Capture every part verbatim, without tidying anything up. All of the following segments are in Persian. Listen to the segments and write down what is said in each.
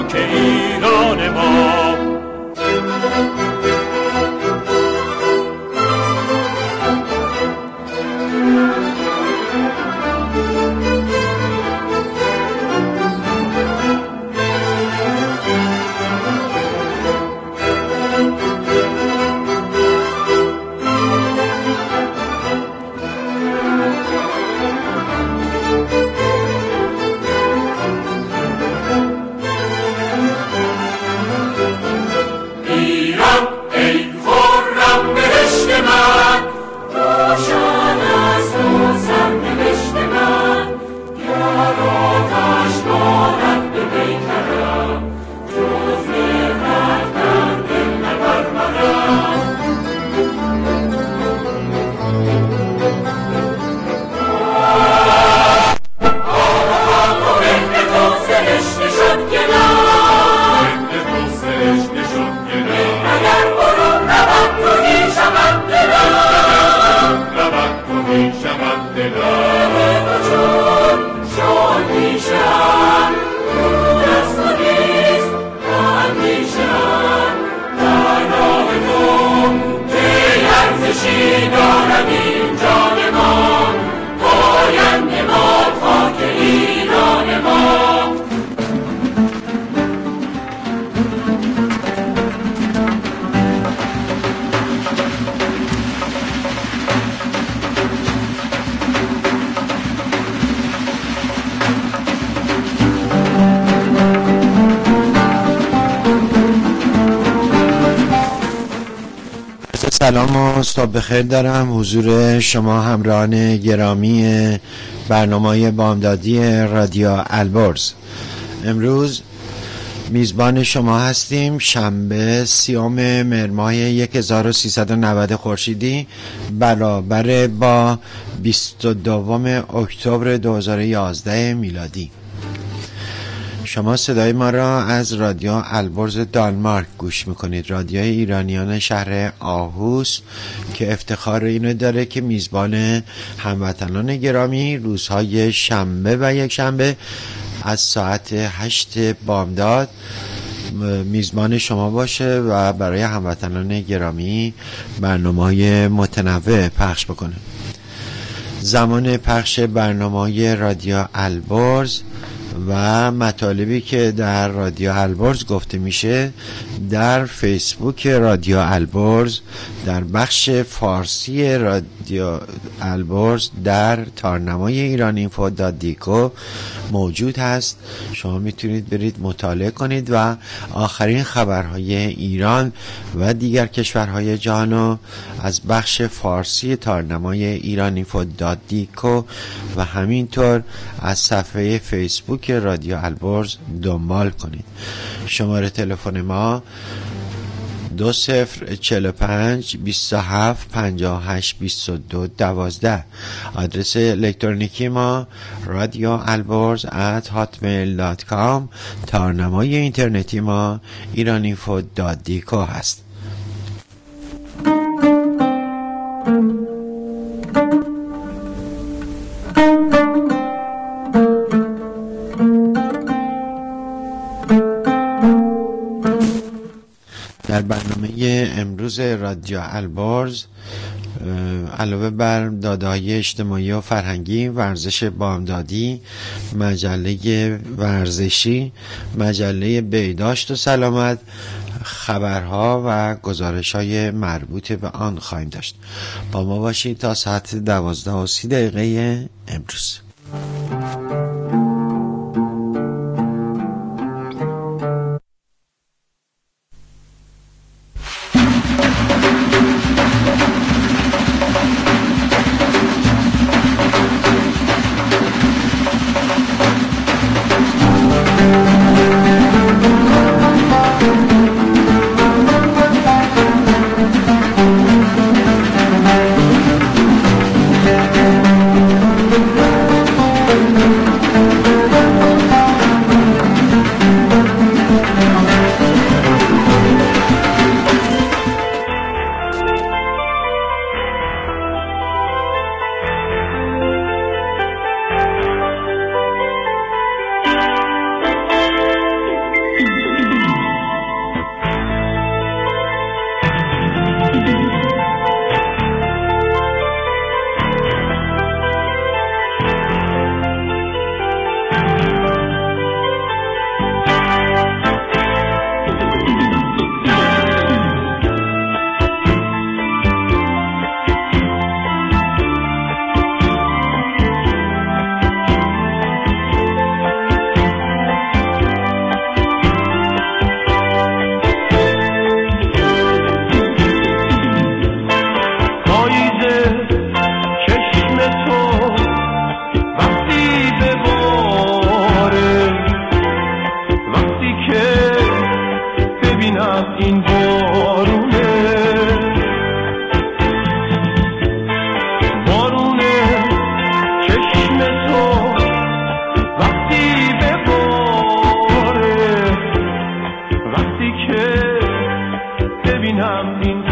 خاک ایران ما. سلام و صبح بخیر دارم حضور شما همراهان گرامی برنامه بامدادی رادیو البرز. امروز میزبان شما هستیم. شنبه سیوم مهر ماه هزار و سیصد و نود خورشیدی برابر با بیست و دوم اکتبر دو هزار و یازده میلادی. شما صدای ما را از رادیو البرز دانمارک گوش میکنید، رادیوی ایرانیان شهر آهوس که افتخار اینو داره که میزبان هموطنان گرامی روزهای شنبه و یک شنبه از ساعت هشت بامداد میزبان شما باشه و برای هموطنان گرامی برنامه‌های متنوع پخش بکنه. زمان پخش برنامه‌های رادیو البرز و مطالبی که در رادیو البرز گفته میشه در فیسبوک رادیو البرز، در بخش فارسی رادیو البرز در تارنمای ایران اینفو دات دیکو موجود هست. شما میتونید برید مطالعه کنید و آخرین خبرهای ایران و دیگر کشورهای جهانو از بخش فارسی تارنمای ایران اینفو دات دیکو و همینطور از صفحه فیسبوک رادیو البرز دنبال کنید. شماره تلفن ما دو صفر چهل و پنج بیست و هفت پنجاه و هشت بیست و دو دوازده. آدرس الکترونیکی ما رادیو البرز ات هاتمیل دات کام. تارنمای اینترنتی ما ایران اینفو دات دیکو هست. در برنامه امروز رادیو البرز علاوه بر داده‌های اجتماعی و فرهنگی، ورزش بامدادی، مجله ورزشی، مجله بهداشت و سلامت، خبرها و گزارش‌های مربوط به آن خواهیم داشت. با ما باشید تا ساعت دوازده و سی دقیقه امروز.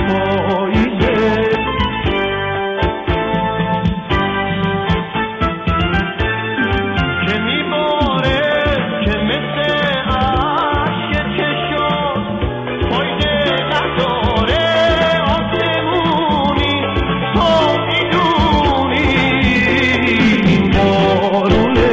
پاییزه. که میباره که مثل عشق چشم فایده نداره آسمونی تو میدونی این بارونه.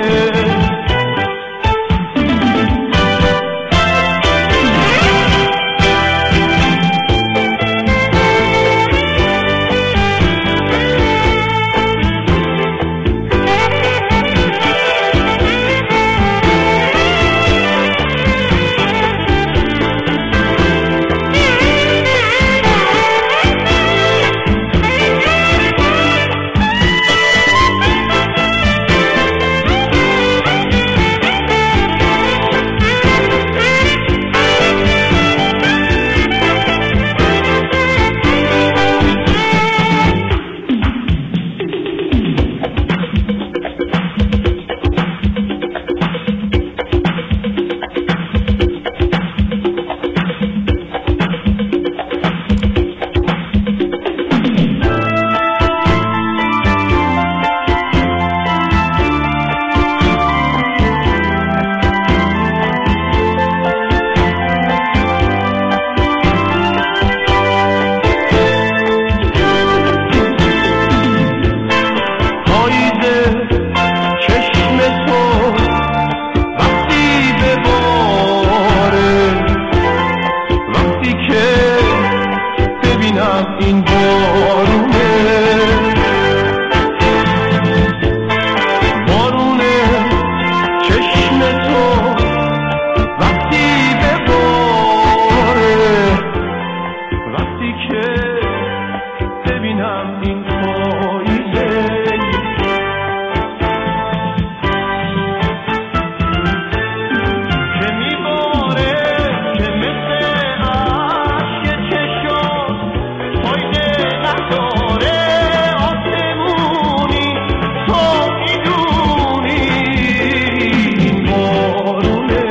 این بارونه بارونه چشم تو وقتی بباره وقتی که ببینم این پاییزه. که میباره که مثل عشق چشم فایده نداره آسمونی تو میدونی این بارونه.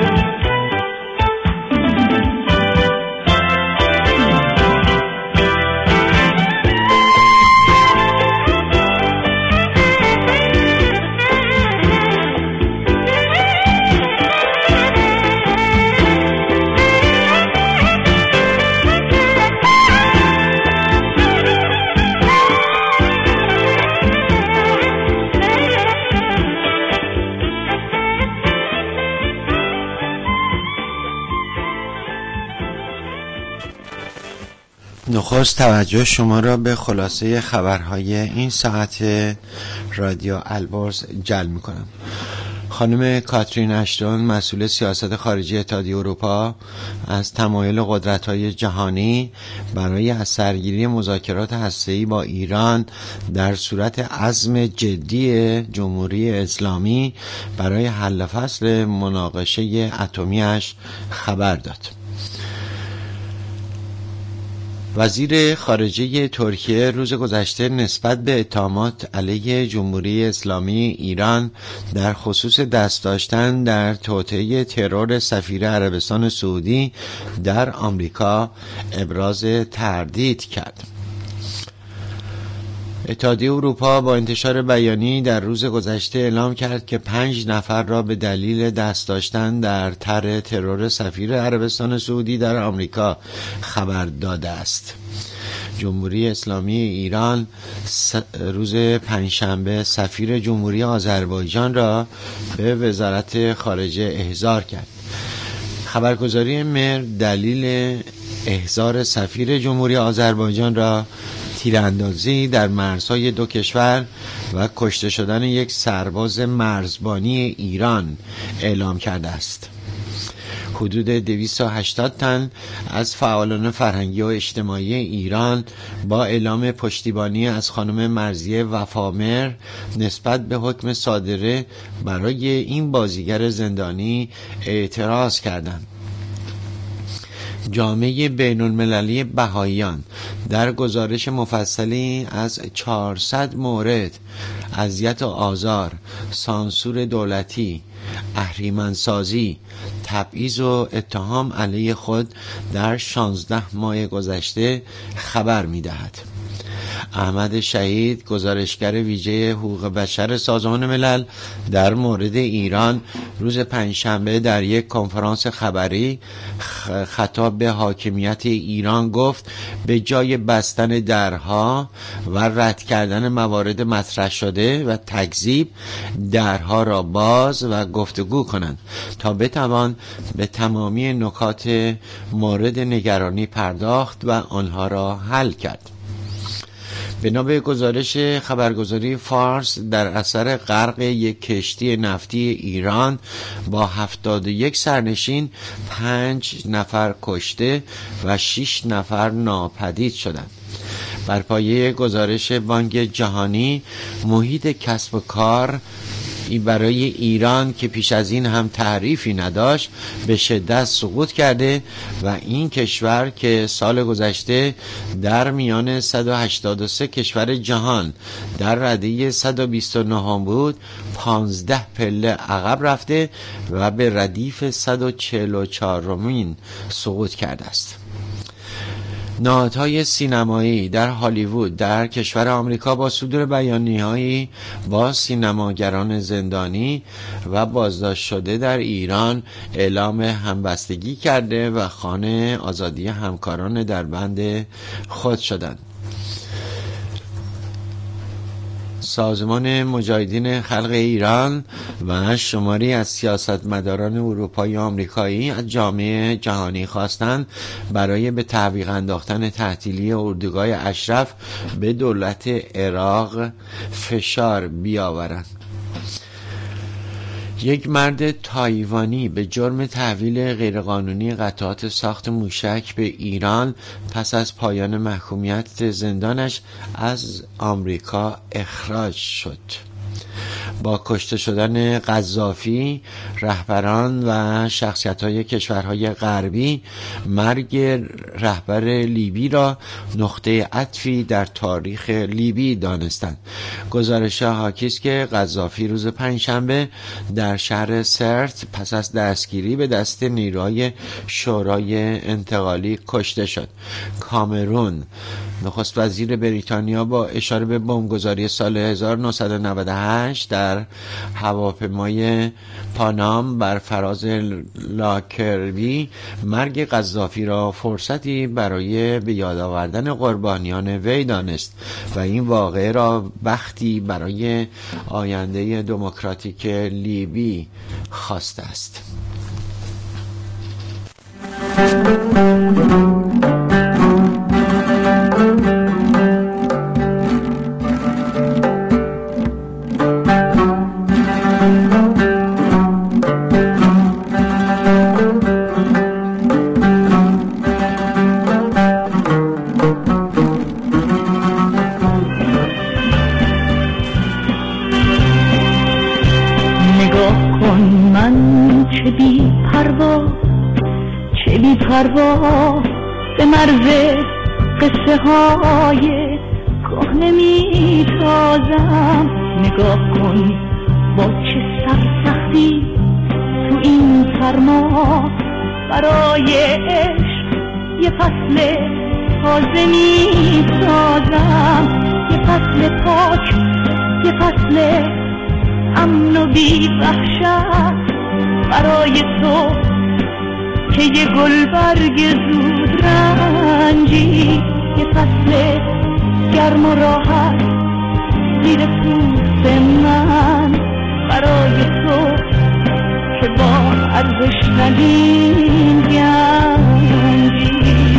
نخست توجه شما را به خلاصه خبرهای این ساعت رادیو البرز جلب می‌کنم. خانم کاترین اشتون مسئول سیاست خارجی اتحادیه اروپا از تمایل قدرت‌های جهانی برای از سرگیری مذاکرات هسته‌ای با ایران در صورت عزم جدی جمهوری اسلامی برای حل فصل مناقشه اتمی‌اش خبر داد. وزیر خارجه ترکیه روز گذشته نسبت به اتهامات علیه جمهوری اسلامی ایران در خصوص دست داشتن در توطئه ترور سفیر عربستان سعودی در آمریکا ابراز تردید کرد. اتحادیه اروپا با انتشار بیانیه‌ای در روز گذشته اعلام کرد که پنج نفر را به دلیل دست داشتن در طرح ترور سفیر عربستان سعودی در آمریکا خبر داده است. جمهوری اسلامی ایران روز پنجشنبه سفیر جمهوری آذربایجان را به وزارت خارجه احضار کرد. خبرگزاری مر دلیل احضار سفیر جمهوری آذربایجان را تیراندازی در مرزهای دو کشور و کشته شدن یک سرباز مرزبانی ایران اعلام کرده است. حدود دویست و هشتاد تن از فعالان فرهنگی و اجتماعی ایران با اعلام پشتیبانی از خانم مرضیه وفامر نسبت به حکم صادره برای این بازیگر زندانی اعتراض کردند. جامعه بین المللی بهائیان در گزارش مفصلی از چهارصد مورد اذیت و آزار، سانسور دولتی، اهریمنسازی، تبعیض و اتهام علیه خود در شانزده ماه گذشته خبر می‌دهد. احمد شهید، گزارشگر ویژه حقوق بشر سازمان ملل، در مورد ایران روز پنجشنبه در یک کنفرانس خبری خطاب به حاکمیت ایران گفت به جای بستن درها و رد کردن موارد مطرح شده و تکذیب، درها را باز و گفتگو کنند تا بتوان به تمامی نکات مورد نگرانی پرداخت و آنها را حل کرد. بنا به گزارش خبرگزاری فارس، در اثر غرق یک کشتی نفتی ایران با هفتاد و یک سرنشین پنج نفر کشته و شش نفر ناپدید شدند. بر پایه گزارش بانک جهانی، محیط کسب و کار برای ایران که پیش از این هم تعریفی نداشت به شدت سقوط کرده و این کشور که سال گذشته در میان صد و هشتاد و سه کشور جهان در رده صد و بیست و نه بود، پانزده پله عقب رفته و به ردیف صد و چهل و چهارمین سقوط کرده است. نهادهای سینمایی در هالیوود در کشور آمریکا با صدور بیانیه‌هایی با سینماگران زندانی و بازداشت شده در ایران اعلام همبستگی کرده و خوان آزادی همکاران در بند خود شدند. سازمان مجاهدین خلق ایران و شماری از سیاستمداران اروپایی و آمریکایی از جامعه جهانی خواستند برای به تعویق انداختن تعطیلی اردوگاه اشرف به دولت عراق فشار بیاورند. یک مرد تایوانی به جرم تحویل غیرقانونی قطعات ساخت موشک به ایران پس از پایان محکومیت زندانش از آمریکا اخراج شد. با کشته شدن قذافی، رهبران و شخصیت‌های کشورهای غربی مرگ رهبر لیبی را نقطه عطفی در تاریخ لیبی دانستند. گزارش حاکی است که قذافی روز پنجشنبه در شهر سرت پس از دستگیری به دست نیروهای شورای انتقالی کشته شد. کامرون، نخست وزیر بریتانیا با اشاره به بمبگذاری سال هزار و نهصد و نود و هشت در هواپیمای پانام بر فراز لاکربی مرگ قذافی را فرصتی برای به یاد آوردن قربانیان وی دانست و این واقعه را بختی برای آینده دموکراتیک لیبی خواسته است. پروا به مرز قصه های کهنه می تازم. نگاه کن با چه سرسختی تو این سرما برای عشق یه فصل تازه می سازم. یه فصل پاک، یه فصل امن و بی وحشت برای تو که یه گل برگ زود رنجی. یه فصل گرم و راحت زیر پوست من برای تو که با ارزش ندین گنجی.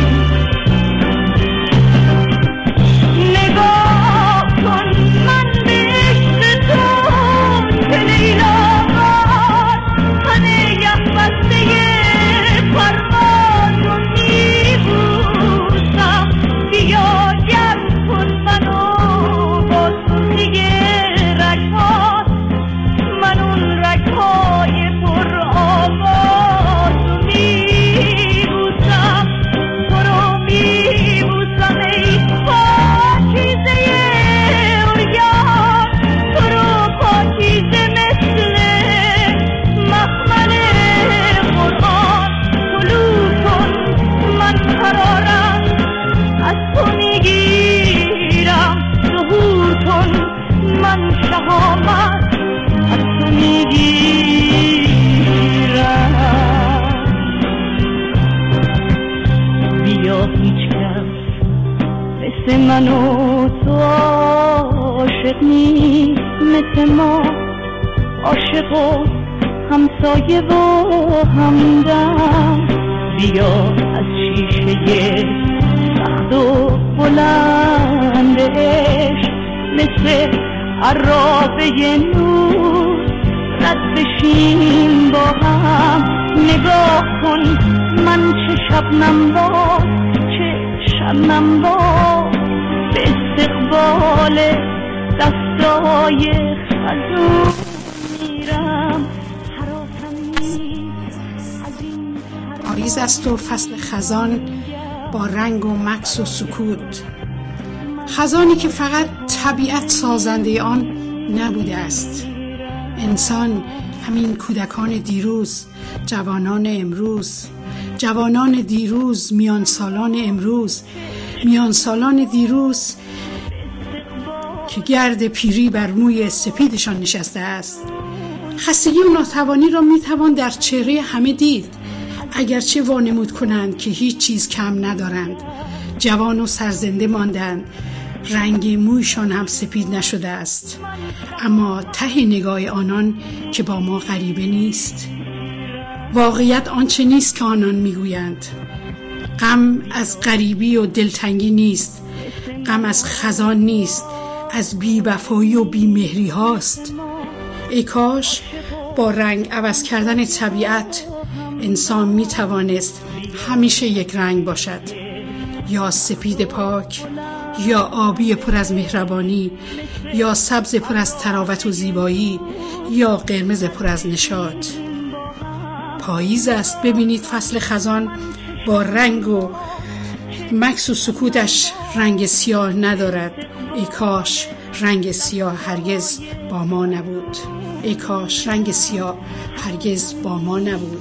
نگاه کن من به عشق تو که لیلا بار تنه یخ بسته پروازو میبوسم. بیا گرم کن منو با سرخی رگهات، من اون رگهای پر آوازو میبوسم. مثل من و تو عاشق نیست، مثل ما عاشق و همسایه و همدم. بیا از شیشه سخت و بلند عشق مثل عرابه نور رد بشیم با هم. نگاه کن من چه شبنم باز، چه شبنم باز به استقبال دستای خزون میرم. پاییز است و فصل خزان با رنگ و مکث و سکوت، خزانی که فقط طبیعت سازنده آن نبوده است. انسان، همین کودکان دیروز، جوانان امروز، جوانان دیروز، میان سالان امروز، میان سالان دیروز که گرد پیری بر موی سپیدشان نشسته است. خستگی و ناتوانی را میتوان در چهره همه دید، اگرچه وانمود کنند که هیچ چیز کم ندارند. جوان و سرزنده ماندند، رنگ مویشان هم سپید نشده است، اما ته نگاه آنان که با ما غریبه نیست. واقعیت آنچه نیست که آنان میگویند. غم از غریبی و دلتنگی نیست، غم از خزان نیست، از بی‌وفایی و بی‌مهری هاست. ای کاش با رنگ عوض کردن طبیعت انسان می توانست همیشه یک رنگ باشد، یا سپید پاک، یا آبی پر از مهربانی، یا سبز پر از تراوت و زیبایی، یا قرمز پر از نشاط. پاییز است، ببینید فصل خزان با رنگ و مکث و سکوتش رنگ سیاه ندارد. ای کاش رنگ سیاه هرگز با ما نبود، ای کاش رنگ سیاه هرگز با ما نبود.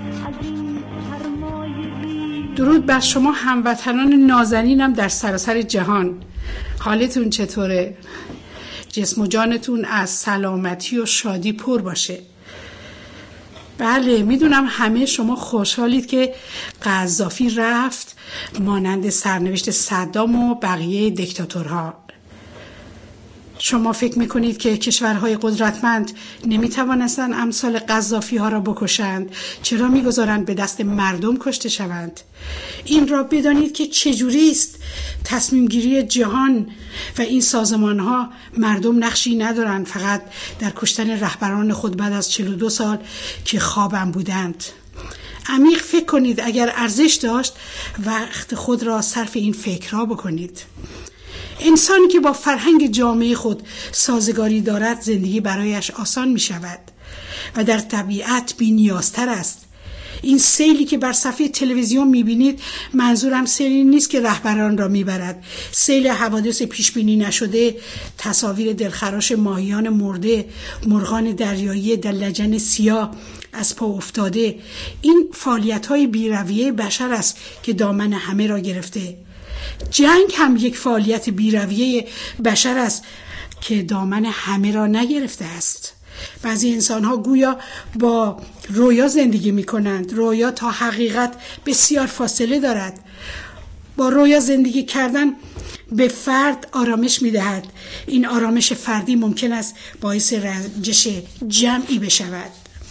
درود بر شما هموطنان نازنینم در سراسر جهان. حالتون چطوره؟ جسم و جانتون از سلامتی و شادی پر باشه. بله، میدونم همه شما خوشحالید که قذافی رفت، مانند سرنوشت صدام و بقیه دیکتاتورها. شما فکر میکنید که کشورهای قدرتمند نمیتوانستند امثال قذافی ها را بکشند؟ چرا میگذارند به دست مردم کشته شوند؟ این را بدانید که چجوری است تصمیم گیری جهان و این سازمان ها. مردم نقشی ندارند، فقط در کشتن رهبران خود بعد از چهل و دو سال که خوابم بودند. عمیق فکر کنید، اگر ارزش داشت وقت خود را صرف این فکرها بکنید. انسانی که با فرهنگ جامعه خود سازگاری دارد زندگی برایش آسان می شود و در طبیعت بی نیازتر است. این سیلی که بر صفحه تلویزیون می بینید منظورم سیلی نیست که رهبران را می برد. سیل حوادث پیش بینی نشده، تصاویر دلخراش ماهیان مرده، مرغان دریایی در لجن سیاه از پا افتاده. این فعالیت های بی‌رویه بشر است که دامن همه را گرفته. جنگ هم یک فعالیت بی‌رویه بشر است که دامن همه را نگرفته است. بعضی انسان ها گویا با رویا زندگی می کنند. رویا تا حقیقت بسیار فاصله دارد. با رویا زندگی کردن به فرد آرامش می دهد. این آرامش فردی ممکن است باعث رنجش جمعی بشود.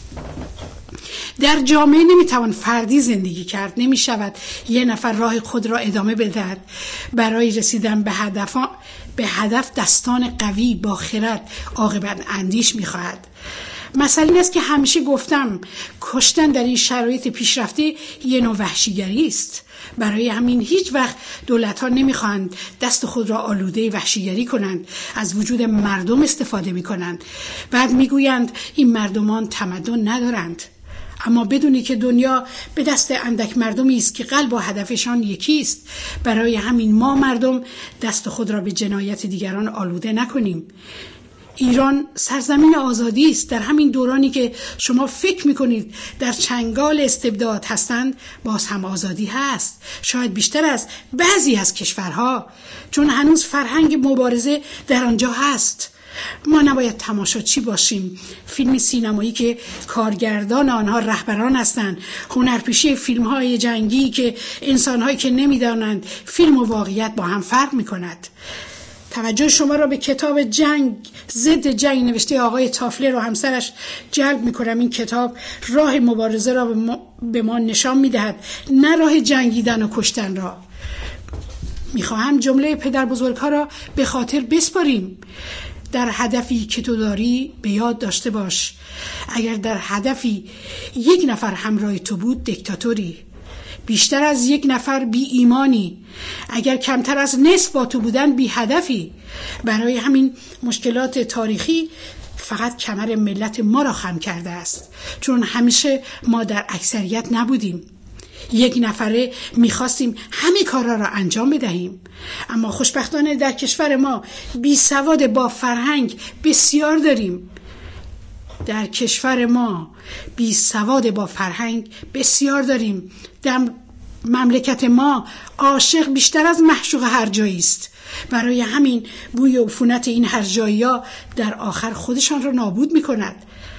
در جامعه نمیتوان فردی زندگی کرد. نمی شود یه نفر راه خود را ادامه بدهد. برای رسیدن به هدف به هدف دستان قوی با خرد عاقبت اندیش میخواهد. مسئله این است که همیشه گفتم کشتن در این شرایط پیشرفته یه نوع وحشیگری است. برای همین هیچ وقت دولت‌ها نمیخواهند دست خود را آلوده وحشیگری کنند، از وجود مردم استفاده میکنند. بعد میگویند این مردمان تمدن ندارند. اما بدونی که دنیا به دست اندک مردمی است که قلب و هدفشان یکی است. برای همین ما مردم دست خود را به جنایت دیگران آلوده نکنیم. ایران سرزمین آزادی است. در همین دورانی که شما فکر میکنید در چنگال استبداد هستند، باز هم آزادی هست، شاید بیشتر از بعضی از کشورها، چون هنوز فرهنگ مبارزه در آنجا هست. ما نباید تماشاچی باشیم. فیلم سینمایی که کارگردان آنها رهبران هستند، هنرپیشه فیلم‌های جنگی که انسان‌هایی که نمی‌دانند فیلم و واقعیت با هم فرق می‌کند. توجه شما را به کتاب جنگ ضد جنگ نوشته آقای تافلر و همسرش جلب می‌کنم. این کتاب راه مبارزه را به ما, به ما نشان می‌دهد، نه راه جنگیدن و کشتن را. می‌خواهم جمله پدر بزرگ‌ها را به خاطر بسپاریم. در هدفی که تو داری به یاد داشته باش، اگر در هدفی یک نفر همراه تو بود دیکتاتوری، بیشتر از یک نفر بی ایمانی، اگر کمتر از نصف با تو بودن بی هدفی. برای همین مشکلات تاریخی فقط کمر ملت ما را خم کرده است، چون همیشه ما در اکثریت نبودیم. یک نفره میخواستیم همه کارا را انجام بدهیم. اما خوشبختانه در کشور ما بی سواد با فرهنگ بسیار داریم. در کشور ما بی سواد با فرهنگ بسیار داریم. در مملکت ما عاشق بیشتر از معشوق هر جایی است. برای همین بوی عفونت این هر جایی‌ها در آخر خودشان را نابود می‌کند.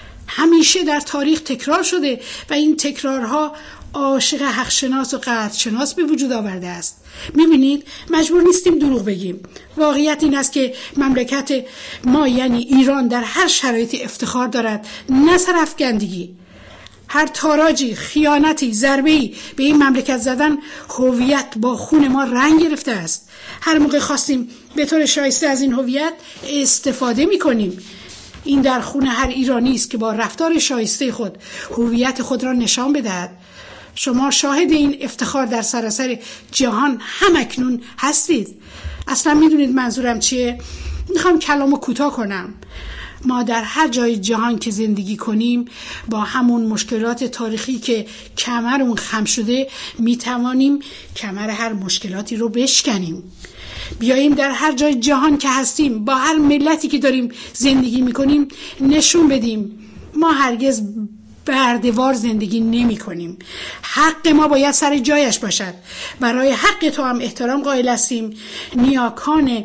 همیشه در تاریخ تکرار شده و این تکرارها عاشق حق شناس و قدر شناس به وجود آورده است. می‌بینید مجبور نیستیم دروغ بگیم. واقعیت این است که مملکت ما یعنی ایران در هر شرایطی افتخار دارد، نه سرافکندگی. هر تاراجی، خیانتی، ضربه‌ای به این مملکت زدن، هویت با خون ما رنگ گرفته است. هر موقع خواستیم به طور شایسته از این هویت استفاده می‌کنیم. این در خون هر ایرانی است که با رفتار شایسته خود هویت خود را نشان بدهد. شما شاهد این افتخار در سراسر جهان همکنون هستید. اصلا میدونید منظورم چیه؟ میخوام کلامو کوتاه کنم. ما در هر جای جهان که زندگی کنیم با همون مشکلات تاریخی که کمر اون خم شده میتوانیم کمر هر مشکلاتی رو بشکنیم. بیاییم در هر جای جهان که هستیم با هر ملتی که داریم زندگی میکنیم نشون بدیم ما هرگز برده‌وار زندگی نمی کنیم. حق ما باید سر جایش باشد. برای حق تو هم احترام قائل هستیم. نیاکان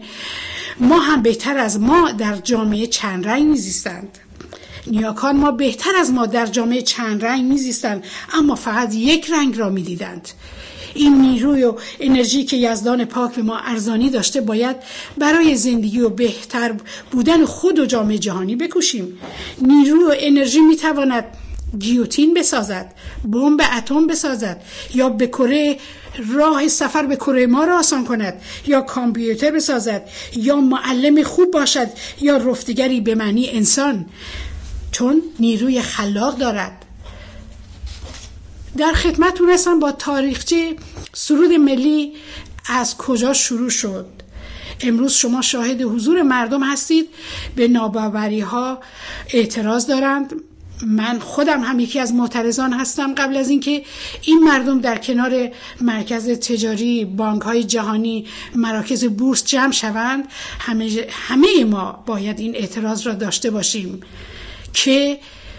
ما هم بهتر از ما در جامعه چند رنگ میزیستند. نیاکان ما بهتر از ما در جامعه چند رنگ میزیستند، اما فقط یک رنگ را میدیدند. این نیروی و انرژی که یزدان پاک به ما ارزانی داشته باید برای زندگی و بهتر بودن خود و جامعه جهانی بکوشیم. نیروی و انرژی میتواند گیوتین بسازد، بمب اتم بسازد، یا به کره راه سفر به کره ما را آسان کند، یا کامپیوتر بسازد، یا معلم خوب باشد، یا رفتگری به معنی انسان، چون نیروی خلاق دارد. در خدمتتون هستم با تاریخچه سرود ملی از کجا شروع شد. امروز شما شاهد حضور مردم هستید به ناباوری ها اعتراض دارند. من خودم هم یکی از معترضان هستم. قبل از اینکه این مردم در کنار مرکز تجاری، بانک‌های جهانی، مراکز بورس جمع شوند، همه همه ما باید این اعتراض را داشته باشیم که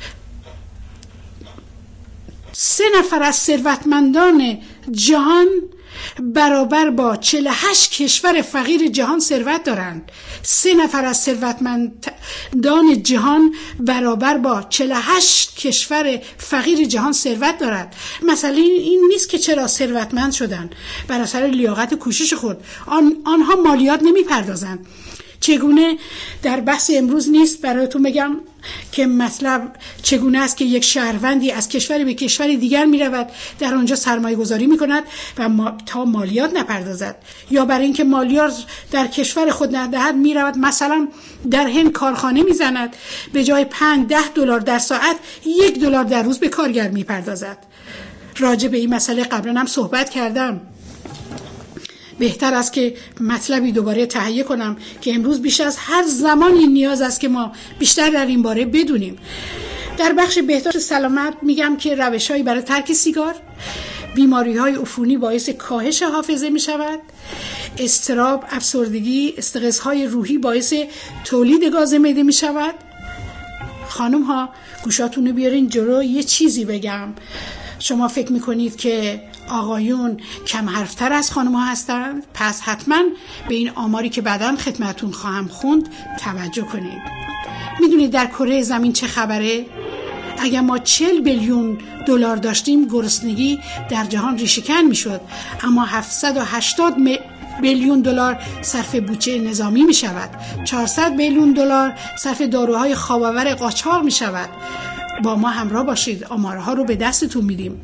سه نفر از ثروتمندان جهان برابر با چهل و هشت کشور فقیر جهان ثروت دارند. سه نفر از ثروتمندان جهان برابر با چهل و هشت کشور فقیر جهان ثروت دارد. مثلا این نیست که چرا ثروتمند شدن، بر اثر لیاقت کوشش خود. آن آنها مالیات نمیپردازند. چگونه در بحث امروز نیست برایتون بگم که مطلب چگونه است که یک شهروندی از کشوری به کشور دیگر می رود، در آنجا سرمایه گذاری می کند و ما تا مالیات نپردازد، یا برای اینکه مالیات در کشور خود ندهد می رود مثلا در هند کارخانه می زند، به جای پنج ده دلار در ساعت یک دلار در روز به کارگر می پردازد. راجع به این مسئله قبلا هم صحبت کردم. بهتر است که مطلبی دوباره تهیه کنم که امروز بیش از هر زمانی نیاز است که ما بیشتر در این باره بدونیم. در بخش بهداشت سلامت میگم که روش‌هایی برای ترک سیگار، بیماری های عفونی باعث کاهش حافظه می شود. اضطراب، افسردگی، استرس های روحی باعث تولید گاز معده می شود. خانم ها گوشاتون رو بیارین جلو، یه چیزی بگم. شما فکر میکنید که آقایون کم حرفتر از خانم ها هستند؟ پس حتما به این آماری که بعداً خدمتون خواهم خوند توجه کنید. میدونید در کره زمین چه خبره؟ اگر ما چهل بیلیون دلار داشتیم گرسنگی در جهان ریشه‌کن میشد، اما هفتصد و هشتاد بیلیون دلار صرف بودجه نظامی می شود. چهارصد بیلیون دلار صرف داروهای خواب‌آور قاچاق می شود. با ما همراه باشید، آمارها رو به دستتون میدیم.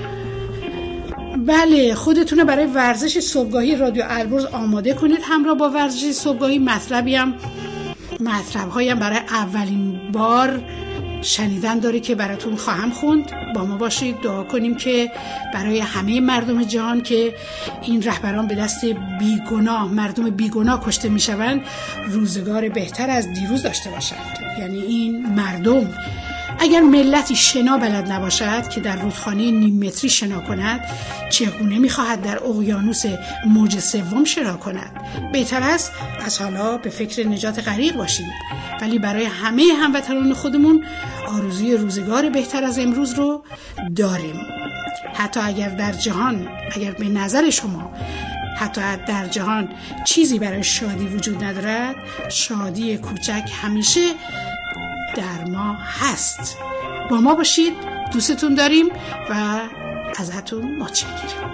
بله، خودتون رو برای ورزش صبحگاهی رادیو البرز آماده کنید. همراه با ورزش صبحگاهی مطلبی هم مطلب‌هایی هم برای اولین بار شنیدن داره که براتون خواهم خوند. با ما باشید، دعا کنیم که برای همه مردم جهان که این رهبران به دست بیگناه، مردم بیگناه کشته میشوند، روزگار بهتر از دیروز داشته باشند. یعنی این مردم، اگر ملتی شنا بلد نباشد که در رودخانه نیم متری شنا کند، چگونه میخواهد در اقیانوس موج سوم شنا کند؟ بهتر است از حالا به فکر نجات غریق باشیم. ولی برای همه هموطنان خودمون آرزوی روزگار بهتر از امروز رو داریم. حتی اگر در جهان، اگر به نظر شما حتی در جهان چیزی برای شادی وجود ندارد، شادی کوچک همیشه در ما هست. با ما باشید، دوستتون داریم و ازتون متشکرم.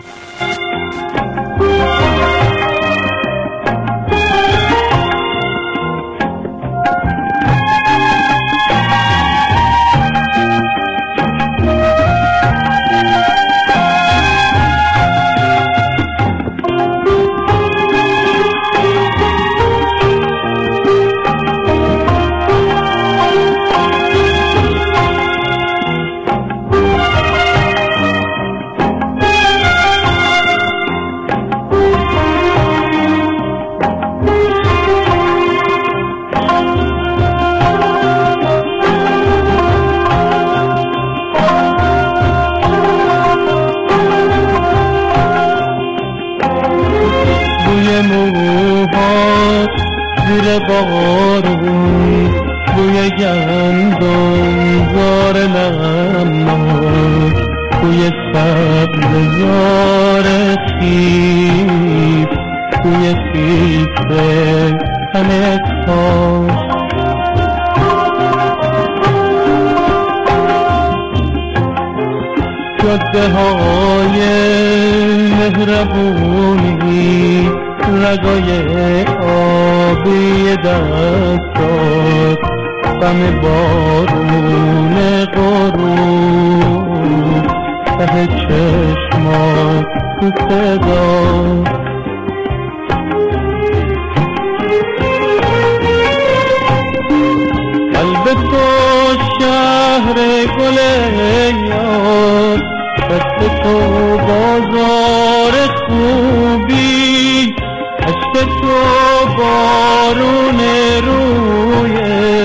بارون بوی گندم زار نمناک بوی سبز زار خیب بوی خیب همه کاش جاده های مهربونی رگای آبی دستات غم بارون غروب ته چشمات تو صدا قلب تو شهر گل یار دست تو بازار خوبی عشق تو بارون روی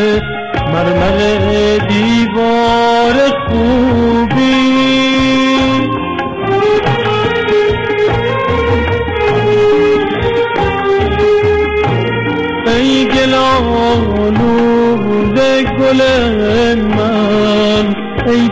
مرمر دیوار خوبی ای گلالود گل من ای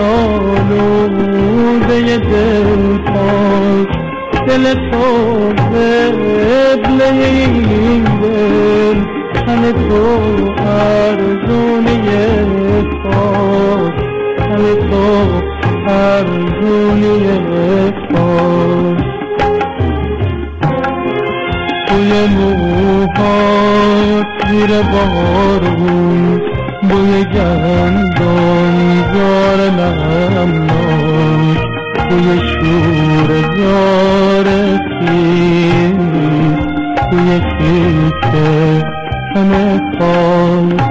تنالوده دل پاک دل تو قبله این دل تن تو ارزونی پاک تن تو ارزونی پاک بوی موهات زیر بارون بوی گندم زار نمناک بوی شور زار خیز بوی خیز همه خاک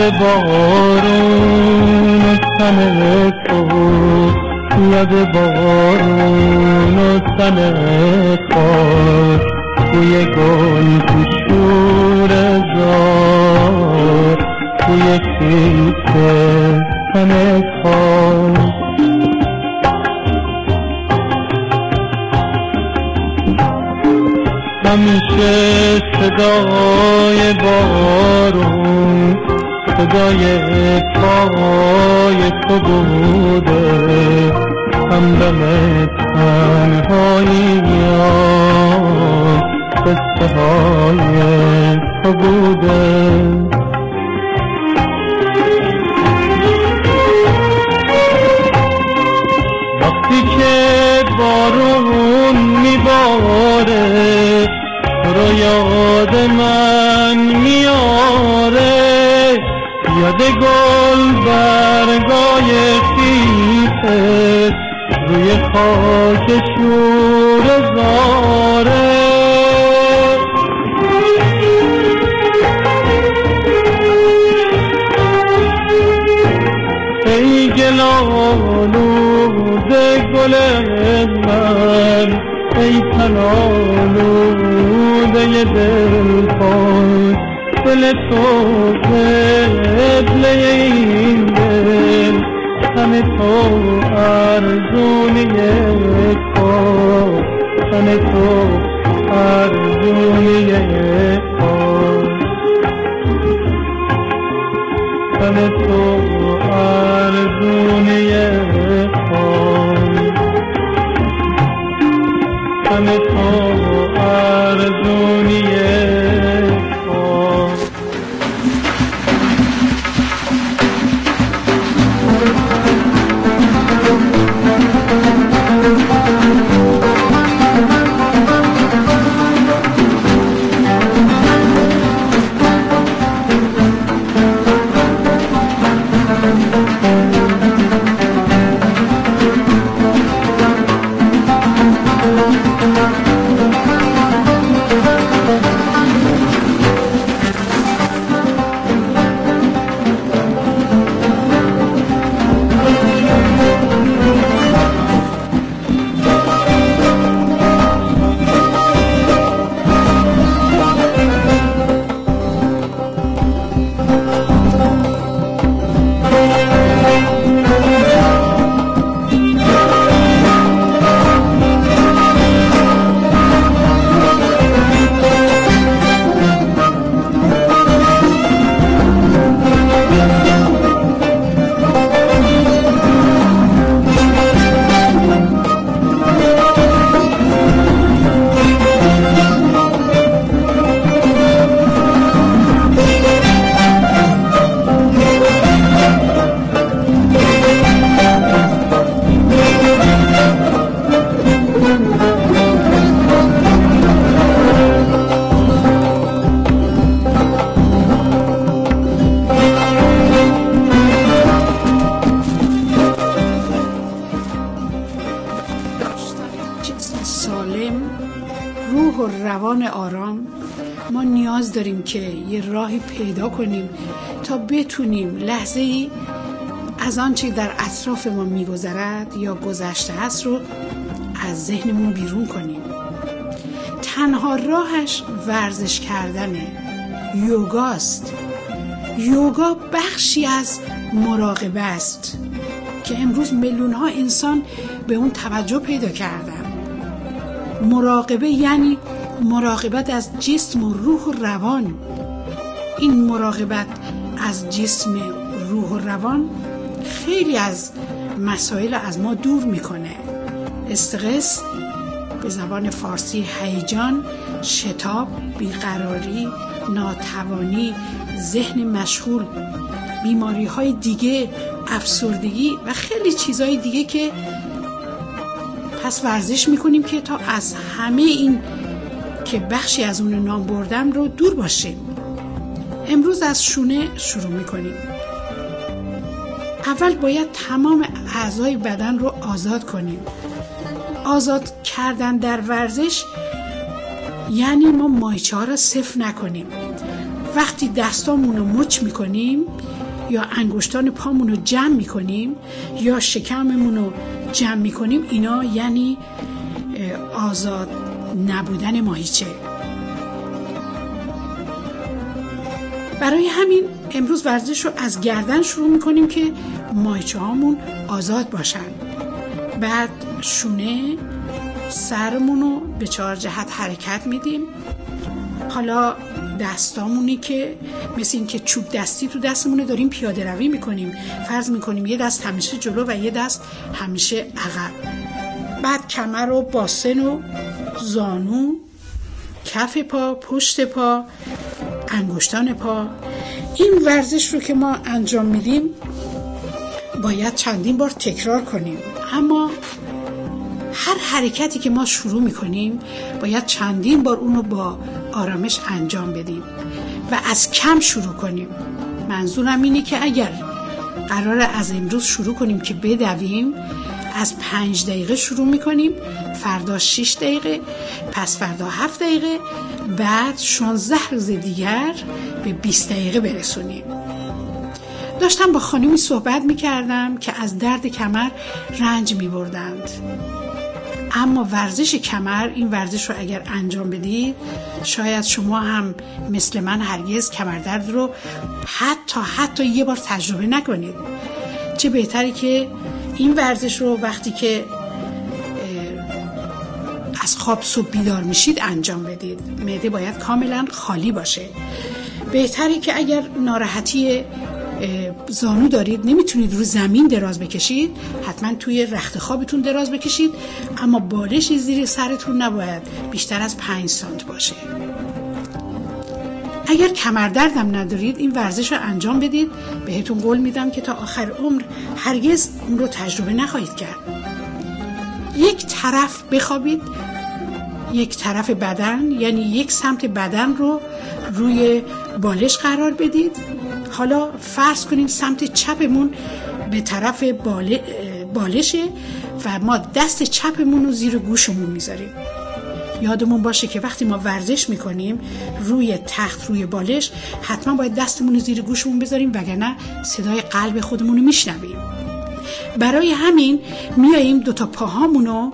بارون و تن تو، یاد بارون و تن خاک، توی گل تو شور زار، توی کیسه تن خاک. همیشه صدای بارون صدای پای تو بوده، همدم تنهاییان قصه های تو بوده. وقتی که بارون میباره تو رو یاد من میاره، یاد گل برگای خیسه روی خاک شور زاره. ای گلالوده گل من، ای تنالوده دل پاک، دل تو قبله این دل، تن تو ارزونی کار، تن تو ارزونی کار، تن تو ارزونی کار، تن تو ارزونی کار. روان آرام، ما نیاز داریم که یه راهی پیدا کنیم تا بتونیم لحظه ای از آنچه در اطراف ما میگذرد یا گذشته است رو از ذهنمون بیرون کنیم. تنها راهش ورزش کردنه، یوگاست. یوگا بخشی از مراقبه است که امروز میلیون ها انسان به اون توجه پیدا کردن. مراقبه یعنی مراقبت از جسم و روح و روان. این مراقبت از جسم، روح و روان خیلی از مسائل از ما دور میکنه. استرس به زبان فارسی هیجان، شتاب، بیقراری، ناتوانی، ذهن مشغول، بیماری های دیگه، افسردگی و خیلی چیزهای دیگه که پس ورزش میکنیم که تا از همه این که بخشی از اون نام بردم رو دور باشیم. امروز از شونه شروع میکنیم. اول باید تمام اعضای بدن رو آزاد کنیم. آزاد کردن در ورزش یعنی ما مایچه ها رو صفر نکنیم. وقتی دستامون رو مچ میکنیم یا انگشتان پامون رو جمع میکنیم یا شکممون رو جمع میکنیم، اینا یعنی آزاد نبودن ماهیچه. برای همین امروز ورزش رو از گردن شروع میکنیم که ماهیچه هامون آزاد باشن. بعد شونه، سرمون رو به چهار جهت حرکت میدیم. حالا دستامونی که مثل این که چوب دستی تو دستمونه داریم پیاده روی میکنیم. فرض میکنیم یه دست همیشه جلو و یه دست همیشه عقب. بعد کمر و باسن و زانو، کف پا، پشت پا، انگشتان پا. این ورزش رو که ما انجام میدیم باید چندین بار تکرار کنیم، اما هر حرکتی که ما شروع میکنیم باید چندین بار اونو با آرامش انجام بدیم و از کم شروع کنیم. منظورم اینه که اگر قراره از امروز شروع کنیم که بدویم، از پنج دقیقه شروع میکنیم، فردا شش دقیقه، پس فردا هفت دقیقه، بعد شانزده روز دیگر به بیست دقیقه برسونیم. داشتم با خانمی صحبت میکردم که از درد کمر رنج میبردند، اما ورزش کمر، این ورزش رو اگر انجام بدید شاید شما هم مثل من هرگز کمردرد رو حتی حتی یه بار تجربه نکنید. چه بهتری که این ورزش رو وقتی که از خواب صبح بیدار میشید انجام بدید. معده باید کاملا خالی باشه. بهتری که اگر ناراحتی زانو دارید، نمیتونید رو زمین دراز بکشید، حتما توی رخت خوابتون دراز بکشید، اما بالش زیر سرتون نباید بیشتر از پنج سانت باشه. اگر کمردردم ندارید این ورزش رو انجام بدید، بهتون قول میدم که تا آخر عمر هرگز اون رو تجربه نخواهید کرد. یک طرف بخوابید، یک طرف بدن یعنی یک سمت بدن رو روی بالش قرار بدید. حالا فرض کنیم سمت چپمون به طرف بالشه و ما دست چپمون رو زیر گوشمون میذاریم. یادمون باشه که وقتی ما ورزش میکنیم روی تخت، روی بالش، حتما باید دستمون رو زیر گوشمون بذاریم وگرنه صدای قلب خودمون رو میشنویم. برای همین میاییم دوتا پاهامون رو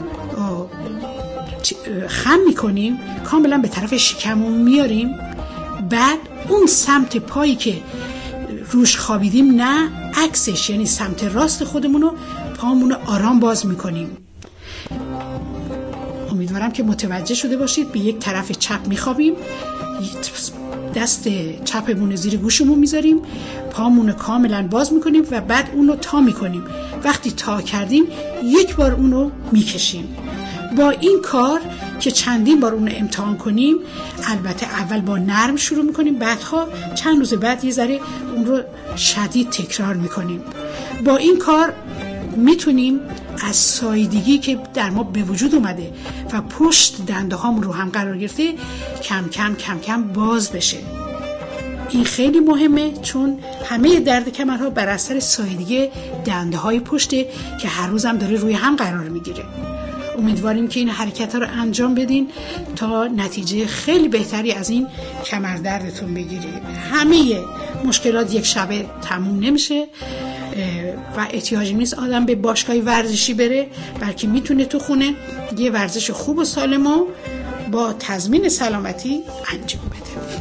خم میکنیم، کاملا به طرف شکممون میاریم. بعد اون سمت پایی که روش خوابیدیم نه عکسش، یعنی سمت راست خودمون رو پامون رو آرام باز میکنیم. امیدوارم که متوجه شده باشید. به یک طرف چپ میخوابیم، دست چپمون زیر گوشمون میذاریم، پامون رو کاملا باز میکنیم و بعد اون رو تا میکنیم. وقتی تا کردیم یک بار اون رو میکشیم. با این کار که چندین بار اون رو امتحان کنیم، البته اول با نرم شروع میکنیم، بعدها چند روز بعد یه ذره اون رو شدید تکرار میکنیم. با این کار میتونیم از ساییدگی که در ما به وجود اومده و پشت دنده هامون رو هم قرار گرفته کم کم کم کم باز بشه. این خیلی مهمه چون همه درد کمرها بر اثر ساییدگی دنده های پشته که هر روز هم داره روی هم قرار میگیره. امیدواریم که این حرکت ها رو انجام بدین تا نتیجه خیلی بهتری از این کمردردتون بگیرید. همه مشکلات یک شبه تموم نمیشه و احتیاجی نیست آدم به باشگاه ورزشی بره، بلکه میتونه تو خونه یه ورزش خوب و سالم و با تضمین سلامتی انجام بده.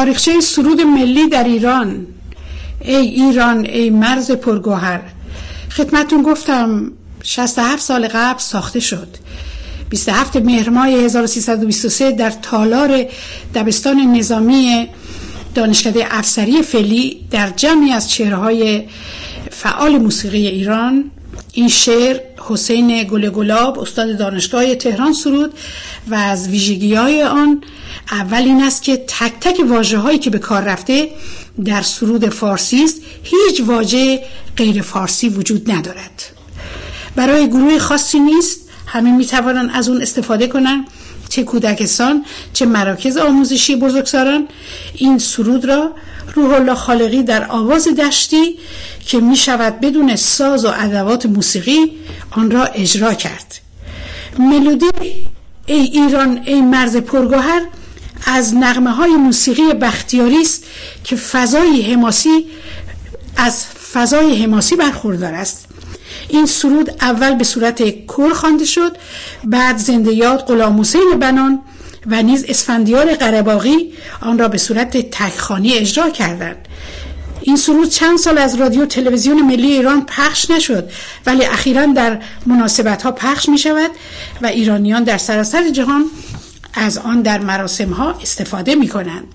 تاریخچه سرود ملی در ایران. ای ایران ای مرز پرگوهر، خدمتون گفتم شصت و هفت سال قبل ساخته شد. بیست و هفتم مهر ماه هزار و سیصد و بیست و سه در تالار دبستان نظامی دانشکده افسری فعلی در جمعی از چهره‌های فعال موسیقی ایران این شعر حسین گل گلاب استاد دانشگاه تهران سرود و از ویژگی‌های آن اول این است که تک تک واژه‌هایی که به کار رفته در سرود فارسی است. هیچ واژه غیر فارسی وجود ندارد. برای گروه خاصی نیست، همه میتوانند از اون استفاده کنند، چه کودکستان چه مراکز آموزشی بزرگسالان. این سرود را روح الله خالقی در آواز دشتی که می شود بدون ساز و ادوات موسیقی آن را اجرا کرد. ملودی ای ایران ای مرز پرگوهر از نغمه های موسیقی بختیاری است که فضای حماسی از فضای حماسی برخوردار است. این سرود اول به صورت کور خوانده شد، بعد زنده یاد غلام حسین بنان و نیز اسفندیار قره‌باغی آن را به صورت تک‌خوانی اجرا کردند. این سرود چند سال از رادیو تلویزیون ملی ایران پخش نشد، ولی اخیراً در مناسبت‌ها پخش می‌شود و ایرانیان در سراسر جهان از آن در مراسم‌ها استفاده می‌کنند.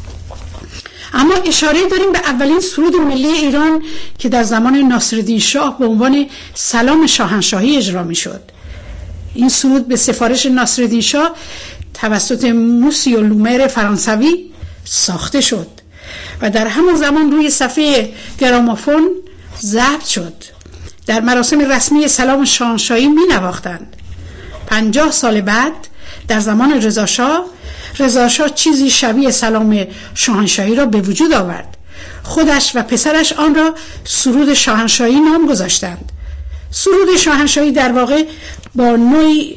اما اشاره داریم به اولین سرود ملی ایران که در زمان ناصرالدین شاه به عنوان سلام شاهنشاهی اجرا می‌شد. این سرود به سفارش ناصرالدین شاه توسط موسیو لومر فرانسوی ساخته شد و در همان زمان روی صفحه گرامافون ضبط شد. در مراسم رسمی سلام شاهنشاهی می نواختند. پنجاه سال بعد در زمان رضا شاه رضا شاه چیزی شبیه سلام شاهنشاهی را به وجود آورد. خودش و پسرش آن را سرود شاهنشاهی نام گذاشتند. سرود شاهنشاهی در واقع با نوعی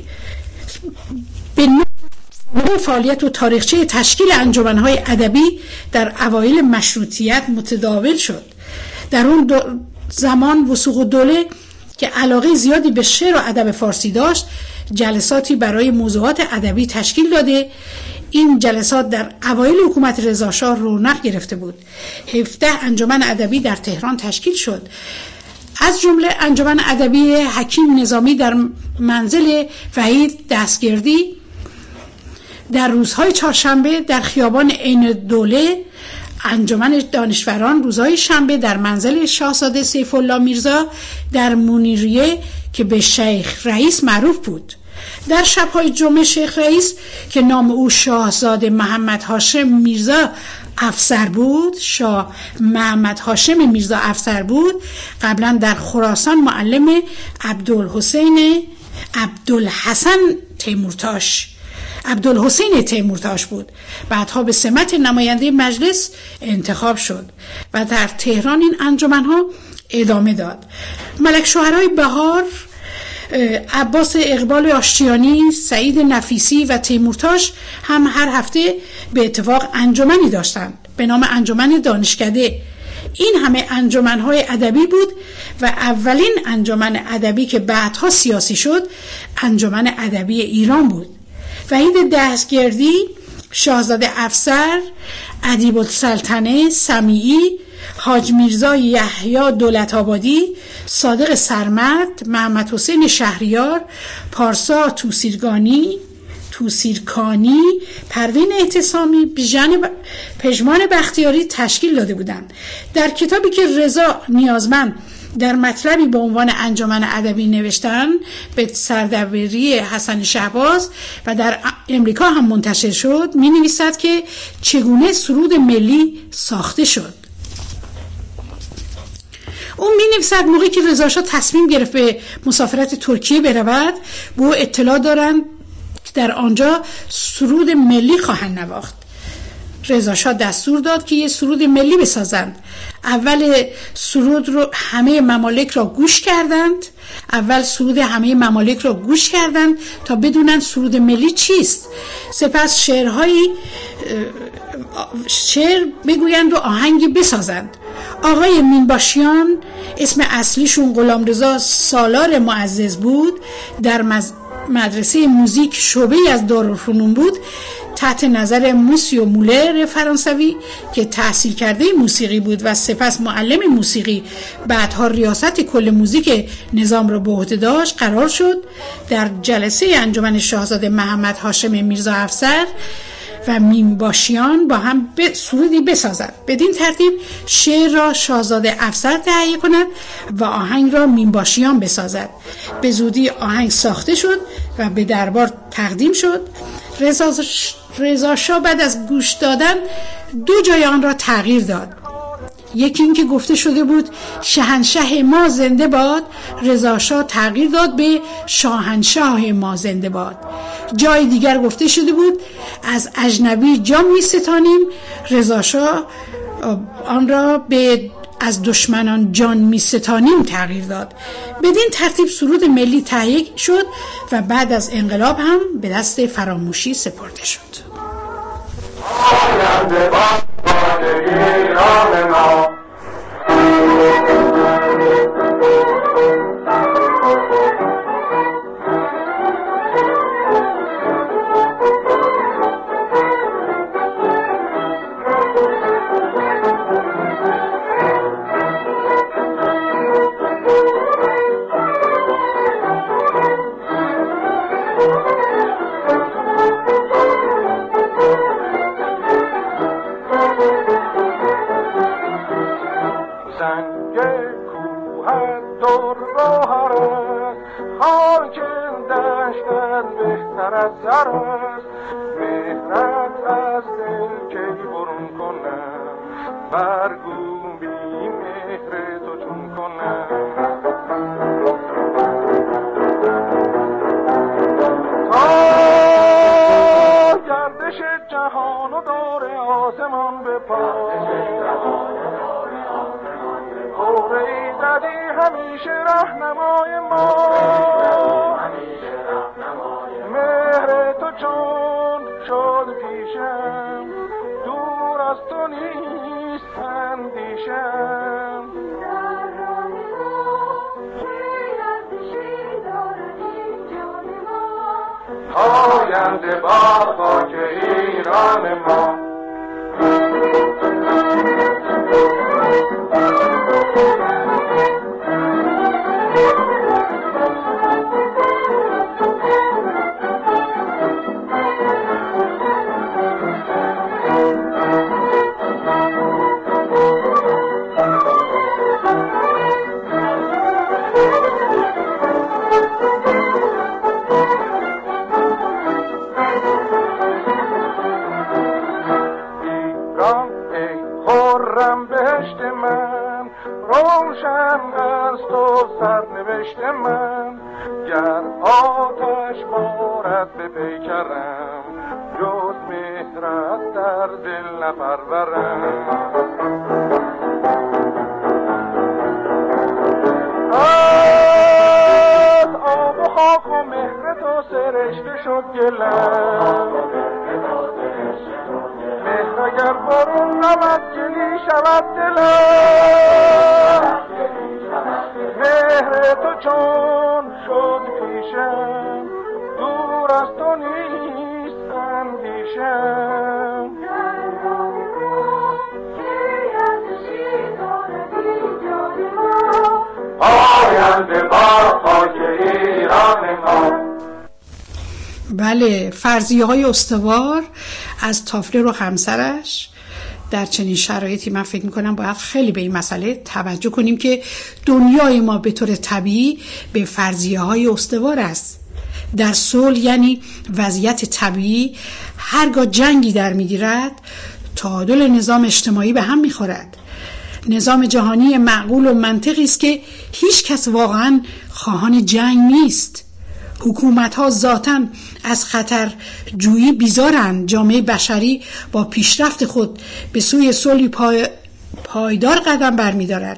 به نوع فعالیت و تاریخچه تشکیل انجمن‌های ادبی در اوایل مشروطیت متداول شد. در اون زمان وثوق الدوله که علاقه زیادی به شعر و ادب فارسی داشت، جلساتی برای موضوعات ادبی تشکیل داده. این جلسات در اوایل حکومت رضا شاه رونق گرفته بود. هفده انجمن ادبی در تهران تشکیل شد، از جمله انجمن ادبی حکیم نظامی در منزل وحید دستگردی در روزهای چهارشنبه در خیابان عین دوله، انجمن دانشوران روزهای شنبه در منزل شاهزاده سیف الله میرزا در منیریه که به شیخ رئیس معروف بود. در شب‌های جمعه شیخ رئیس که نام او شاهزاده محمد هاشم میرزا افسر بود، شاه محمد هاشم میرزا افسر بود، قبلا در خراسان معلم عبدالحسین عبدالحسن تیمورتاش عبدالحسین تیمورتاش بود. بعدها به سمت نماینده مجلس انتخاب شد و در تهران این انجمن‌ها ادامه داد. ملک شوهرای بهار، عباس اقبال آشتیانی، سعید نفیسی و تیمورتاش هم هر هفته به اتفاق انجمنی داشتند به نام انجمن دانشکده. این همه انجمن‌های ادبی بود و اولین انجمن ادبی که بعدها سیاسی شد انجمن ادبی ایران بود. وحید دستگردی، شاهزاده افسر، ادیب السلطنه سمیعی، حاج میرزا یحیی دولت آبادی، صادق سرمد، محمد حسین شهریار، پارسا توسیرگانی توسیرکانی، پروین اعتصامی، بیژن پژمان بختیاری تشکیل داده بودند. در کتابی که رضا نیازمند در مطلبی به عنوان انجمن ادبی نوشتن به سردبیری حسن شهباز و در امریکا هم منتشر شد، می نویسد که چگونه سرود ملی ساخته شد. اون می نویسد موقعی که رضا شاه تصمیم گرفت به مسافرت ترکیه برود، به او اطلاع دارند در آنجا سرود ملی خواهند نواخت. رضا شاه دستور داد که یه سرود ملی بسازند. اول سرود رو همه ممالک را گوش کردند اول سرود همه ممالک را گوش کردند تا بدونن سرود ملی چیست. سپس شعرهایی شعر بگویند و آهنگی بسازند. آقای مینباشیان، اسم اصلیشون غلامرضا سالار معزز بود، در مدرسه موزیک شعبه‌ای از دارالفنون بود، تحت نظر موسیو مولر فرانسوی که تحصیل کرده موسیقی بود و سپس معلم موسیقی، بعدها ریاست کل موزیک نظام را به عهده داشت، قرار شد در جلسه انجمن شاهزاده محمد هاشم میرزا افسر و مینباشیان با هم به سرودی بسازند. بدین ترتیب شعر را شاهزاده افسر تهیه کند و آهنگ را مینباشیان بسازد. به زودی آهنگ ساخته شد و به دربار تقدیم شد. رضا رضا شاه بعد از گوش دادن دو جای آن را تغییر داد. یکی این که گفته شده بود شاهنشاه ما زنده باد، رضا شاه تغییر داد به شاهنشاه ما زنده باد. جای دیگر گفته شده بود از اجنبی جان می ستانیم، رضا شاه آن را به از دشمنان جان می ستانیم تغییر داد. بدین ترتیب سرود ملی تهیه شد و بعد از انقلاب هم به دست فراموشی سپرده شد. بله، فرضیه های استوار از تافلر و همسرش. در چنین شرایطی من فکر میکنم باید خیلی به این مسئله توجه کنیم که دنیای ما به طور طبیعی به فرضیه های استوار است. در صلح یعنی وضعیت طبیعی هرگاه جنگی در میگیرد تعادل نظام اجتماعی به هم میخورد. نظام جهانی معقول و منطقی است که هیچ کس واقعا خواهان جنگ نیست. حکومت ها ذاتاً از خطر جویی بیزارند. جامعه بشری با پیشرفت خود به سوی صلح پای... پایدار قدم برمی‌دارد.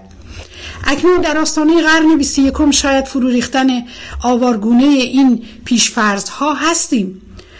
اکنون در آستانه قرن بیست و یکم شاید فرو ریختن آوارگونه این پیشفرض‌ها هستیم.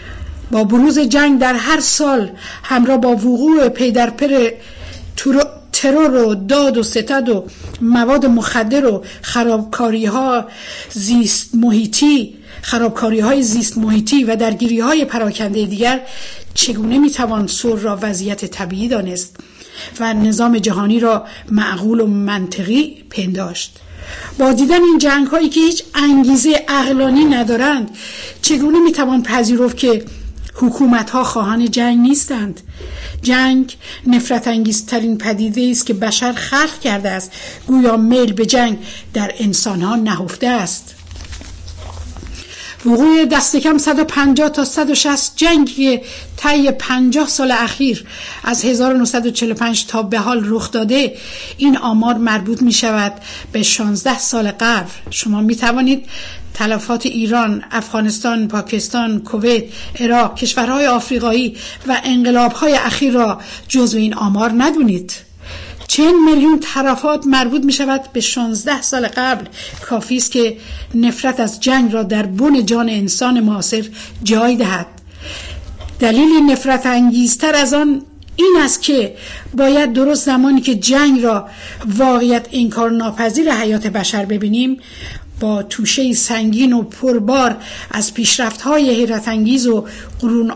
با بروز جنگ در هر سال همراه با وقوع پی در پر ترور و داد و ستد و مواد مخدر و خرابکاری ها زیست محیطی خرابکاری های زیست محیطی و درگیری های پراکنده دیگر چگونه میتوان صلح را وضعیت طبیعی دانست و نظام جهانی را معقول و منطقی پنداشت؟ با دیدن این جنگ هایی که هیچ انگیزه عقلانی ندارند چگونه میتوان پذیرفت که حکومت ها خواهان جنگ نیستند؟ جنگ نفرت انگیزترین پدیده است که بشر خلق کرده است. گویا میل به جنگ در انسان ها نهفته است. وقوع دست کم صد و پنجاه تا صد و شصت جنگی طی پنجاه سال اخیر از هزار و نهصد و چهل و پنج تا به حال رخ داده، این آمار مربوط می شود به شانزده سال قبل. شما می توانید تلفات ایران، افغانستان، پاکستان، کویت، عراق، کشورهای آفریقایی و انقلاب‌های اخیر را جزو این آمار ندونید. چند میلیون تلفات مربوط می شود به شانزده سال قبل. کافی است که نفرت از جنگ را در بن جان انسان معاصر جای دهد. دلیل نفرت انگیزتر از آن این است که باید درست زمانی که جنگ را واقعیت انکار ناپذیر حیات بشر ببینیم، با توشه سنگین و پربار از پیشرفت‌های حیرت انگیز و قرون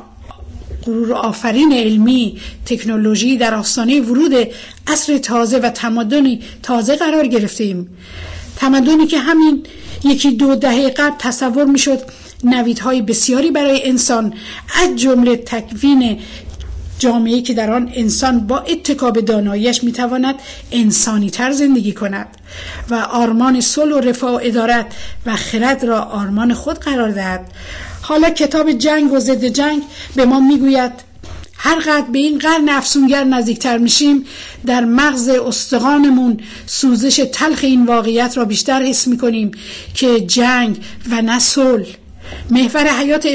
غرور آفرین علمی تکنولوژی در آستانه ورود عصر تازه و تمدنی تازه قرار گرفتیم. تمدنی که همین یکی دو دهه قبل تصور میشد نویدهای بسیاری برای انسان، از جمله تکوین جامعه‌ای که در آن انسان با اتکا به داناییش میتواند انسانی تر زندگی کند و آرمان صلح و رفاه و عدالت و خرد را آرمان خود قرار دهد. حالا کتاب جنگ و ضد جنگ به ما میگوید هر قدر به این قرن افسونگر نزدیکتر میشیم، در مغز استخوانمون سوزش تلخ این واقعیت را بیشتر حس میکنیم که جنگ و نه صلح محور حیات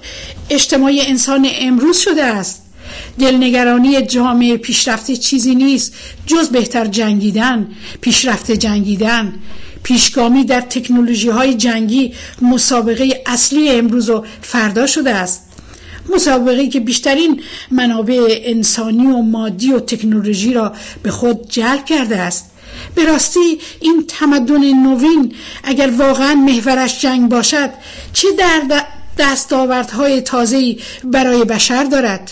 اجتماعی انسان امروز شده است. دلنگرانی جامعه پیشرفته چیزی نیست جز بهتر جنگیدن، پیشرفته جنگیدن. پیشگامی در تکنولوژی های جنگی مسابقه اصلی امروز و فردا شده است. مسابقه‌ای که بیشترین منابع انسانی و مادی و تکنولوژی را به خود جلب کرده است. به راستی این تمدن نوین اگر واقعا محورش جنگ باشد، چه در دستاوردهای تازه‌ای برای بشر دارد؟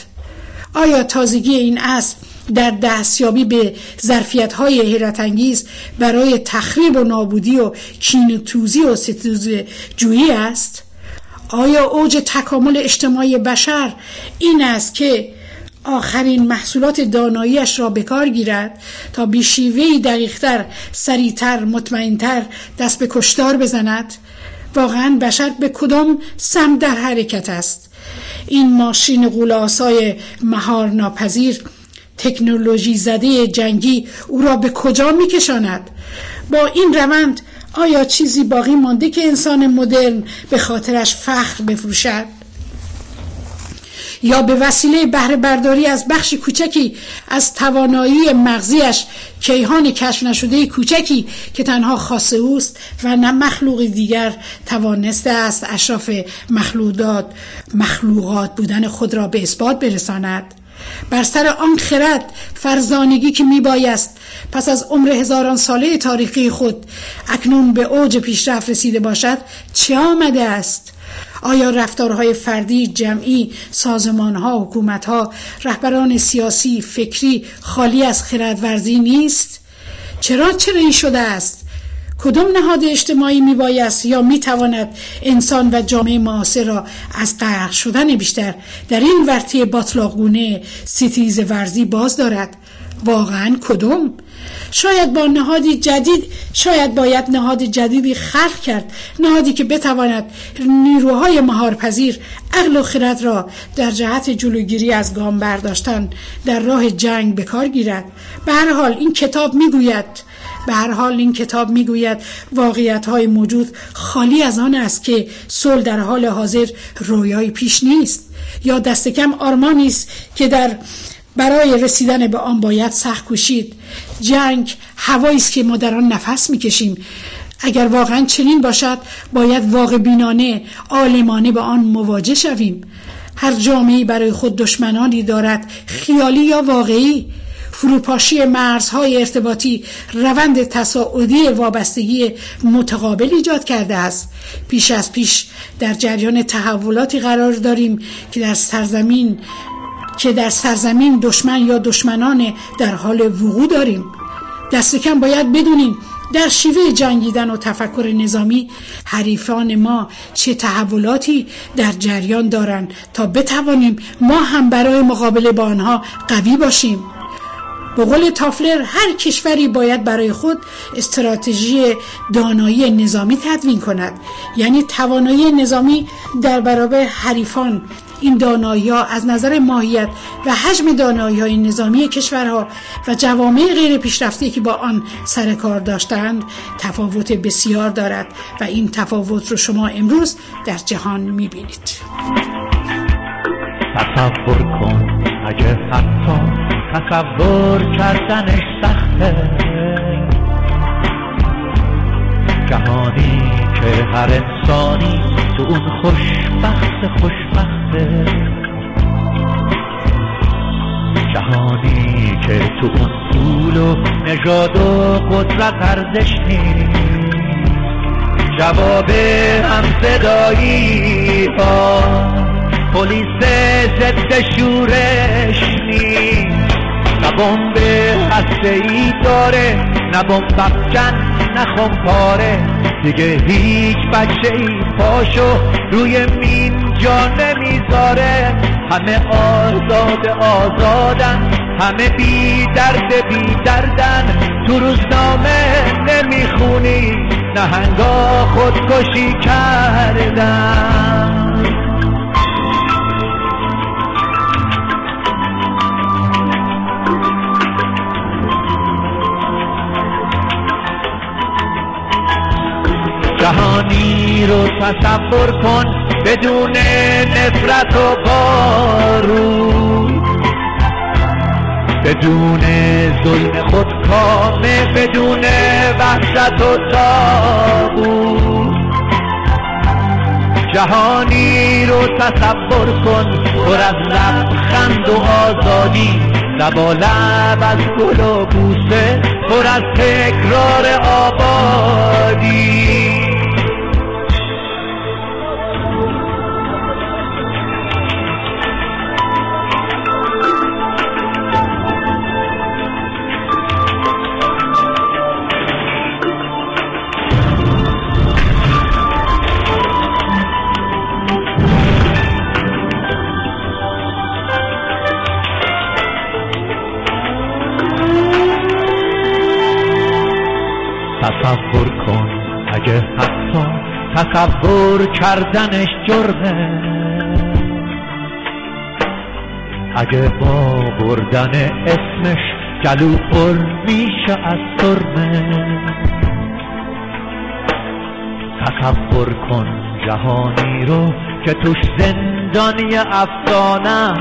آیا تازگی این عصر در دستیابی به ظرفیت‌های حیرت انگیز برای تخریب و نابودی و کینه‌توزی و ستیزجویی است؟ آیا اوج تکامل اجتماعی بشر این است که آخرین محصولات داناییش را به کار گیرد تا به شیوهی دقیق‌تر، سریع‌تر، مطمئن‌تر دست به کشتار بزند؟ واقعاً بشر به کدام سمت در حرکت است؟ این ماشین غول‌آسای مهار ناپذیر، تکنولوژی زده جنگی او را به کجا می‌کشاند؟ با این روند آیا چیزی باقی مانده که انسان مدرن به خاطرش فخر بفروشد؟ یا به وسیله بهره برداری از بخشی کوچکی از توانایی مغزیش، کیهان کشف نشده کوچکی که تنها خاص اوست و نه مخلوق دیگر توانسته است اشراف مخلوقات مخلوقات بودن خود را به اثبات برساند؟ بر سر آن خرد فرزانگی که می بایست پس از عمر هزاران ساله تاریخی خود اکنون به اوج پیشرفت رسیده باشد چه آمده است؟ آیا رفتارهای فردی، جمعی، سازمانها، حکومتها، رهبران سیاسی، فکری خالی از خردورزی نیست؟ چرا چنین شده است؟ کدام نهاد اجتماعی می بایست یا می تواند انسان و جامعه معاصر را از غرق شدن بیشتر در این ورطه باطلاق‌گونه ستیزه ورزی باز دارد؟ واقعا کدام؟ شاید با نهادی جدید شاید باید نهاد جدیدی خلق کرد، نهادی که بتواند نیروهای مهارپذیر عقل و خرد را در جهت جلوگیری از گام برداشتن در راه جنگ به کار گیرد. به هر حال این کتاب میگوید به هر حال این کتاب میگوید واقعیت‌های موجود خالی از آن است که صلح در حال حاضر رویای پیش نیست یا دست کم آرمانی است که در برای رسیدن به آن باید سخت کوشید. جنگ هوایی است که ما در آن نفس میکشیم. اگر واقعا چنین باشد باید واقع بینانه، عالمانه با آن مواجه شویم. هر جامعه‌ای برای خود دشمنانی دارد، خیالی یا واقعی. فروپاشی مرزهای ارتباطی روند تصاعدی وابستگی متقابل ایجاد کرده است. پیش از پیش در جریان تحولاتی قرار داریم که در سرزمین که در سرزمین دشمن یا دشمنان در حال وقوع داریم. دست کم باید بدونیم در شیوه جنگیدن و تفکر نظامی حریفان ما چه تحولاتی در جریان دارند تا بتوانیم ما هم برای مقابله با آنها قوی باشیم. به قول تافلر هر کشوری باید برای خود استراتژی دانایی نظامی تدوین کند، یعنی توانایی نظامی در برابر حریفان. این دانایی‌ها از نظر ماهیت و حجم دانایی‌های نظامی کشورها و جوامع غیر پیشرفته که با آن سر کار داشتند تفاوت بسیار دارد و این تفاوت رو شما امروز در جهان می‌بینید. تصور کن اگه حتی تصور کردنش سخته، جهانی که هر انسانی تو اون خوشبخت خوشبخته، جهانی که تو اون پول و نژاد و قدرت ارزش نیست، جواب هم صدایی ها پلیس ضد شورش نیست، نه بمب هسته‌ای داره نه بمب افکن نه خمپاره، دیگه هیچ بچه ای پاشو روی مین جا نمیذاره، همه آزاد آزادن همه بی درد بی دردن، تو روزنامه نمیخونی نهنگا خودکشی کردن. جهانی رو تصور کن بدون نفرت و بارود، بدون ظلم خودکامه، بدون وحشت و تابوت. جهانی رو تصور کن پر از لبخند و آزادی، لب و لب از گل و بوسه، پر از تکرار آبادی. تصور کن اگه حتی تصور کردنش جرمه، اگه با بردن اسمش گلو پر میشه از سرمه. تصور کن جهانی رو که توش زندانی افسانه،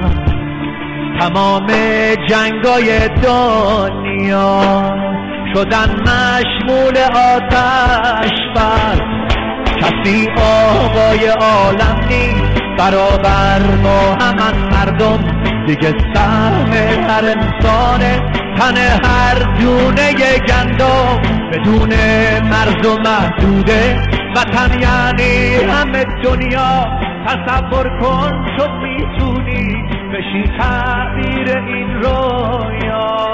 تمام جنگای دنیا شدن مشمول آتش بس، کسی آقای عالم نیست برابر با همان مردم، دیگه سهم هر انسانه تن هر دونه گندم، بدون مرز و محدوده وطن یعنی همه دنیا. تصور کن تو میتونی بشی تعبیر این رویا.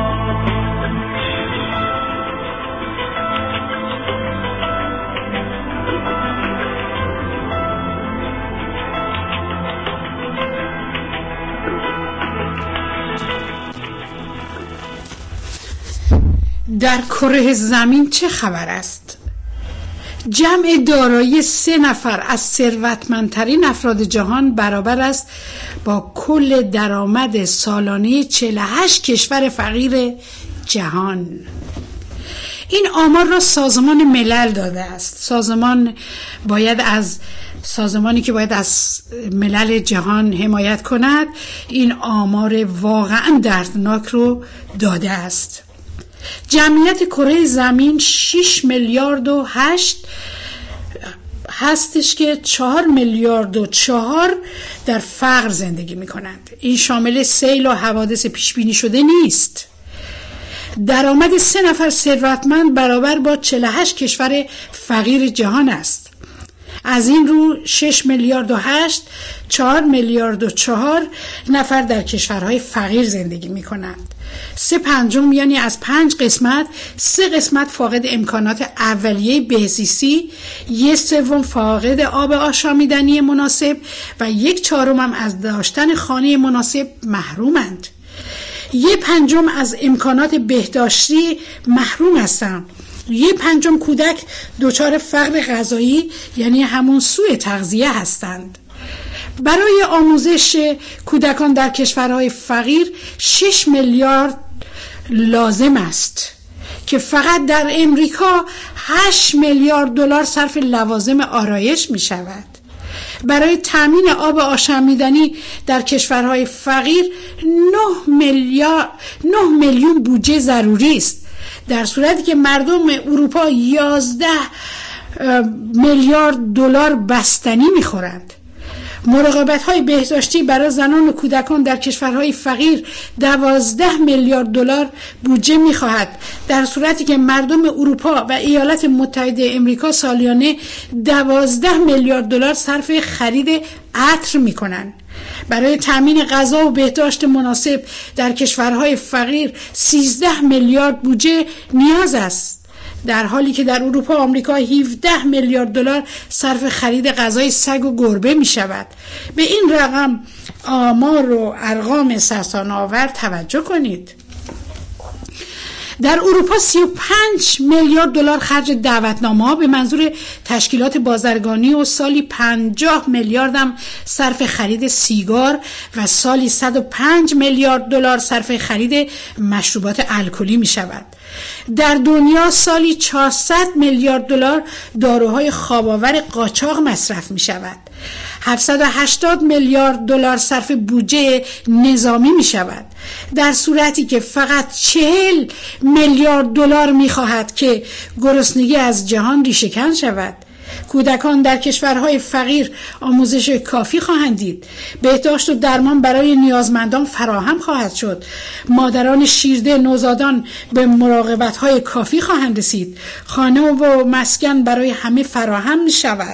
در کره زمین چه خبر است؟ جمع دارایی سه نفر از ثروتمندترین افراد جهان برابر است با کل درآمد سالانه چهل و هشت کشور فقیر جهان. این آمار را سازمان ملل داده است. سازمان باید از سازمانی که باید از ملل جهان حمایت کند این آمار واقعا دردناک رو داده است. جمعیت کره زمین شش میلیارد و هشت هستش که چهار میلیارد و چهار در فقر زندگی می کنند. این شامل سیل و حوادث پیش بینی شده نیست. درآمد سه نفر ثروتمند برابر با چهل و هشت کشور فقیر جهان است. از این رو شش میلیارد و هشت، چهار میلیارد و چهار نفر در کشورهای فقیر زندگی می کنند. سه پنجم یعنی از پنج قسمت سه قسمت فاقد امکانات اولیه بهزیستی، یک سوم فاقد آب آشامیدنی مناسب و یک چهارم هم از داشتن خانه مناسب محرومند. یک پنجم از امکانات بهداشتی محروم هستند. یک پنجم کودک دچار فقر غذایی یعنی همون سوء تغذیه هستند. برای آموزش کودکان در کشورهای فقیر شش میلیارد لازم است که فقط در امریکا هشت میلیارد دلار صرف لوازم آرایش می شود. برای تامین آب آشامیدنی در کشورهای فقیر نه میلیارد نه میلیون بودجه ضروری است، در صورتی که مردم اروپا یازده میلیارد دلار بستنی میخورند. مراقبت های بهداشتی برای زنان و کودکان در کشورهای فقیر دوازده میلیارد دلار بودجه میخواهد، در صورتی که مردم اروپا و ایالات متحده امریکا سالیانه دوازده میلیارد دلار صرف خرید عطر میکنند. برای تامین غذا و بهداشت مناسب در کشورهای فقیر سیزده میلیارد بودجه نیاز است، در حالی که در اروپا و آمریکا هفده میلیارد دلار صرف خرید غذای سگ و گربه می شود. به این رقم آمار و ارقام سرسام‌آور توجه کنید. در اروپا سی و پنج میلیارد دلار خرج دعوتنامه‌ها به منظور تشکیلات بازرگانی و سالی پنجاه میلیارد هم صرف خرید سیگار و سالی صد و پنج میلیارد دلار صرف خرید مشروبات الکلی می شود. در دنیا سالی چهارصد میلیارد دلار داروهای خواب‌آور قاچاق مصرف می شود. هفتصد و هشتاد میلیارد دلار صرف بودجه نظامی می شود، در صورتی که فقط چهل میلیارد دلار می خواهد که گرسنگی از جهان ریشه‌کن شود. کودکان در کشورهای فقیر آموزش کافی خواهند دید، بهداشت و درمان برای نیازمندان فراهم خواهد شد، مادران شیرده نوزادان به مراقبت‌های کافی خواهند رسید، خانه و مسکن برای همه فراهم می شود.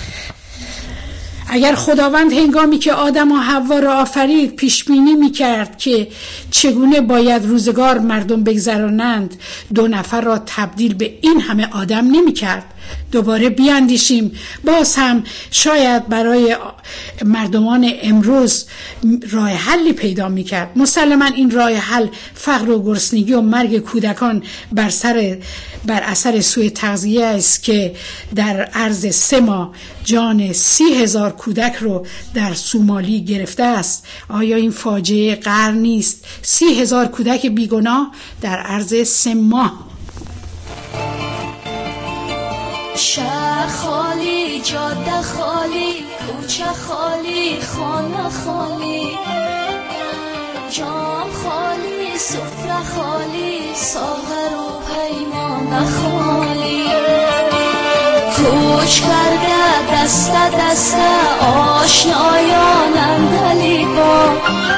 اگر خداوند هنگامی که آدم و حوا را آفرید پیش بینی می‌کرد که چگونه باید روزگار مردم بگذرانند، دو نفر را تبدیل به این همه آدم نمی‌کرد. دوباره بیاندیشیم، باز هم شاید برای مردمان امروز راه حلی پیدا می‌کرد. مسلماً این راه حل فقر و گرسنگی و مرگ کودکان بر سر بر اثر سوء تغذیه است که در عرض سه ماه جان سی هزار کودک رو در سومالی گرفته است. آیا این فاجعه قرن نیست؟ سی هزار کودک بیگناه در عرض سه ماه. شهر خالی، جاده خالی، کوچه خالی، خانه خالی، جام خالی، سفره خالی، ساغر و پیمان خالی. کوچ کرده دست دست آشنایان اندلی با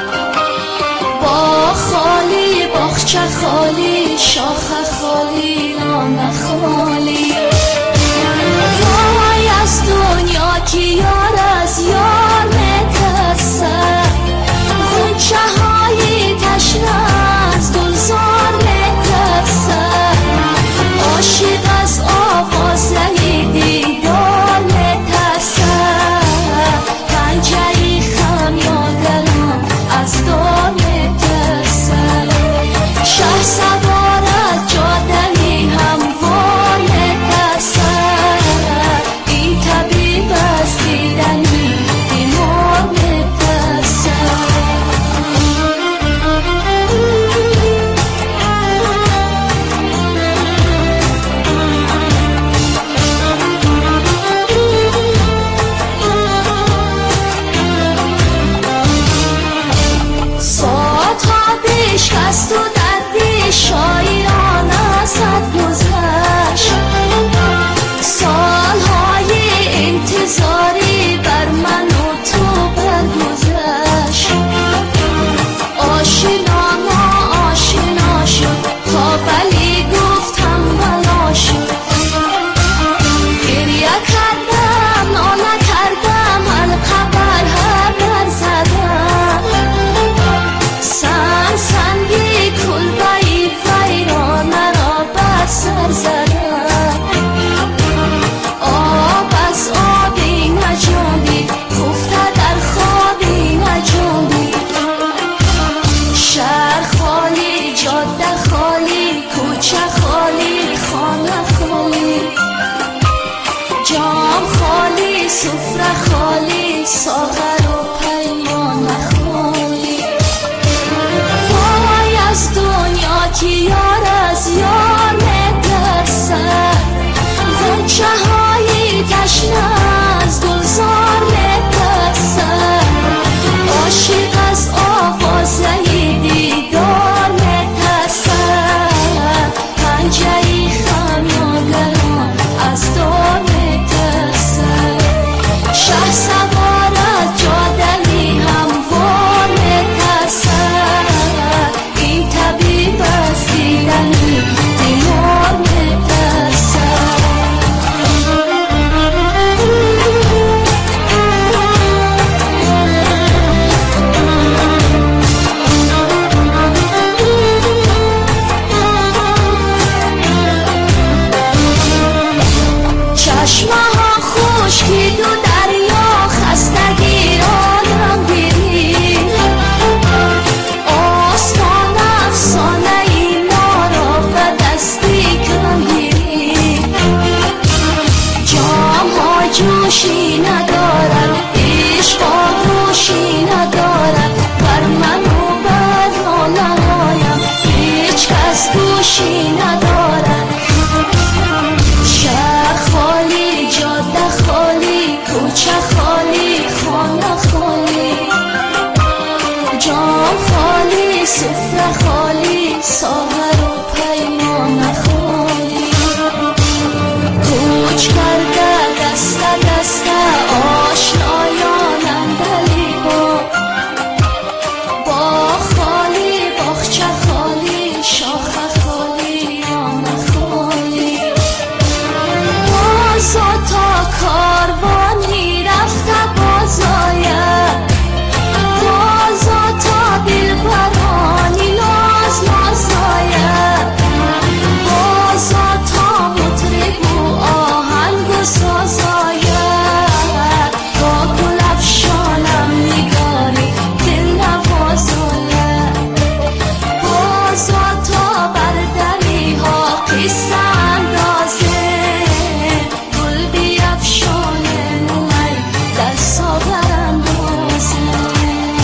با خالی، باغچه خالی، شاخه خالی، نان خالی. وای از دنیا که یار از یار میترسه، غنچه های تشنه از گلزار میترسه، عاشق از آوازه دیدار میترسه، پنجه خمیازه از دار میترسه. شه سوار از جاده هموار سفره خالی ساغر و پیمان خالی وای از دنیا که یار از یار میترسد غنچه های تشنه از گلزار میترسد عاشق از آوازه دیدار میترسد پنجه خمیازگران از دار میترسد شه سوار از جادهی هموار میترسد این طبیب از دیدنی بیمار میترسد چشمه ها خشکید و دریا خستگی آدم گیری آسمان افسانه ای ما را به دستی کمگیری جام ها جوشی ندارد عشق آغوشی ندارد بر من و بر ناله‌هایم هیچ کس گوشی ندارد شهر خالی جاده خالی کوچه خالی خانه خالی جام خالی سفره خالی ساغر و پیمان خالی کوچ کرده دسته دسته آشنایان اندلی با با خالی باغچه خالی شاخه خالی نامه خالی بازا تا کاروانی رفته بازاید بازا تا دلبرانی ناز نازاید بازا تا مطرب و آهنگ و سازاید با گل افشانم نگاری دل نوازاید بازا تا بر دری ها قصه اندازه گل بیفشانه نمی در ساغر اندازه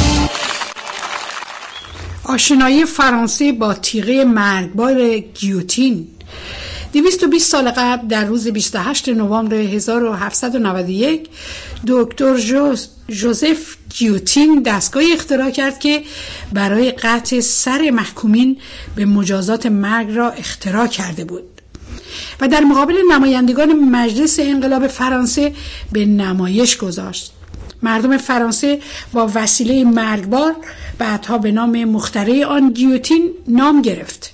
آشنایی فرانسه با تیغه مرگبار گیوتین. دویست و بیست سال قبل در روز بیست و هشتم نوامبر هزار و هفتصد و نود و یک دکتر جوز ژوزف گیوتین دستگاهی اختراع کرد که برای قطع سر محکومین به مجازات مرگ را اختراع کرده بود و در مقابل نمایندگان مجلس انقلاب فرانسه به نمایش گذاشت. مردم فرانسه با وسیله مرگبار بعدها به نام مخترع آن گیوتین نام گرفت.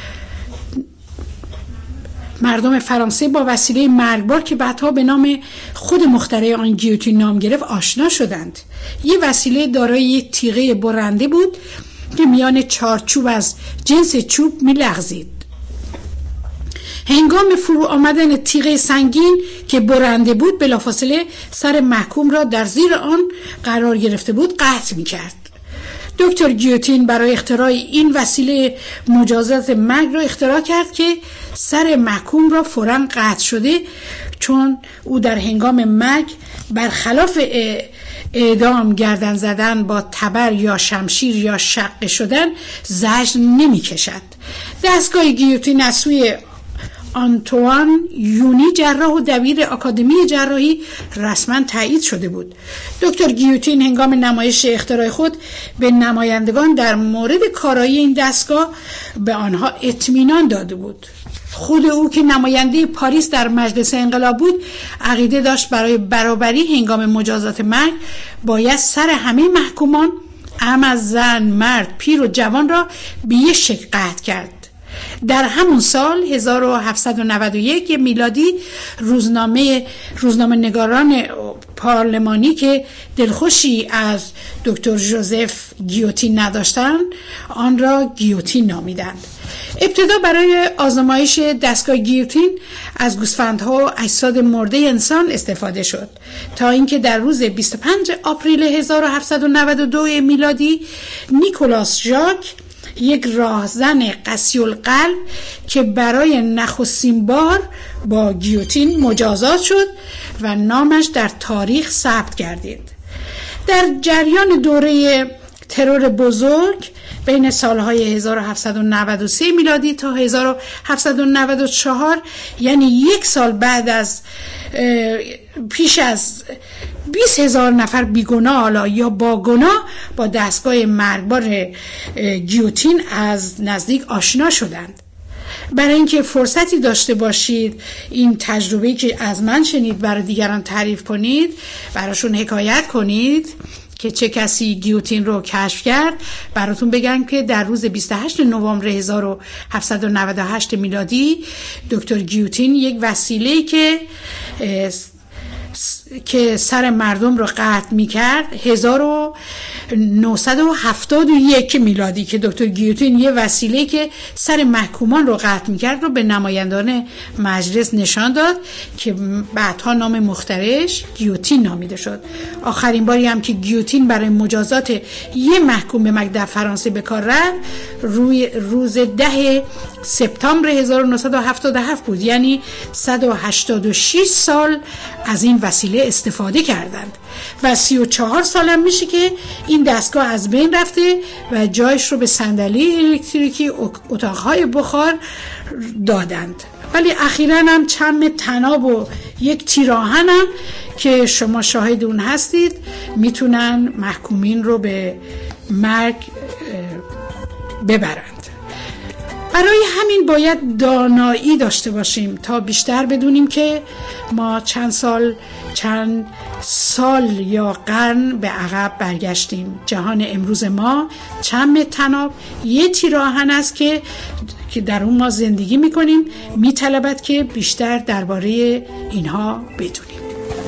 مردم فرانسه با وسیله مرگبار که بعدها به نام خود مخترع آن گیوتین نام گرفت آشنا شدند. یه وسیله دارای یک تیغه برنده بود که میان چارچوب از جنس چوب می‌لغزید. هنگام فرو آمدن تیغه سنگین که برنده بود بلافاصله سر محکوم را در زیر آن قرار گرفته بود قطع می‌کرد. دکتر گیوتین برای اختراع این وسیله مجازات مرگ را اختراع کرد که سر محکوم را فوراً قطع شده، چون او در هنگام مرگ برخلاف اعدام گردن زدن با تبر یا شمشیر یا شقه شدن زجر نمی کشد. دستگاه گیوتین از سوی آنتوان یونی جراح و دبیر آکادمی جراحی رسما تایید شده بود. دکتر گیوتین هنگام نمایش اختراع خود به نمایندگان در مورد کارایی این دستگاه به آنها اطمینان داده بود. خود او که نماینده پاریس در مجلس انقلاب بود عقیده داشت برای برابری هنگام مجازات مرگ باید سر همه محکومان هم از زن، مرد، پیر و جوان را به یک شکل قطع کرد. در همون سال هزار و هفتصد و نود و یک میلادی روزنامه روزنامه نگاران پارلمانی که دلخوشی از دکتر ژوزف گیوتین نداشتند آن را گیوتین نامیدند. ابتدا برای آزمایش دستگاه گیوتین از گوسفندها و اجساد مرده انسان استفاده شد تا اینکه در روز بیست و پنجم آپریل هزار و هفتصد و نود و دو میلادی نیکولاس ژاک یک راهزن قسی‌القلب که برای نخستین بار با گیوتین مجازات شد و نامش در تاریخ ثبت گردید. در جریان دوره ترور بزرگ بین سالهای هزار و هفتصد و نود و سه میلادی تا هزار و هفتصد و نود و چهار، یعنی یک سال بعد از پیش از بیست هزار نفر بیگناه حالا یا با گناه با دستگاه مرگبار گیوتین از نزدیک آشنا شدند. برای اینکه فرصتی داشته باشید این تجربه‌ای که از من شنید برای دیگران تعریف کنید، براشون حکایت کنید که چه کسی گیوتین رو کشف کرد، براتون بگم که در روز بیست و هشتم نوامبر هزار و هفتصد و نود و هشت میلادی دکتر گیوتین یک وسیله‌ای که که سر مردم رو قطع می‌کرد، هزار و نهصد و هفتاد و یک میلادی که دکتر گیوتین یه وسیله که سر محکومان رو قطع می‌کرد رو به نمایندگان مجلس نشان داد که بعدها نام مخترعش گیوتین نامیده شد. آخرین باری هم که گیوتین برای مجازات یه محکوم به مرگ در فرانسه به کار رفت روی روز ده سپتامبر هزار و نهصد و هفتاد و هفت بود، یعنی صد و هشتاد و شش سال از این وسیله استفاده کردند و سی و چهار سال هم میشه که این دستگاه از بین رفته و جایش رو به صندلی الکتریکی اتاقهای بخار دادند. ولی اخیراً هم چم طناب و یک تیراهن هم که شما شاهد اون هستید میتونن محکومین رو به مرگ ببرند. برای همین باید دانایی داشته باشیم تا بیشتر بدونیم که ما چند سال چند سال یا قرن به عقب برگشتیم. جهان امروز ما چم طناب یه تیراهن است که که در اون ما زندگی میکنیم، میطلبد که بیشتر درباره اینها بدونیم.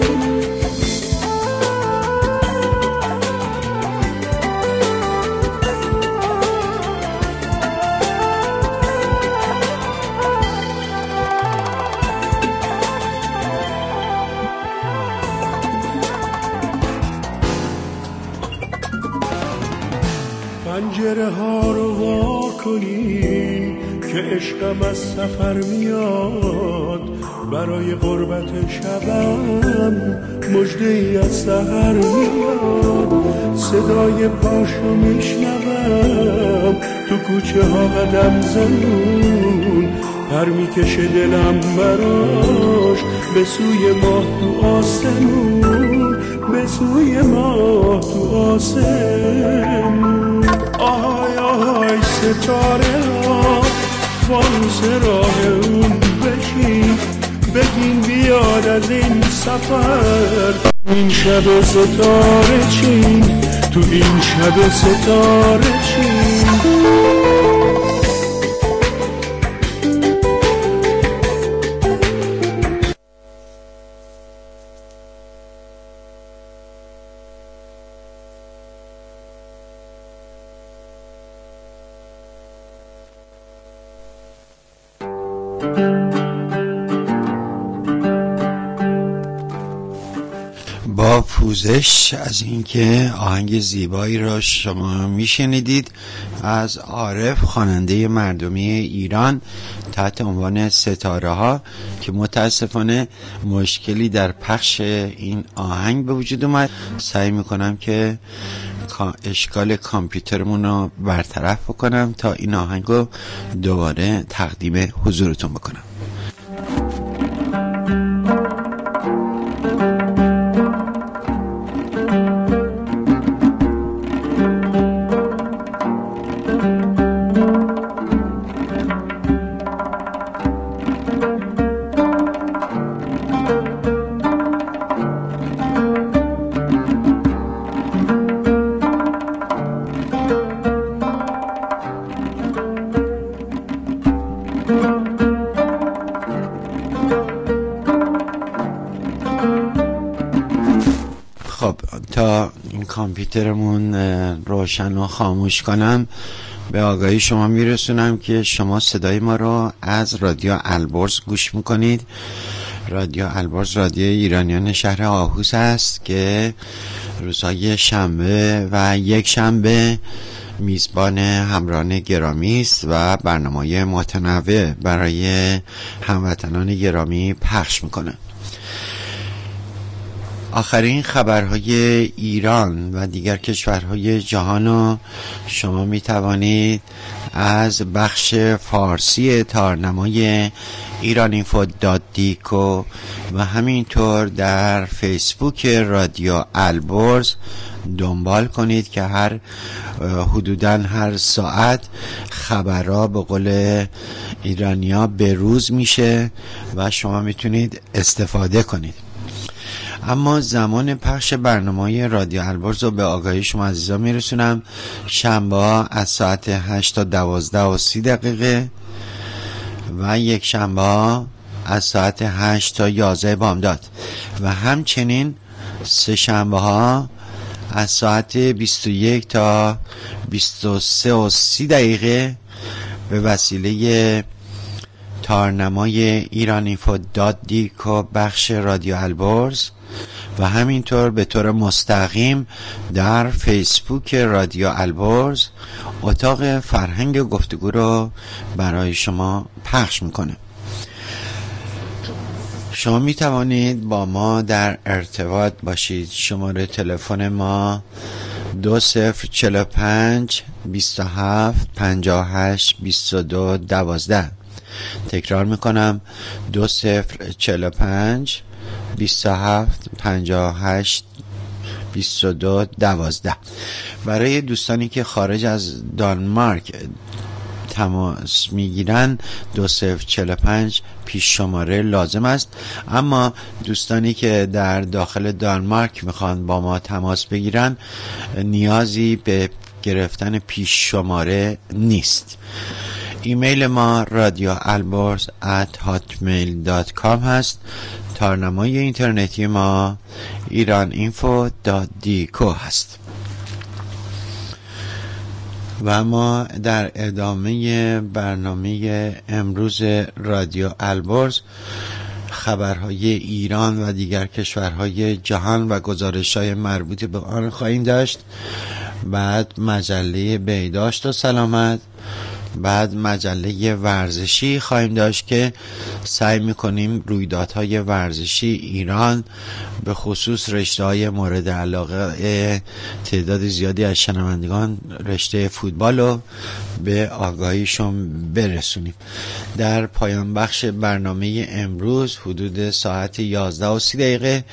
پنجره ها رو وا کنین که عشقم از سفر میاد، برای قربت شبم مژده ای از سحر میاد. صدای پاشو میشنوم تو کوچه ها قدم زنون، پر میکشه دلم براش به سوی ماه تو آسمون، به سوی ماه تو آسمون. آهای آهای ستاره ها فانوس راه اون بشین، بگین بیاد از این سفر این شب ستاره چین، تو این شب ستاره چین. با پوزش از اینکه آهنگ زیبایی را شما میشنیدید از عارف، خواننده مردمی ایران، تحت عنوان ستاره ها، که متاسفانه مشکلی در پخش این آهنگ به وجود اومد. سعی میکنم که اشکال کامپیوترمون رو برطرف بکنم تا این آهنگ رو دوباره تقدیم حضورتون بکنم. تا این کامپیوترمون روشن و خاموش کنم به آگاهی شما میرسونم که شما صدای ما رو از رادیو البرز گوش میکنید. رادیو البرز رادیو ایرانیان شهر آهوز است که روزهای شنبه و یک شنبه میزبان همراهان گرامی است و برنامه‌های متنوع برای هموطنان گرامی پخش میکنه. آخرین خبرهای ایران و دیگر کشورهای جهان رو شما می توانید از بخش فارسی تارنمای ایرانینفو دات دیکو و همینطور در فیسبوک رادیو البرز دنبال کنید که هر حدوداً هر ساعت خبرها به قول ایرانیا به روز میشه و شما میتونید استفاده کنید. اما زمان پخش برنامه رادیو البرز رو به آگاهی شما عزیزان میرسونم. شنبه ها از ساعت هشت تا دوازده و سی دقیقه و یک شنبه ها از ساعت هشت تا یازده بامداد و همچنین سه شنبه ها از ساعت بیست و یک تا بیست و سه و سی دقیقه به وسیله تارنمای ایرانینفو دات دیکو بخش رادیو البرز و همینطور به طور مستقیم در فیسبوک رادیو البرز اتاق فرهنگ گفتگو رو برای شما پخش میکنه. شما می توانید با ما در ارتباط باشید. شماره تلفن ما دو صفر چهل و پنج بیست و هفت پنجاه و هشت بیست و دو دوازده. تکرار میکنم دو صفر چهل و پنج بیست و هفت پنجاه و هشت بیست و دو دوازده. برای دوستانی که خارج از دانمارک تماس میگیرن دو صفر چهل و پنج پیش شماره لازم است، اما دوستانی که در داخل دانمارک میخوان با ما تماس بگیرن نیازی به گرفتن پیش شماره نیست. ایمیل ما رادیو البرز ات هاتمیل دات کام هست. تارنمای اینترنتی ما ایرانینفو دات دیکو هست. و ما در ادامه برنامه امروز رادیو البرز خبرهای ایران و دیگر کشورهای جهان و گزارش‌های مربوط به آن خواهیم داشت. بعد مجله بهداشت و سلامت، بعد مجله ورزشی خواهیم داشت که سعی میکنیم رویدادهای ورزشی ایران به خصوص رشته‌های مورد علاقه تعداد زیادی از شنوندگان رشته فوتبال رو به آگاهیشون برسونیم. در پایان بخش برنامه امروز حدود ساعت یازده و سی دقیقه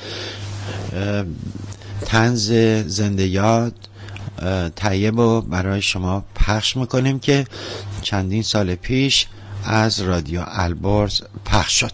طنز زنده یاد طیب رو برای شما پخش میکنیم که چندین سال پیش از رادیو البرز پخش شد.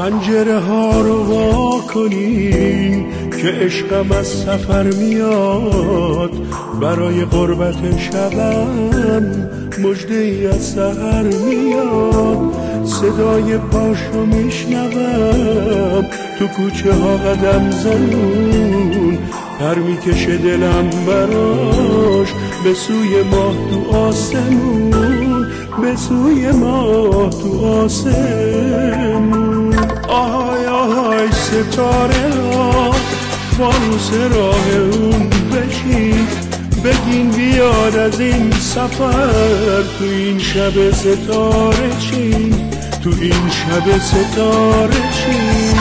پنجره ها رو وا کنین که عشقم از سفر میاد، برای قربت شبم مژده ای از سحر میاد. صدای پاشو میشنوم تو کوچه ها قدم زنون، پر میکشه دلم براش به سوی ماه تو آسمون، به سوی ماه تو آسمون. آهای آهای ستاره ها فانوس راه اون بشین، بگین بیاد از این سفر تو این شب ستاره چین، تو این شب ستاره چین.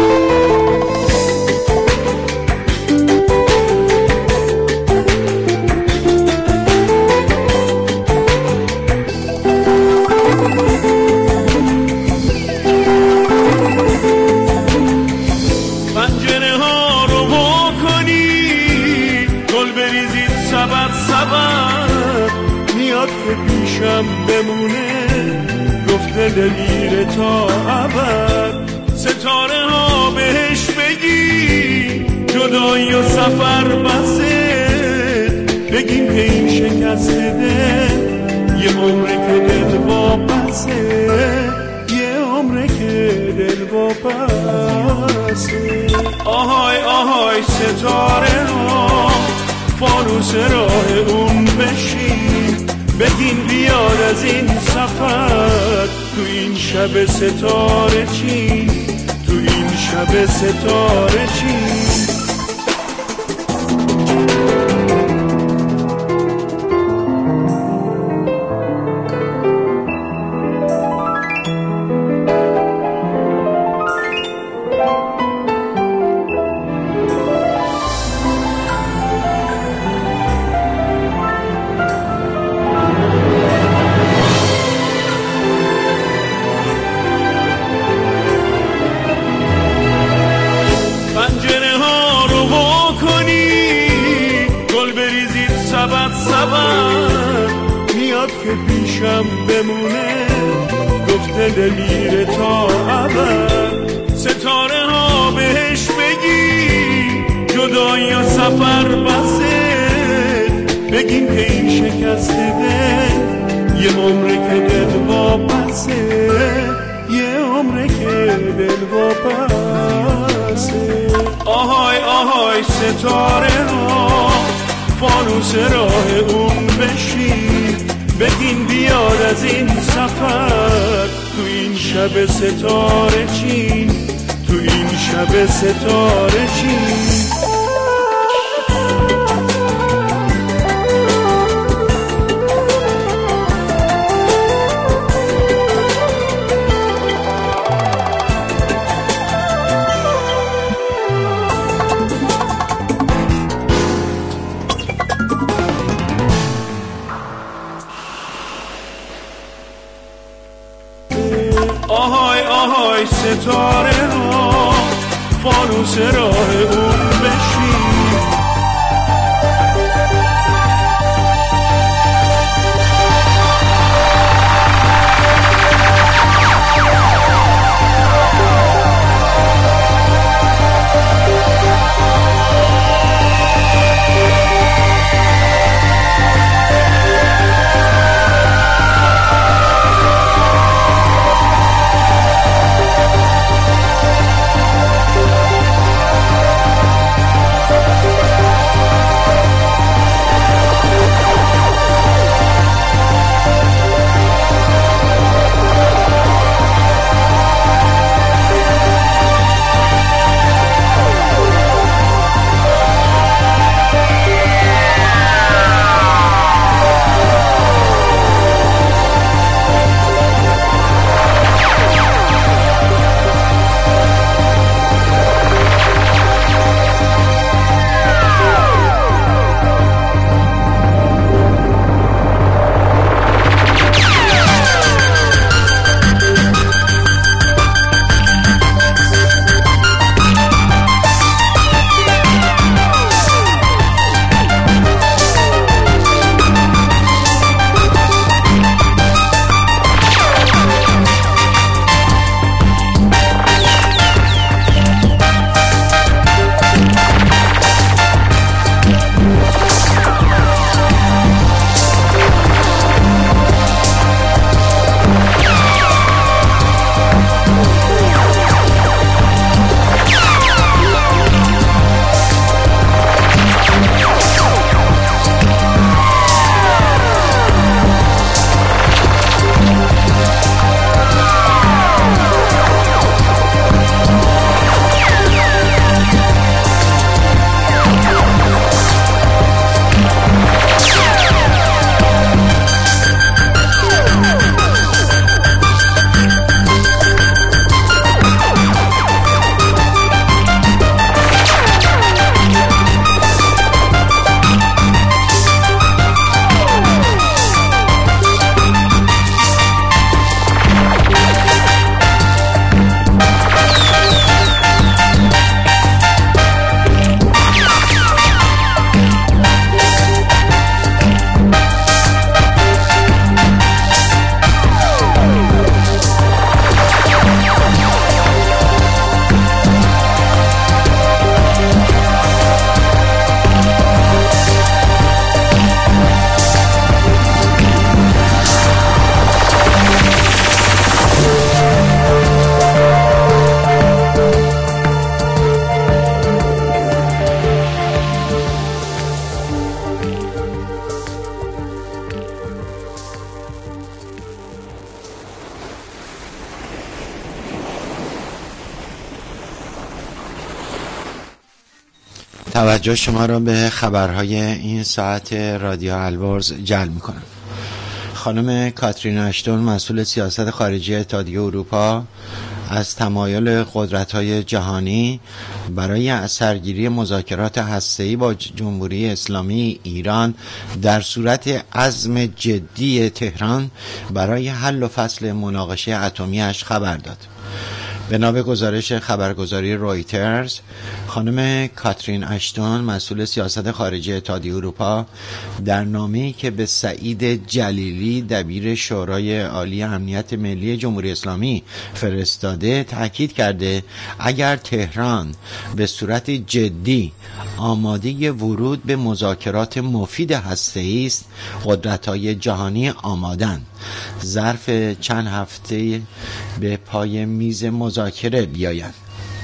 بمونه گفته دلیر تا ابد، ستاره ها بهش بگی جدایی و سفر بسه، بگیم که این شکست دل یه عمره که دل واپسه، یه عمره که دل واپسه. آهای آهای ستاره ها فانوس راه اون بشین، بگین بیاد از این سفر تو این شب ستاره چین، تو این شب ستاره چین. بمونه گفته دلیر تا ابد، ستاره ها بهش بگی جدایی و سفر بسه، بگیم که این شکست دل یه عمره که دل واپسه، یه عمره که دل واپسه. آهای آهای ستاره ها فانوس راه اون بشین، بگین بیاد از این سفر تو این شب ستاره چین، تو این شب ستاره چین. آهای آهای ستاره ها فانوس راه اون بشین، توجه شما را به خبرهای این ساعت رادیو البرز جلب می‌کنم. خانم کاترین اشتون مسئول سیاست خارجی اتحادیه اروپا از تمایل قدرت‌های جهانی برای اثرگیری مذاکرات هسته‌ای با جمهوری اسلامی ایران در صورت عزم جدی تهران برای حل و فصل مناقشه اتمی‌اش خبر داد. بنا به گزارش خبرگزاری رویترز، خانم کاترین اشتون مسئول سیاست خارجی اتحادیه اروپا در نامه‌ای که به سعید جلیلی دبیر شورای عالی امنیت ملی جمهوری اسلامی فرستاده تاکید کرده اگر تهران به صورت جدی آماده ورود به مذاکرات مفید هسته‌ای است، قدرت‌های جهانی آمادند ظرف چند هفته به پای میز مذاکره بیایند.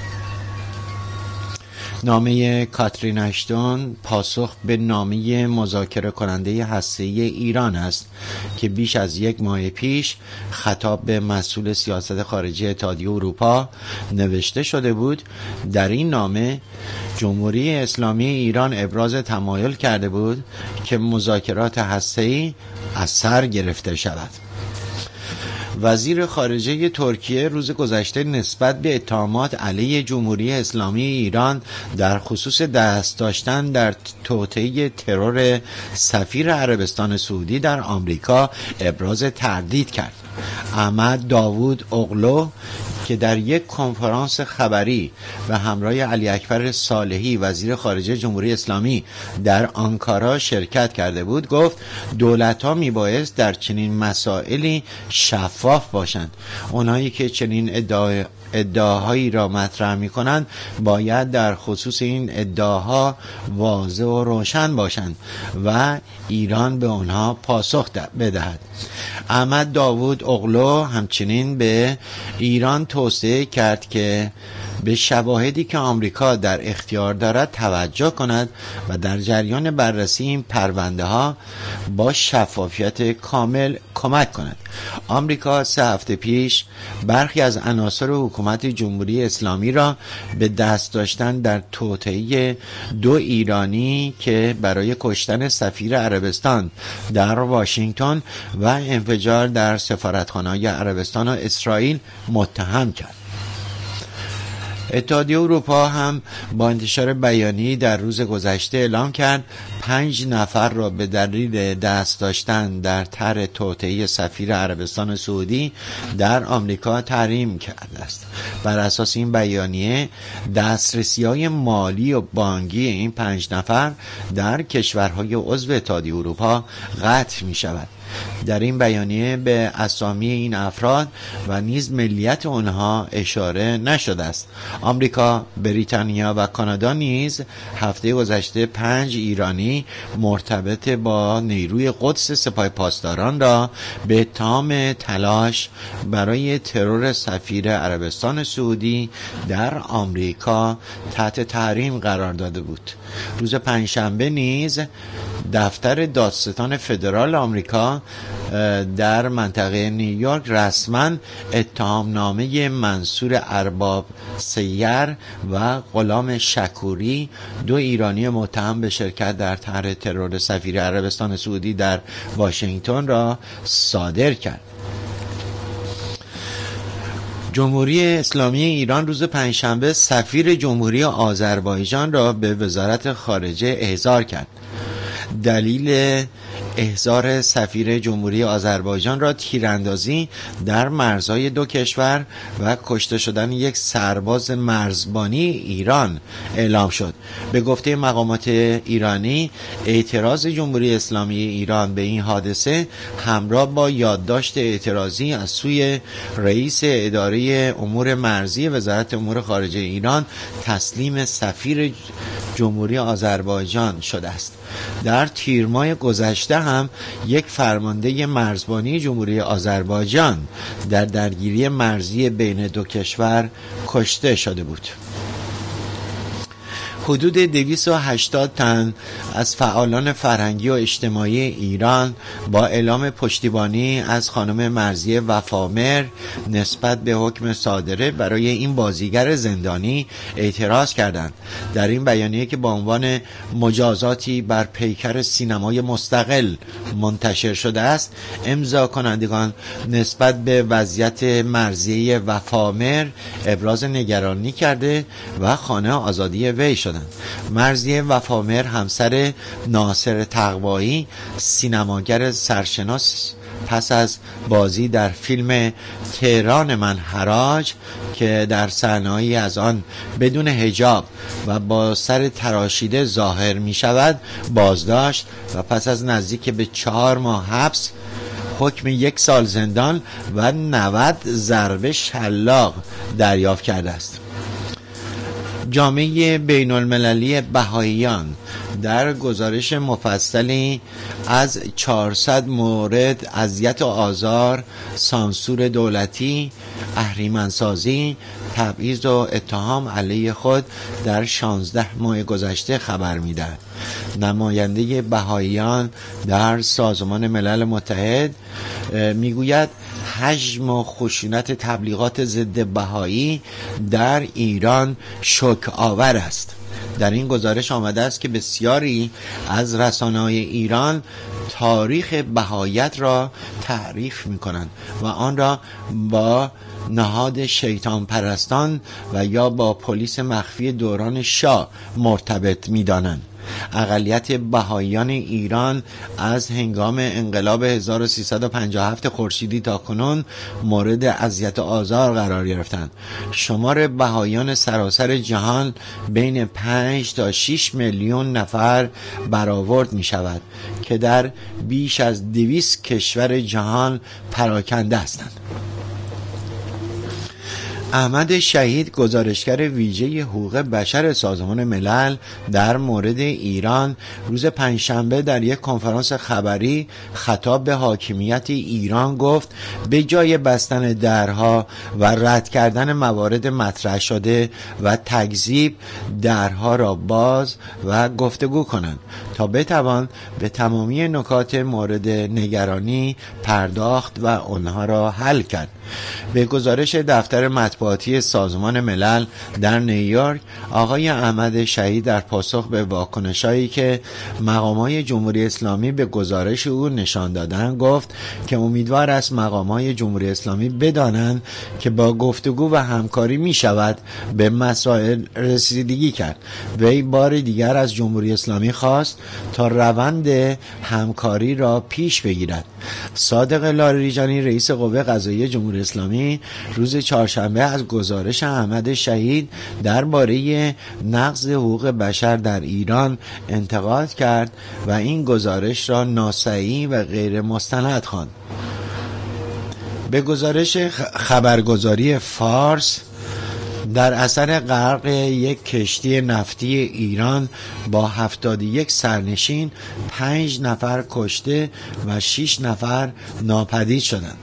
نامه کاترین اشتون پاسخ به نامه مذاکره کننده هسته‌ای ایران است که بیش از یک ماه پیش خطاب به مسئول سیاست خارجی اتحادیه اروپا نوشته شده بود. در این نامه جمهوری اسلامی ایران ابراز تمایل کرده بود که مذاکرات هسته‌ای از سر گرفته شود. وزیر خارجه ترکیه روز گذشته نسبت به اتهامات علیه جمهوری اسلامی ایران در خصوص دست داشتن در توطئه ترور سفیر عربستان سعودی در آمریکا ابراز تردید کرد. احمد داوود اغلو که در یک کنفرانس خبری و همراه علی اکبر صالحی وزیر خارجه جمهوری اسلامی در آنکارا شرکت کرده بود، گفت دولت‌ها میبایست در چنین مسائلی شفاف باشند. اونایی که چنین ادعای ادعاهایی را مطرح می‌کنند باید در خصوص این ادعاها واضح و روشن باشند و ایران به آنها پاسخ بدهد. احمد داوود اغلو همچنین به ایران توصیه کرد که به شواهدی که آمریکا در اختیار دارد توجه کند و در جریان بررسی این پرونده ها با شفافیت کامل کمک کند. آمریکا سه هفته پیش برخی از عناصر حکومت جمهوری اسلامی را به دست داشتن در توطئه دو ایرانی که برای کشتن سفیر عربستان در واشنگتن و انفجار در سفارتخانه‌های عربستان و اسرائیل متهم کرد. اتحادیه اروپا هم با انتشار بیانیه‌ای در روز گذشته اعلام کرد پنج نفر را به دلیل دست داشتن در طرح توطئه سفیر عربستان سعودی در آمریکا تحریم کرده است. بر اساس این بیانیه دسترسی‌های مالی و بانکی این پنج نفر در کشورهای عضو اتحادیه اروپا قطع می‌شود. در این بیانیه به اسامی این افراد و نیز ملیت آنها اشاره نشده است. آمریکا، بریتانیا و کانادا نیز هفته گذشته پنج ایرانی مرتبط با نیروی قدس سپاه پاسداران را به اتهام تلاش برای ترور سفیر عربستان سعودی در آمریکا تحت تحریم قرار داده بود. روز پنجشنبه نیز دفتر دادستان فدرال آمریکا در منطقه نیویورک رسما اتهامنامه منصور ارباب سیر و غلام شکوری، دو ایرانی متهم به شرکت در طرح ترور سفیر عربستان سعودی در واشنگتن را صادر کرد. جمهوری اسلامی ایران روز پنجشنبه سفیر جمهوری آذربایجان را به وزارت خارجه احضار کرد. دلیل احضار سفیر جمهوری آذربایجان را تیراندازی در مرزهای دو کشور و کشته شدن یک سرباز مرزبانی ایران اعلام شد. به گفته مقامات ایرانی، اعتراض جمهوری اسلامی ایران به این حادثه همراه با یادداشت اعتراضی از سوی رئیس اداره امور مرزی وزارت امور خارجه ایران تسلیم سفیر جمهوری آذربایجان شده است. در تیر ماه گذشته هم یک فرمانده مرزبانی جمهوری آذربایجان در درگیری مرزی بین دو کشور کشته شده بود. حدود دویست و هشتاد تن از فعالان فرهنگی و اجتماعی ایران با اعلام پشتیبانی از خانم مرضیه وفامر نسبت به حکم صادره برای این بازیگر زندانی اعتراض کردند. در این بیانیه که با عنوان مجازاتی بر پیکر سینمای مستقل منتشر شده است، امضا کنندگان نسبت به وضعیت مرضیه وفامر ابراز نگرانی کرده و خانه آزادی وی شدند. مرضیه وفامر همسر ناصر تقوایی، سینماگر سرشناس، پس از بازی در فیلم تهران من حراج که در صحنه‌ای از آن بدون حجاب و با سر تراشیده ظاهر می شود بازداشت و پس از نزدیک به چهار ماه حبس حکم یک سال زندان و نود ضربه شلاق دریافت کرده است. جامعه بین المللی بهائیان در گزارش مفصلی از چهارصد مورد اذیت و آزار، سانسور دولتی، اهریمنسازی، تبعیض و اتهام علیه خود در شانزده ماه گذشته خبر می‌دهد. نماینده بهائیان در سازمان ملل متحد میگوید حجم و خشونت تبلیغات ضد بهایی در ایران شوک آور است. در این گزارش آمده است که بسیاری از رسانه‌های ایران تاریخ بهاییت را تعریف می‌کنند و آن را با نهاد شیطان پرستان و یا با پلیس مخفی دوران شاه مرتبط می‌دانند. اقلیت بهائیان ایران از هنگام انقلاب هزار و سیصد و پنجاه و هفت خورشیدی تا کنون مورد اذیت و آزار قرار گرفتند. شمار بهائیان سراسر جهان بین پنج تا شش میلیون نفر برآورد می شود که در بیش از دویست کشور جهان پراکنده هستند. احمد شهید، گزارشگر ویژه حقوق بشر سازمان ملل در مورد ایران، روز پنجشنبه در یک کنفرانس خبری خطاب به حاکمیت ایران گفت به جای بستن درها و رد کردن موارد مطرح شده و تکذیب، درها را باز و گفتگو کنند تا بتوان به تمامی نکات مورد نگرانی پرداخت و آنها را حل کرد. به گزارش دفتر مطبوعاتی سازمان ملل در نیویورک، آقای احمد شهید در پاسخ به واکنشایی که مقامات جمهوری اسلامی به گزارش او نشان دادند گفت که امیدوار است مقامات جمهوری اسلامی بدانند که با گفتگو و همکاری می شود به مسائل رسیدگی کرد. وی بار دیگر از جمهوری اسلامی خواست تا روند همکاری را پیش بگیرد. صادق لاریجانی، رئیس قوه قضاییه جمهوری اسلامی، روز چهارشنبه از گزارش احمد شهید درباره نقض حقوق بشر در ایران انتقاد کرد و این گزارش را ناصحیح و غیر مستند خواند. به گزارش خبرگزاری فارس، در اثر غرق یک کشتی نفتی ایران با هفتاد و یک سرنشین پنج نفر کشته و شش نفر ناپدید شدند.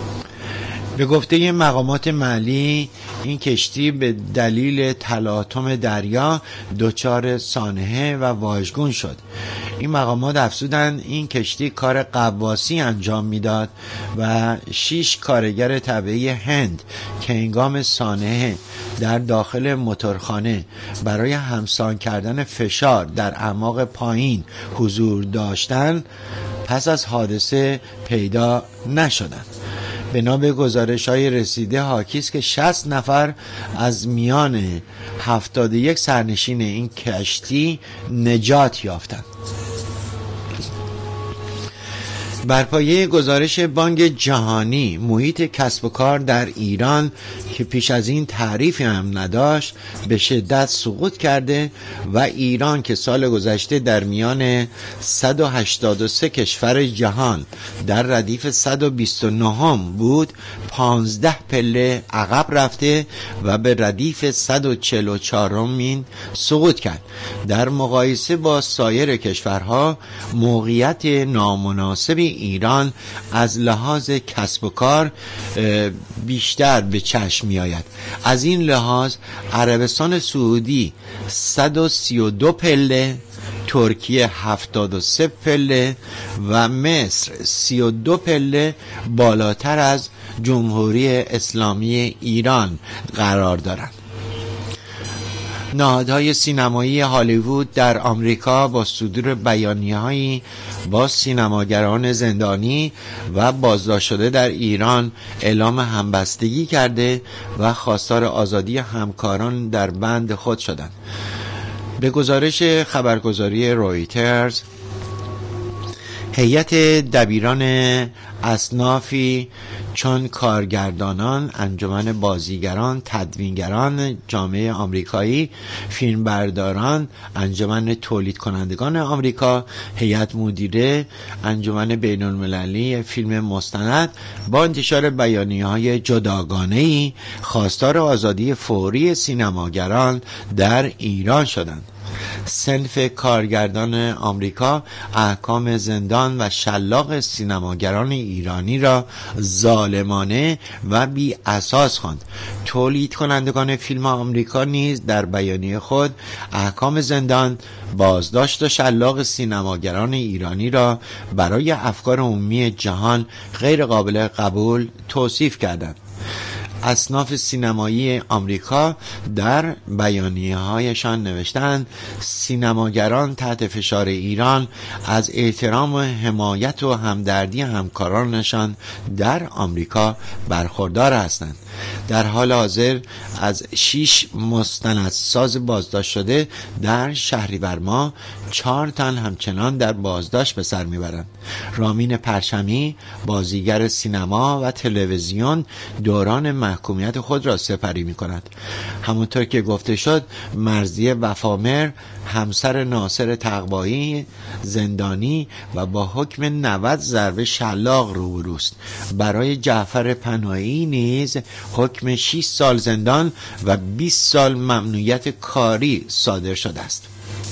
به گفته مقامات محلی این کشتی به دلیل تلاطم دریا دچار سانحه و واژگون شد. این مقامات افزودند این کشتی کار غواصی انجام میداد و شش کارگر تبعی هند که هنگام سانحه در داخل موتورخانه برای همسان کردن فشار در اعماق پایین حضور داشتند پس از حادثه پیدا نشدند. بنا به گزارش‌های رسیده حاکی است که شصت نفر از میان هفتاد و یک سرنشین این کشتی نجات یافتند. بر پایه گزارش بانک جهانی، محیط کسب و کار در ایران که پیش از این تعریفی هم نداشت به شدت سقوط کرده و ایران که سال گذشته در میان صد و هشتاد و سه کشور جهان در ردیف صد و بیست و نه بود، پانزده پله عقب رفته و به ردیف صد و چهل و چهارمین سقوط کرد. در مقایسه با سایر کشورها موقعیت نامناسبی ایران از لحاظ کسب و کار بیشتر به چشم می آید. از این لحاظ عربستان سعودی صد و سی و دو پله، ترکیه هفتاد و سه پله و مصر سی و دو پله بالاتر از جمهوری اسلامی ایران قرار دارند. نهادهای سینمایی هالیوود در آمریکا با صدور بیانیه‌هایی با سینماگران زندانی و بازداشت شده در ایران اعلام همبستگی کرده و خواستار آزادی همکاران در بند خود شدند. به گزارش خبرگزاری رویترز، هیئت دبیران اصنافی چون کارگردانان، انجمن بازیگران، تدوینگران، جامعه آمریکایی، فیلمبرداران، انجمن تولید کنندگان آمریکا، هیئت مدیره انجمن بین المللی فیلم مستند با انتشار بیانیه‌های جداگانه‌ای خواستار آزادی فوری سینماگران در ایران شدند. صنف کارگردان آمریکا احکام زندان و شلاق سینماگران ایرانی را ظالمانه و بی اساس خواند. تولید کنندگان فیلم آمریکا نیز در بیانیه خود احکام زندان، بازداشت و شلاق سینماگران ایرانی را برای افکار عمومی جهان غیر قابل قبول توصیف کردند. اصناف سینمایی آمریکا در بیانیه‌هایشان نوشتند سینماگران تحت فشار ایران از احترام و حمایت و همدردی همکارانشان در آمریکا برخوردار هستند. در حال حاضر از شش مستندساز بازداشت شده در شهریور ماه چهار تن همچنان در بازداشت به سر میبرند. رامین پرچمی، بازیگر سینما و تلویزیون، دوران محکومیت خود را سپری می کند. همونطور که گفته شد، مرضیه وفامر، همسر ناصر تقوایی، زندانی و با حکم نود ضربه شلاق روبروست. برای جعفر پناهی نیز حکم شش سال زندان و بیست سال ممنوعیت کاری صادر شده است.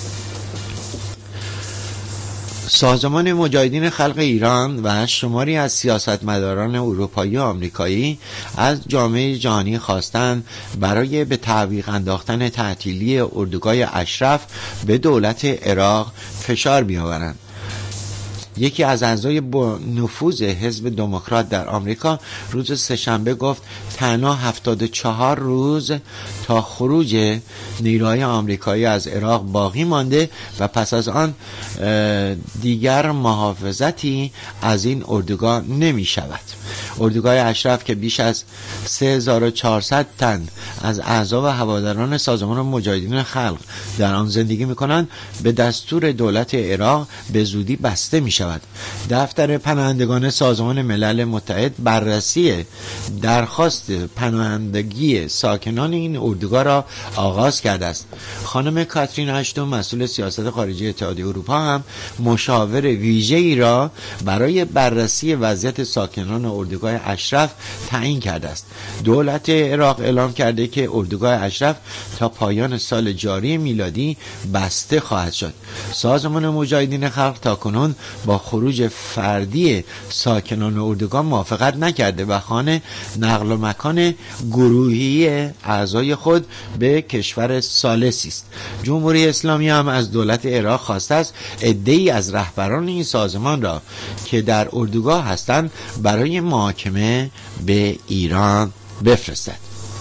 سازمان مجاهدین خلق ایران و شماری از سیاستمداران اروپایی و آمریکایی از جامعه جهانی خواستند برای به تعویق انداختن تعطیلی اردوگاه اشرف به دولت عراق فشار بیاورند. یکی از اعضای با نفوذ حزب دموکرات در آمریکا روز سه‌شنبه گفت تنها هفتاد و چهار روز تا خروج نیروهای آمریکایی از عراق باقی مانده و پس از آن دیگر محافظتی از این اردوگاه نمی شود. اردوگاه اشرف که بیش از سه هزار و چهارصد تن از اعضا و هواداران سازمان مجاهدین خلق در آن زندگی می کنند به دستور دولت عراق به زودی بسته می شود. دفتر پناهندگان سازمان ملل متحد بررسی درخواست پناهندگی ساکنان این اردوگاه را آغاز کرده است. خانم کاترین اشتون، مسئول سیاست خارجی اتحادیه اروپا، هم مشاور ویژه‌ای را برای بررسی وضعیت ساکنان اردوگاه اشرف تعیین کرده است. دولت عراق اعلام کرده که اردوگاه اشرف تا پایان سال جاری میلادی بسته خواهد شد. سازمان مجاهدین خلق تاکنون با خروج فردی ساکنان اردوگاه موافقت نکرده و خانه نقل و مکان گروهی اعضای خود به کشور ثالثی است. جمهوری اسلامی هم از دولت عراق خواسته است عده‌ای از رهبران این سازمان را که در اردوگاه هستند برای محاکمه به ایران بفرستد.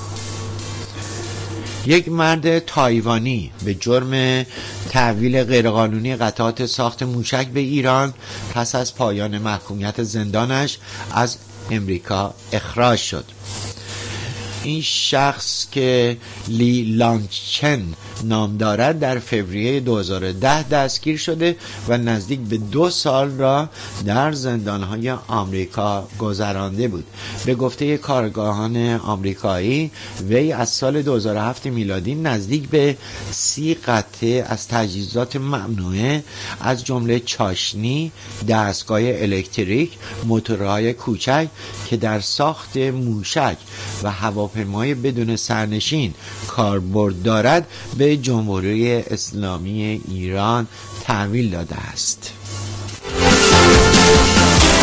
یک مرد تایوانی به جرم تحویل غیرقانونی قطعات ساخت موشک به ایران پس از پایان محکومیت زندانش از امریکا اخراج شد. این شخص که لی لانگچن نام دارد در فوریه دو هزار و ده دستگیر شده و نزدیک به دو سال را در زندانهای آمریکا گذرانده بود. به گفته کارگاهان آمریکایی، وی از سال دو هزار و هفت میلادی نزدیک به سی قطعه از تجهیزات ممنوعه از جمله چاشنی، دستگاه الکتریک، موتورهای کوچک که در ساخت موشک و هواپیمای بدون سرنشین کاربرد دارد به جمهوری اسلامی ایران تحویل داده است.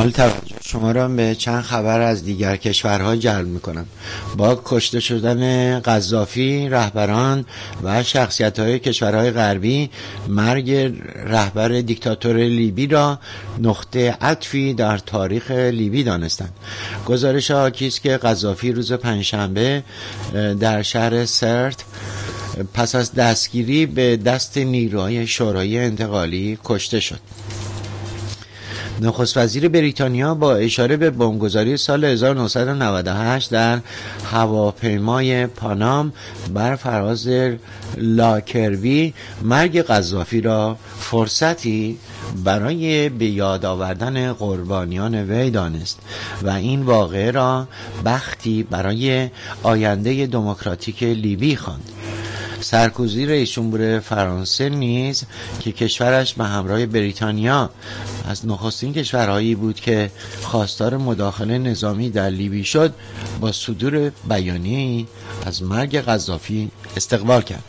حال توجه شما را به چند خبر از دیگر کشورها جلب میکنم. با کشته شدن قذافی، رهبران و شخصیت‌های کشورهای غربی مرگ رهبر دیکتاتور لیبی را نقطه عطفی در تاریخ لیبی دانستند. گزارش حاکی است که قذافی روز پنجشنبه در شهر سرت پس از دستگیری به دست نیروهای شورای انتقالی کشته شد. نخست وزیر بریتانیا با اشاره به بمبگذاری سال هزار و نهصد و نود و هشت در هواپیمای پانام بر فراز لاکروی مرگ قذافی را فرصتی برای به یاد آوردن قربانیان وی دانست و این واقعه را بختی برای آینده دموکراتیک لیبی خواند. سارکوزی رئیس جمهور فرانسه نیز که کشورش به همراه بریتانیا از نخستین کشورهایی بود که خواستار مداخله نظامی در لیبی شد، با صدور بیانیه‌ای از مرگ قذافی استقبال کرد.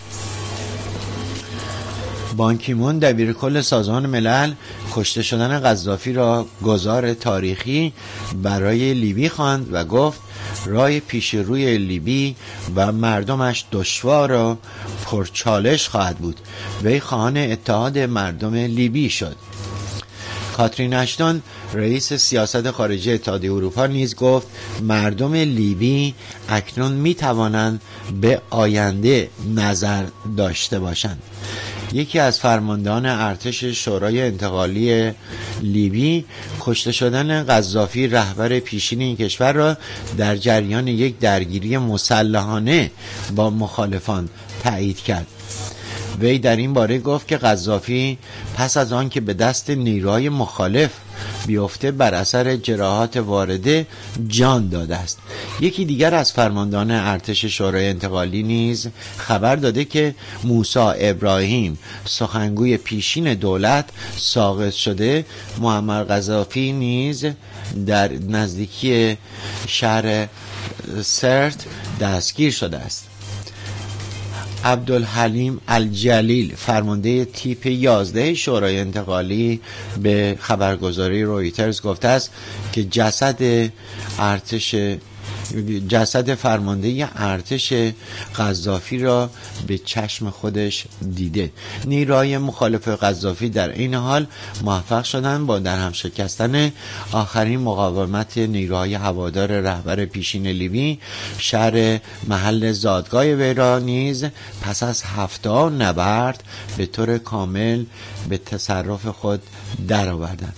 بان کی مون دبیرکل سازمان ملل کشته شدن قذافی را گذار تاریخی برای لیبی خواند و گفت راه پیش روی لیبی و مردمش دشوار و پرچالش خواهد بود. وی خواهان اتحاد مردم لیبی شد. کاترین اشتون رئیس سیاست خارجی اتحادیه اروپا نیز گفت مردم لیبی اکنون می توانند به آینده نظر داشته باشند. یکی از فرماندهان ارتش شورای انتقالی لیبی کشته شدن قذافی رهبر پیشین این کشور را در جریان یک درگیری مسلحانه با مخالفان تایید کرد. وی در این باره گفت که قذافی پس از آن که به دست نیروهای مخالف بیفته بر اثر جراحات وارده جان داده است. یکی دیگر از فرماندهان ارتش شورای انتقالی نیز خبر داده که موسی ابراهیم سخنگوی پیشین دولت ساقط شده. معمر قذافی نیز در نزدیکی شهر سرت دستگیر شده است. عبدالحلیم الجلیل فرمانده تیپ یازده شورای انتقالی به خبرگزاری رویترز گفته است که جسد ارتش جسد فرمانده ارتش قذافی را به چشم خودش دیده. نیروهای مخالف قذافی در این حال موفق شدند با در هم شکستن آخرین مقاومت نیروهای هوادار رهبر پیشین لیبی شهر محل زادگاه وی را نیز پس از هفته نبرد به طور کامل به تصرف خود درآوردند.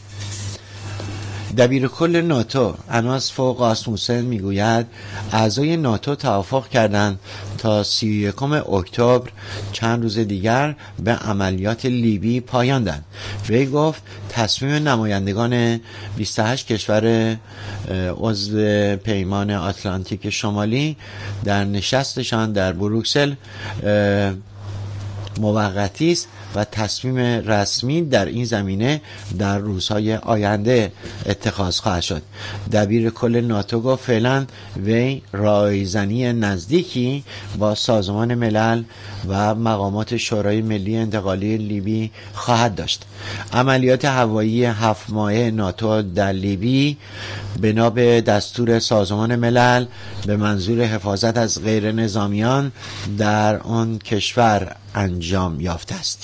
دبیرکل ناتو اناس فوق آسموسن میگوید اعضای ناتو توافق کردند تا سی و یکم اکتبر چند روز دیگر به عملیات لیبی پایان دهند. وی گفت تصمیم نمایندگان بیست و هشت کشور عضو پیمان آتلانتیک شمالی در نشستشان در بروکسل موقتی است و تصمیم رسمی در این زمینه در روزهای آینده اتخاذ خواهد شد. دبیر کل ناتو گفت فعلا وی رایزنی نزدیکی با سازمان ملل و مقامات شورای ملی انتقالی لیبی خواهد داشت. عملیات هوایی هفت ماهه ناتو در لیبی بنا به دستور سازمان ملل به منظور حفاظت از غیر نظامیان در آن کشور انجام یافته است.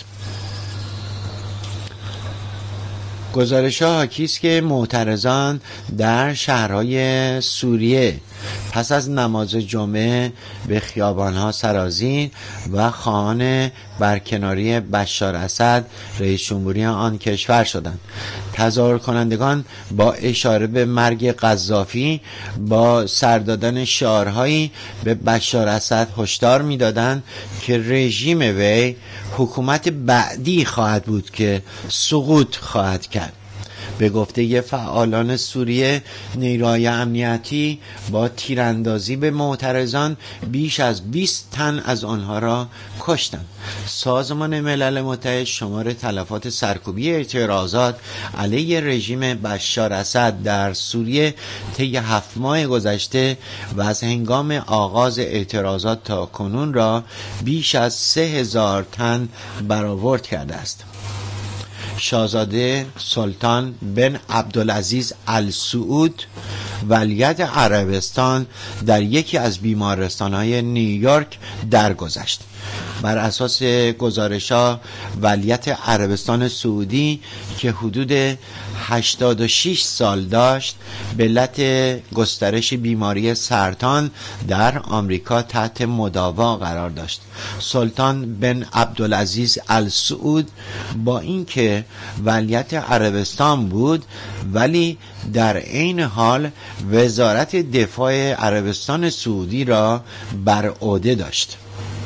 گزارش‌ها حاکی است که معترضان در شهرهای سوریه پس از نماز جمعه به خیابان‌ها سرازیر و خواهان برکناری بشار اسد رئیس جمهوری آن کشور شدند. تظاهر کنندگان با اشاره به مرگ قذافی با سر دادن شعارهایی به بشار اسد هشدار می‌دادند که رژیم وی حکومت بعدی خواهد بود که سقوط خواهد کرد. به گفته فعالان سوریه نیروهای امنیتی با تیراندازی به معترضان بیش از بیست تن از آنها را کشتند. سازمان ملل متحد شمار تلفات سرکوبی اعتراضات علیه رژیم بشار اسد در سوریه طی هفت ماه گذشته و از هنگام آغاز اعتراضات تا کنون را بیش از سه هزار تن برآورد کرده است. شاهزاده سلطان بن عبدالعزیز ال سعود ولیعهد عربستان در یکی از بیمارستان‌های نیویورک درگذشت. بر اساس گزارش‌ها ولیعهد عربستان سعودی که حدود هشتاد و شش سال داشت به علت گسترش بیماری سرطان در آمریکا تحت مداوا قرار داشت. سلطان بن عبدالعزیز ال سعود با اینکه ولیعهد عربستان بود ولی در عین حال وزارت دفاع عربستان سعودی را بر عهده داشت.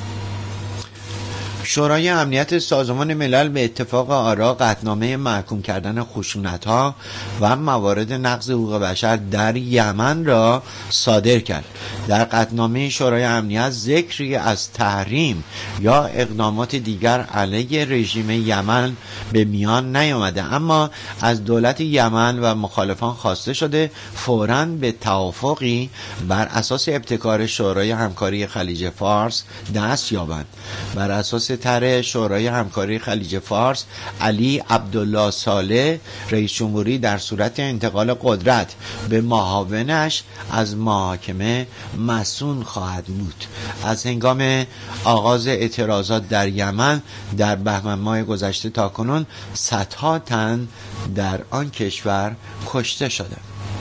شورای امنیت سازمان ملل به اتفاق آرا قطعنامه محکوم کردن خشونت‌ها و موارد نقض حقوق بشر در یمن را صادر کرد. در قطعنامه شورای امنیت ذکری از تحریم یا اقدامات دیگر علیه رژیم یمن به میان نیامده، اما از دولت یمن و مخالفان خواسته شده فوراً به توافقی بر اساس ابتکار شورای همکاری خلیج فارس دست یابند. بر اساس طرح شورای همکاری خلیج فارس، علی عبدالله صالح رئیس جمهوری در صورت انتقال قدرت به معاونش از محاکمه مسئول خواهد بود. از هنگام آغاز اعتراضات در یمن در بهمن ماه گذشته تا کنون صدها تن در آن کشور کشته شده.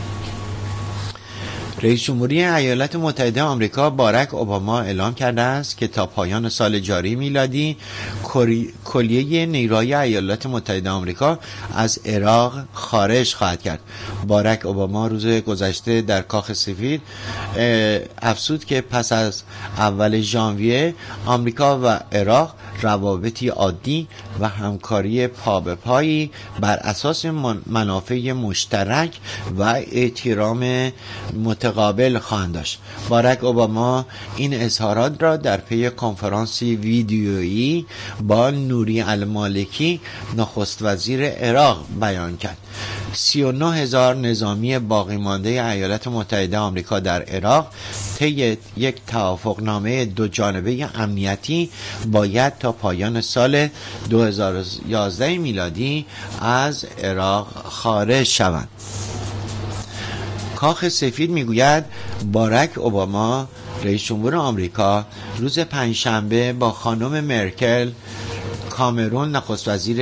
رئیس جمهوری ایالات متحده آمریکا باراک اوباما اعلام کرده است که تا پایان سال جاری میلادی کلیه نیروهای ایالات متحده آمریکا از عراق خارج خواهد کرد. باراک اوباما روز گذشته در کاخ سفید افزود که پس از اول ژانویه آمریکا و عراق روابطی عادی و همکاری پا به پایی بر اساس منافع مشترک و احترام متقابل خواهند داشت. باراک اوباما این اظهارات را در پی کنفرانسی ویدیویی با نوری المالکی نخست وزیر عراق بیان کرد. سی و نه هزار نظامی باقی مانده ایالات متحده آمریکا در عراق طی یک توافقنامه دو جانبه امنیتی باید تا پایان سال دو هزار و یازده میلادی از عراق خارج شوند. کاخ سفید میگوید باراک اوباما رئیس جمهور آمریکا روز پنجشنبه با خانم مرکل، کامرون نخست وزیر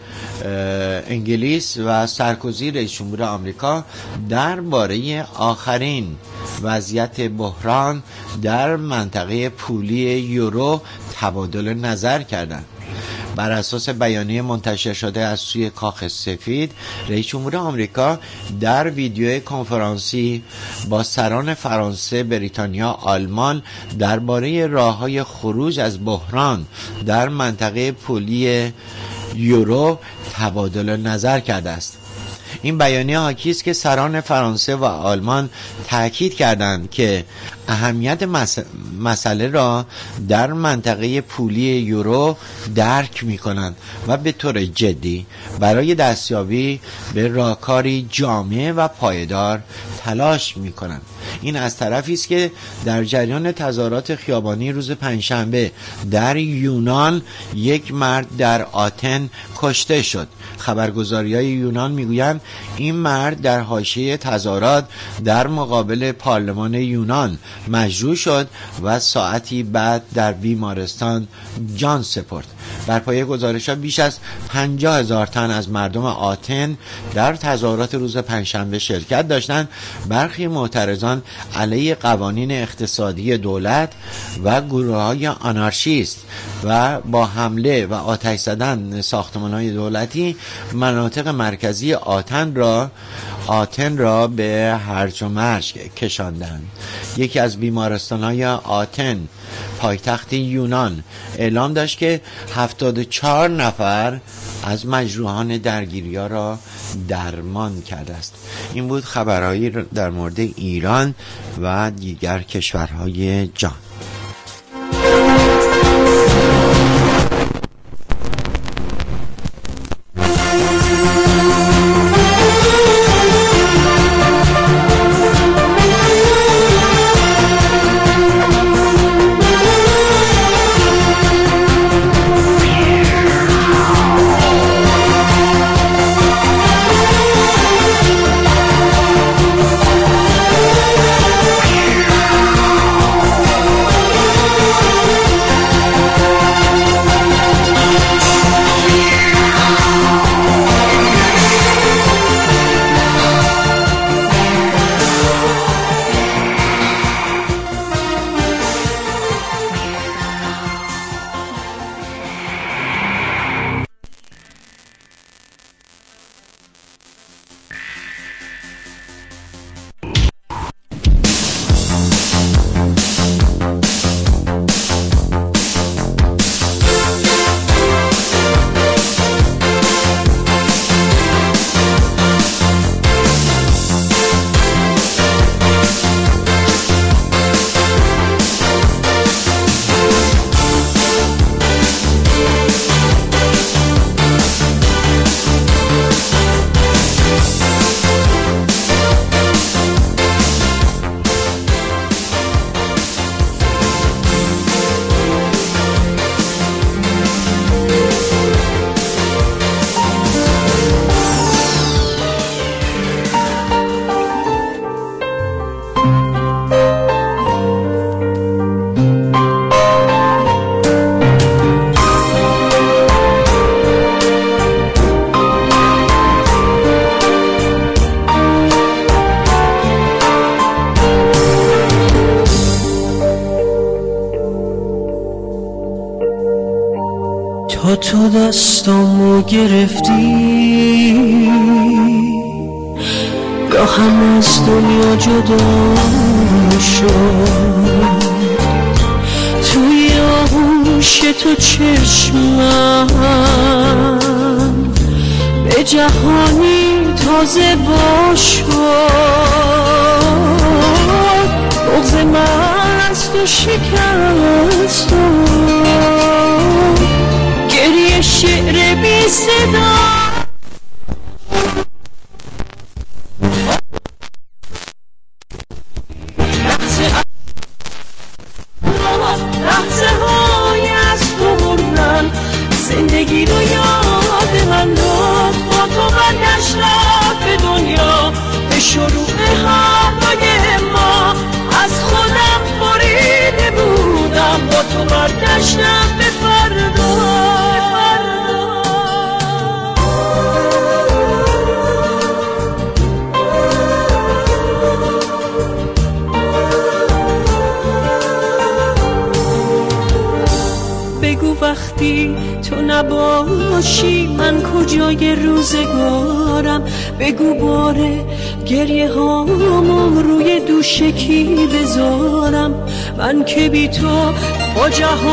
انگلیس و سارکوزی رئیس جمهور آمریکا درباره آخرین وضعیت بحران در منطقه پولی یورو تبادل نظر کردند. بر اساس بیانیه منتشر شده از سوی کاخ سفید، رئیس جمهور آمریکا در ویدیو کنفرانسی با سران فرانسه، بریتانیا، آلمان درباره راه‌های خروج از بحران در منطقه پولی یورو تبادل نظر کرده است. این بیانیه حاکی است که سران فرانسه و آلمان تأکید کردند که اهمیت مسئله را در منطقه پولی یورو درک می کنند و به طور جدی برای دستیابی به راهکاری جامع و پایدار تلاش می کنند. این از طرفی است که در جریان تظاهرات خیابانی روز پنجشنبه در یونان یک مرد در آتن کشته شد. خبرگزاری‌های یونان میگویند این مرد در حاشیه تظاهرات در مقابل پارلمان یونان مجروح شد و ساعتی بعد در بیمارستان جان سپرد. بر پایه گزارش‌ها بیش از پنجاه هزار تن از مردم آتن در تظاهرات روز پنجشنبه شرکت داشتند. برخی معترضان علیه قوانین اقتصادی دولت و گروه‌های آنارشیست و با حمله و آتش زدن ساختمان‌های دولتی مناطق مرکزی آتن را آتن را به هرج و مرج کشاندند. یکی از بیمارستان‌های آتن پایتخت یونان اعلام داشت که هفتاد و چهار نفر از مجروحان درگیری‌ها را درمان کرده است. این بود خبرهایی در مورد ایران و دیگر کشورهای جهان. تا تو دستامو گرفتی گاهم از دنیا جدا شد توی آغوش تو چشمم به جهانی تازه با شد بغض من از تو شکست و گریه شعر بی صدا لحظه های از تو بردن زندگی رو یاد من داد با تو برگشتم به دنیا به شروع حرفای ما از خودم بریده بودم با تو برگشتم به فردا بگو وقتی تو نباشی من کجای روزگارم بگو باره گریه هامو روی دوش کی بذارم من که بی تو با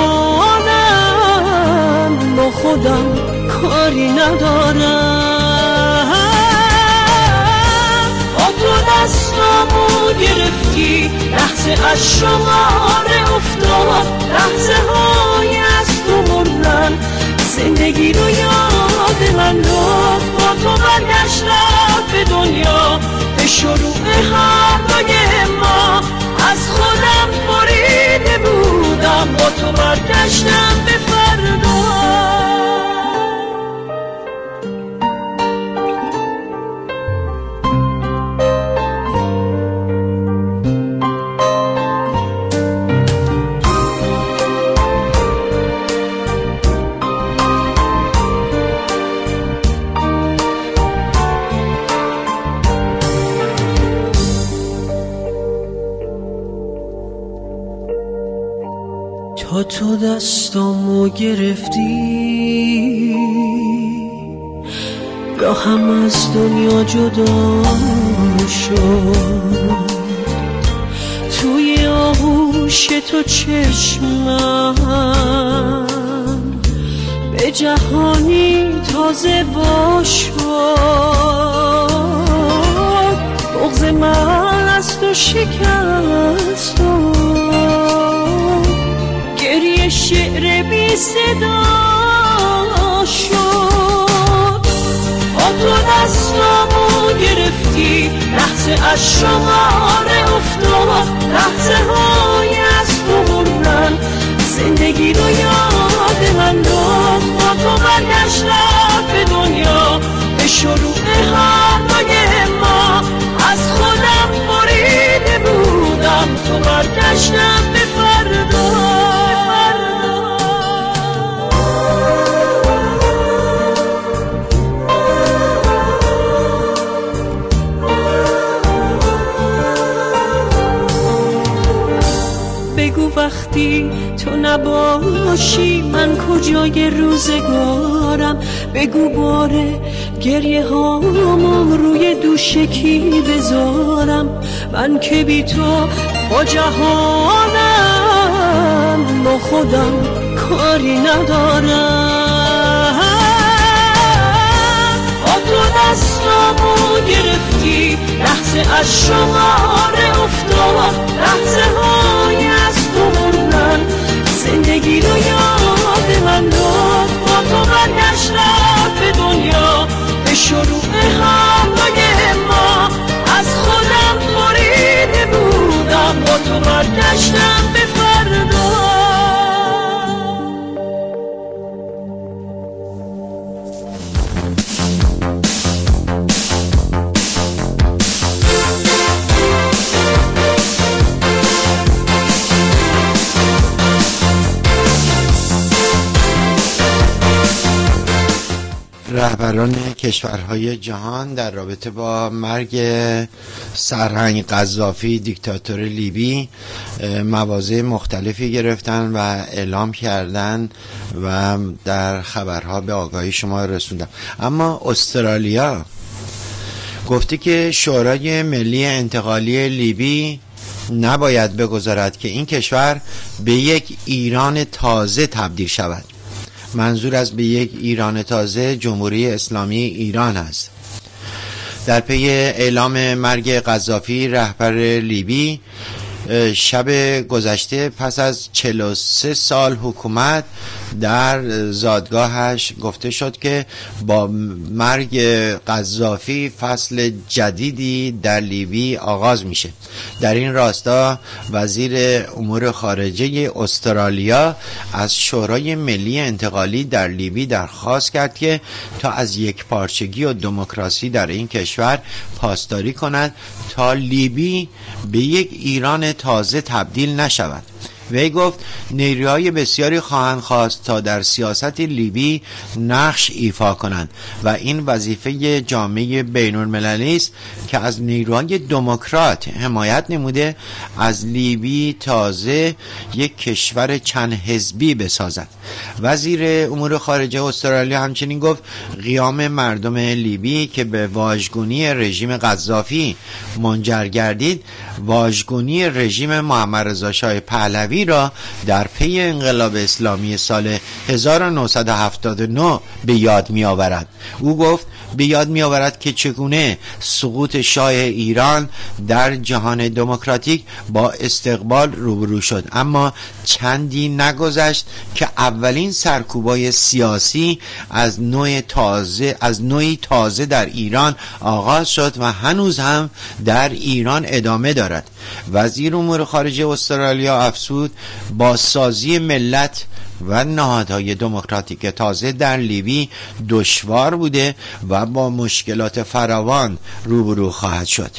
جهانم با خودم کاری ندارم با تو دستامو گرفتی لحظه از شماره افتاد لحظه های از تو بردن زندگی رو یاد من داد با تو برگشتم به دنیا به شروع حرفای ما از خودم بریده بودم با تو برگشتم به فردا تا تو دستامو گرفتی گاهم از دنیا جدا شد توی آغوش تو چشمم به جهانی تازه با شد بغض من از تو شکست و گریه شعر بی صدا شد با تو دستامو گرفتی لحظه از شماره افتاد لحظه های از تو بردن زندگی رو یاد من داد با تو برگشتم به دنیا به شروع حرفای ما از خودم بریده بودم تو برگشتم به فردا بگو وقتی تو نباشی من کجای روزگارم بگو باره گریه هامو روی دوش کی بذارم من که بی تو با جهانم با خودم کاری ندارم با تو دستامو گرفتی لحظه از شماره افتاد لحظه های از تو بردن زندگی رو یاد من داد با تو برگشتم به دنیا به شروع حرفای ما از خودم بریده بودم با تو برگشتم به فردا رهبران کشورهای جهان در رابطه با مرگ سرهنگ قذافی دیکتاتور لیبی مواضع مختلفی گرفتن و اعلام کردن و در خبرها به آگاهی شما رسوندم. اما استرالیا گفته که شورای ملی انتقالی لیبی نباید بگذارد که این کشور به یک ایران تازه تبدیل شود. منظور از به یک ایران تازه جمهوری اسلامی ایران است. در پی اعلام مرگ قذافی رهبر لیبی شب گذشته پس از چهل و سه سال حکومت در زادگاهش گفته شد که با مرگ قذافی فصل جدیدی در لیبی آغاز میشه. در این راستا وزیر امور خارجه استرالیا از شورای ملی انتقالی در لیبی درخواست کرد که تا از یک پارچگی و دموکراسی در این کشور پاسداری کند تا لیبی به یک ایران تازه تبدیل نشود. وی گفت نیروهای بسیاری خواهند خواست تا در سیاست لیبی نقش ایفا کنند و این وظیفه جامعه بین المللی است که از نیروهای دموکرات حمایت نموده از لیبی تازه یک کشور چند حزبی بسازد. وزیر امور خارجه استرالیا همچنین گفت قیام مردم لیبی که به واژگونی رژیم قذافی منجر گردید واژگونی رژیم محمد رضا شاه پهلوی را در پی انقلاب اسلامی سال هزار و نهصد و هفتاد و نه به یاد می آورد. او گفت به یاد می آورد که چگونه سقوط شاه ایران در جهان دموکراتیک با استقبال روبرو شد، اما چندی نگذشت که اولین سرکوبای سیاسی از نوع تازه از نوعی تازه در ایران آغاز شد و هنوز هم در ایران ادامه دارد. وزیر امور خارجه استرالیا افزود با سازی ملت و نهادهای دموکراتیک تازه در لیبی دشوار بوده و با مشکلات فراوان روبرو خواهد شد.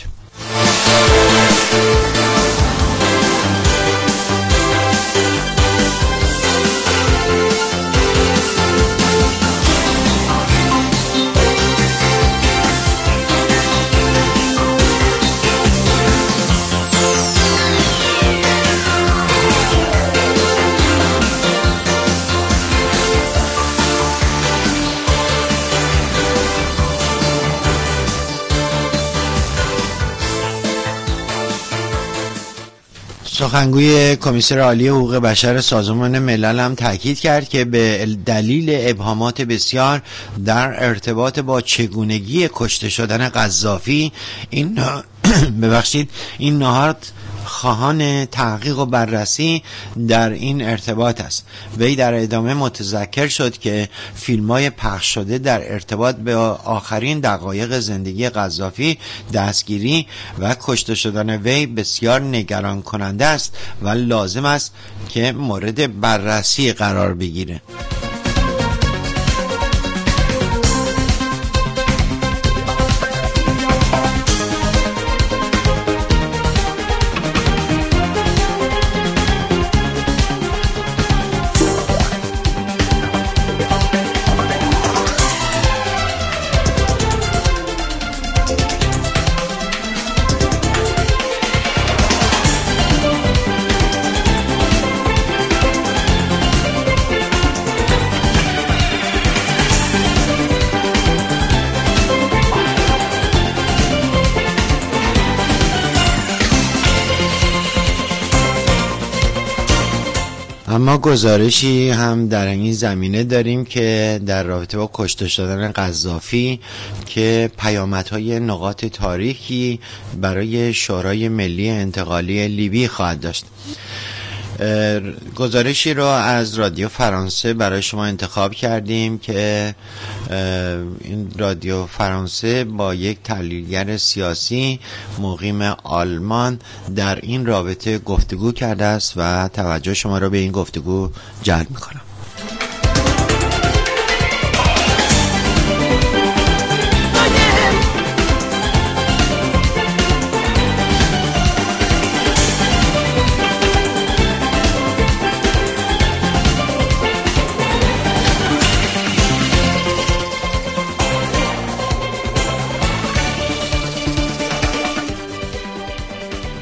سخنگوی کمیسر عالی حقوق بشر سازمان ملل هم تاکید کرد که به دلیل ابهامات بسیار در ارتباط با چگونگی کشته شدن قذافی این ببخشید این نهاد خواهان تحقیق و بررسی در این ارتباط است. وی در ادامه متذکر شد که فیلم‌های پخش شده در ارتباط به آخرین دقایق زندگی قذافی، دستگیری و کشته شدن وی بسیار نگران کننده است و لازم است که مورد بررسی قرار بگیره. اما گزارشی هم در این زمینه داریم که در رابطه با کشته شدن قذافی که پیامدهای نقاط تاریخی برای شورای ملی انتقالی لیبی خواهد داشت. گزارشی رو از رادیو فرانسه برای شما انتخاب کردیم که این رادیو فرانسه با یک تحلیلگر سیاسی مقیم آلمان در این رابطه گفتگو کرده است و توجه شما رو به این گفتگو جلب می‌کنم.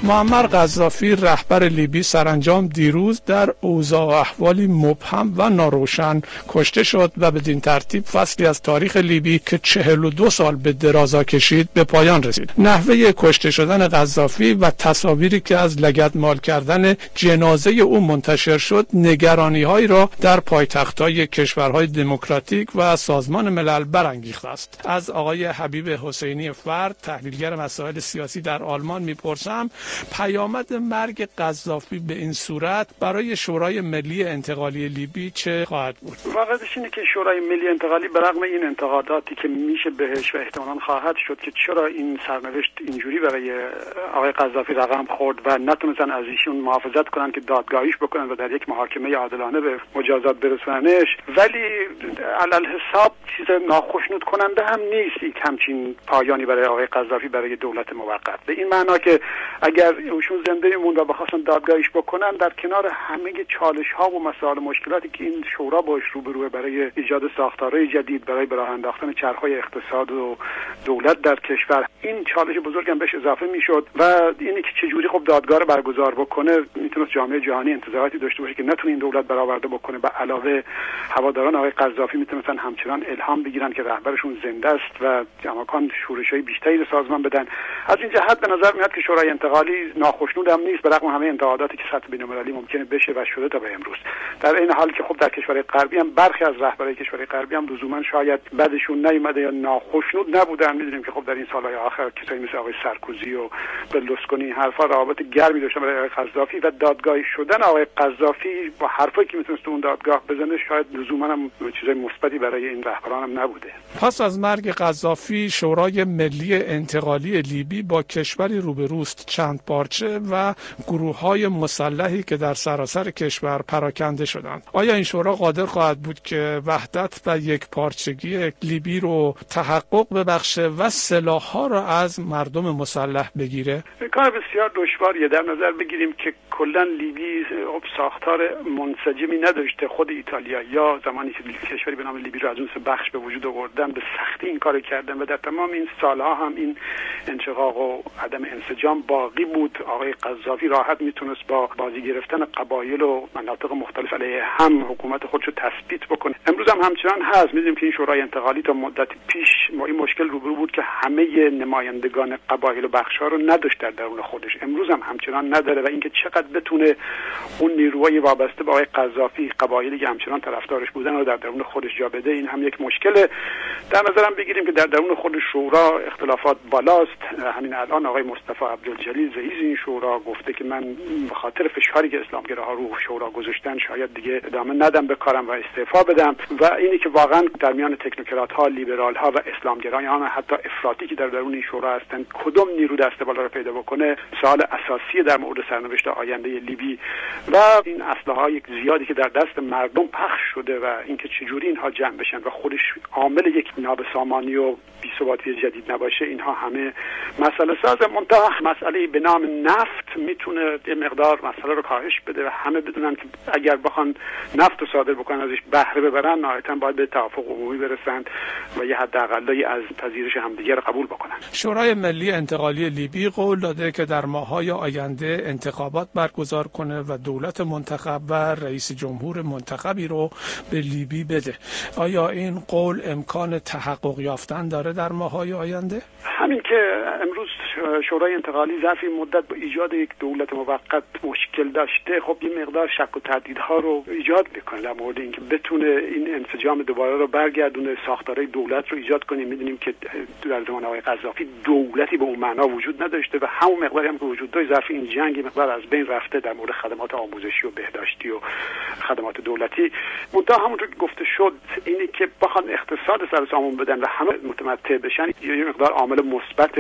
معمر قذافی رهبر لیبی سرانجام دیروز در اوضاع و احوالی مبهم و ناروشن کشته شد و بدین ترتیب فصلی از تاریخ لیبی که چهل و دو سال به درازا کشید به پایان رسید. نحوه کشته شدن قذافی و تصاویری که از لگدمال کردن جنازه او منتشر شد نگرانی‌هایی را در پایتخت‌های کشورهای دموکراتیک و سازمان ملل برانگیخته است. از آقای حبیب حسینی فرد، تحلیلگر مسائل سیاسی در آلمان میپرسم پیامد مرگ قذافی به این صورت برای شورای ملی انتقالی لیبی چه خواهد بود؟ واقعیتش اینه که شورای ملی انتقالی برغم این انتقاداتی که میشه بهش و احتمالاً خواهد شد که چرا این سرنوشت اینجوری برای آقای قذافی رقم خورد و نتونستن از ایشون محافظت کنن که دادگاهیش بکنن و در یک محاکمه عادلانه به مجازات برسوننش، ولی علل حساب چیز ناخوشنود کننده هم نیست این همچین پایانی برای آقای قذافی برای دولت موقت. به این معنا که اگر ایشون زنده موند و بخواستن دادگاهیش بکنن در کنار همه چالش ها و مسائل مشکلاتی که این شورا باش روبروه برای ایجاد ساختارهای جدید، برای براه انداختن چرخهای اقتصاد و دولت در کشور، این چالش بزرگ هم بهش اضافه میشد و اینی که چجوری خب دادگاه رو برگزار بکنه میتونست جامعه جهانی انتظاراتی داشته باشه که نتونه این دولت برآورده بکنه. به علاوه هواداران آقای قذافی میتونن همچنان الهام بگیرن که رهبرشون زنده است و جماکان شورش‌های بیشتری به سازمان بدن. از این جهت به نظر میاد که شورای انتقالی ناخوشنود هم نیست برغم همه انتقاداتی که سطح بین‌المللی ممکنه بشه و شده تا به امروز. در این حال که خب در کشورهای غربی هم برخی از رهبرای کشورهای غربی هم لزوما شاید بدشون نیومده یا ناخوشنود نبودن. میدونیم که خب در این سالهای آخر کسایی مثل آقای سارکوزی و برلوسکونی حرفا روابط گرمی داشتن برای آقای قذافی و دادگاهی شدن آقای قذافی با حرفایی که میتونست اون دادگاه بزنه شاید لزوما هم چیزای مثبتی برای این رهبران هم نبوده. پس از مرگ قذافی شورای ملی انتقالی لیبی با کشوری روبروست چند پارچه و گروه‌های مسلحی که در سراسر کشور پراکنده شدند. آیا این شورا قادر خواهد بود که وحدت و یک پارچگی لیبی رو تحقق ببخشه و سلاح‌ها را از مردم مسلح بگیره؟ کار بسیار دشواریه. در نظر بگیریم که کلا لیبی ساختار منسجمی نداشته. خود ایتالیا یا زمانی که کشوری به نام لیبی رو از اون سه بخش به وجود آوردن به سختی این کارو کردن و در تمام این سالها هم این انشقاق و عدم انسجام باقی بود. آقای قذافی راحت میتونست با بازی گرفتن قبایل و مناطق مختلف علیه هم حکومت خودش رو تثبیت بکنه. امروز هم همچنان هست. میدونیم که این شورای انتقالی تا مدت پیش با این مشکل روبرو بود که همه نمایندگان قبایل و بخش‌ها رو نداشت در درون خودش. امروز هم همچنان نداره و اینکه چقدر بتونه اون نیروهای وابسته به آقای قذافی، قبایلی که همچنان طرفدارش بودن رو در درون خودش جا بده، این هم یک مشکله. در نظرم بگیریم که در درون خود شورا اختلافات بالاست. همین الان آقای مصطفی عبدالجلیل رئیس این شورا گفته که من به خاطر فشاری که اسلامگراها رو شورا گذاشتن شاید دیگه ادامه ندم به کارم و استعفا بدم و اینی که واقعا در میان تکنوکرات ها، لیبرال ها و اسلامگرایان حتی افراطی که در درون این شورا هستند کدوم نیرو دست بالا رو پیدا بکنه سوال اساسی در مورد سرنوشت آینده لیبی و این اسلحه‌های زیادی که در دست مردم پخش شده و اینکه چجوری اینها جمع بشن و خودش عامل یک نابسامانی و بی‌ثباتی جدید نباشه، اینها همه مسئله سازه. منتها مسئله به نام نفت میتونه یه مقدار مسئله رو کاهش بده و همه بدونن که اگر بخوان نفت رو صادر بکنن ازش بهره ببرن نهایتاً باید به توافق عمومی برسن و یه حداقلی از پذیرش همدیگه رو قبول بکنن. شورای ملی انتقالی لیبی قول داده که در ماه‌های آینده انتخابات برگزار کنه و دولت منتخب و رئیس جمهور منتخبی رو به لیبی بده. آیا این قول امکان تحقق یافتن داره در ماه‌های آینده؟ همین که امروز شورای انتقالی ظرف مدت با ایجاد یک دولت موقت مشکل داشته، خب این مقدار شک و تردیدها رو ایجاد میکنه در مورد اینکه بتونه این انسجام دوباره رو برگردونه، ساختارهای دولت رو ایجاد کنه. میدونیم که در زمان آقای قذافی دولتی به اون معنا وجود نداشته و همون مقداری هم که وجود داشت ظرف این جنگ مقدار از بین رفته در مورد خدمات آموزشی و بهداشتی و خدمات دولتی. منتها همونطور که گفته شد اینی که بخوان اقتصاد سر سامون بدن و همه متمتع بشن یه مقدار عامل مثبت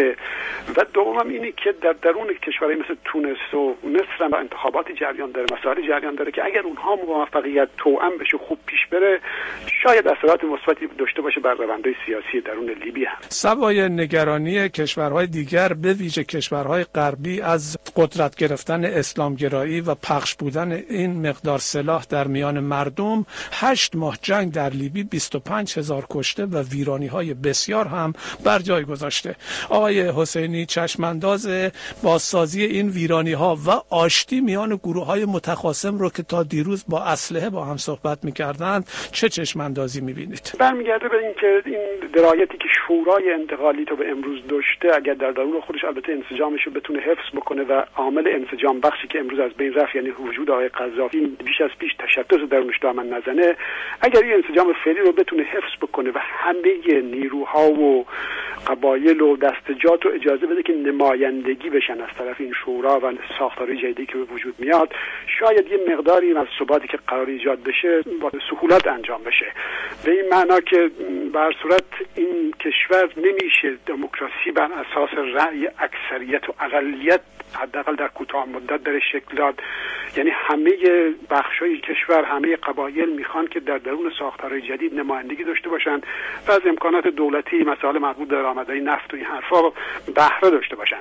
و دوم اینی که در درون کشورهای مثل تونس و مصر هم انتخاباتی جریان داره، مسائلی جریان داره که اگر اونها موفقیت توأم بشه خوب پیش بره شاید اثرات مثبتی داشته باشه بر روندهای سیاسی درون لیبی هم. سوای نگرانی کشورهای دیگر به ویژه کشورهای غربی از قدرت گرفتن اسلامگرایی و پخش بودن این مقدار سلاح در میان مردم، هشت ماه جنگ در لیبی بیست و پنج هزار کشته و ویرانی‌های بسیار هم بر جای گذاشته. آقای حسینی، چشمانداز بازسازی این ویرانی‌ها و آشتی میان گروه‌های متخاصم رو که تا دیروز با اسلحه با هم صحبت می‌کردند چه چشماندازی می‌بینید؟ برمیگرده به اینکه این درایتی که شورای انتقالی تو به امروز داشته، اگر در درون خودش البته انسجامش رو بتونه حفظ بکنه و عامل انسجام بخشی که امروز از بین رفت، یعنی وجود آقای قذافی بیش از پیش تشدد درونش دامن نزنه، اگر این انسجام فعلی رو بتونه حفظ بکنه و همه نیروها و قبایل و دستجات رو اجازه بده که نمایندگی بشن از طرف این شورا و ساختار جدیدی که به وجود میاد، شاید یه مقداری از ثباتی که قرار ایجاد بشه با سهولت انجام بشه. به این معنا که به هر صورت این کشور نمیشه دموکراسی بر اساس رأی اکثریت و اقلیت حداقل در کوتاه مدت در شکل داد. یعنی همه بخشای کشور، همه قبایل میخوان که در درون ساختارهای جدید نمایندگی داشته باشن و از امکانات دولتی، مسائل مربوط به درآمدهای نفت و این حرفا بهره داشته باشن.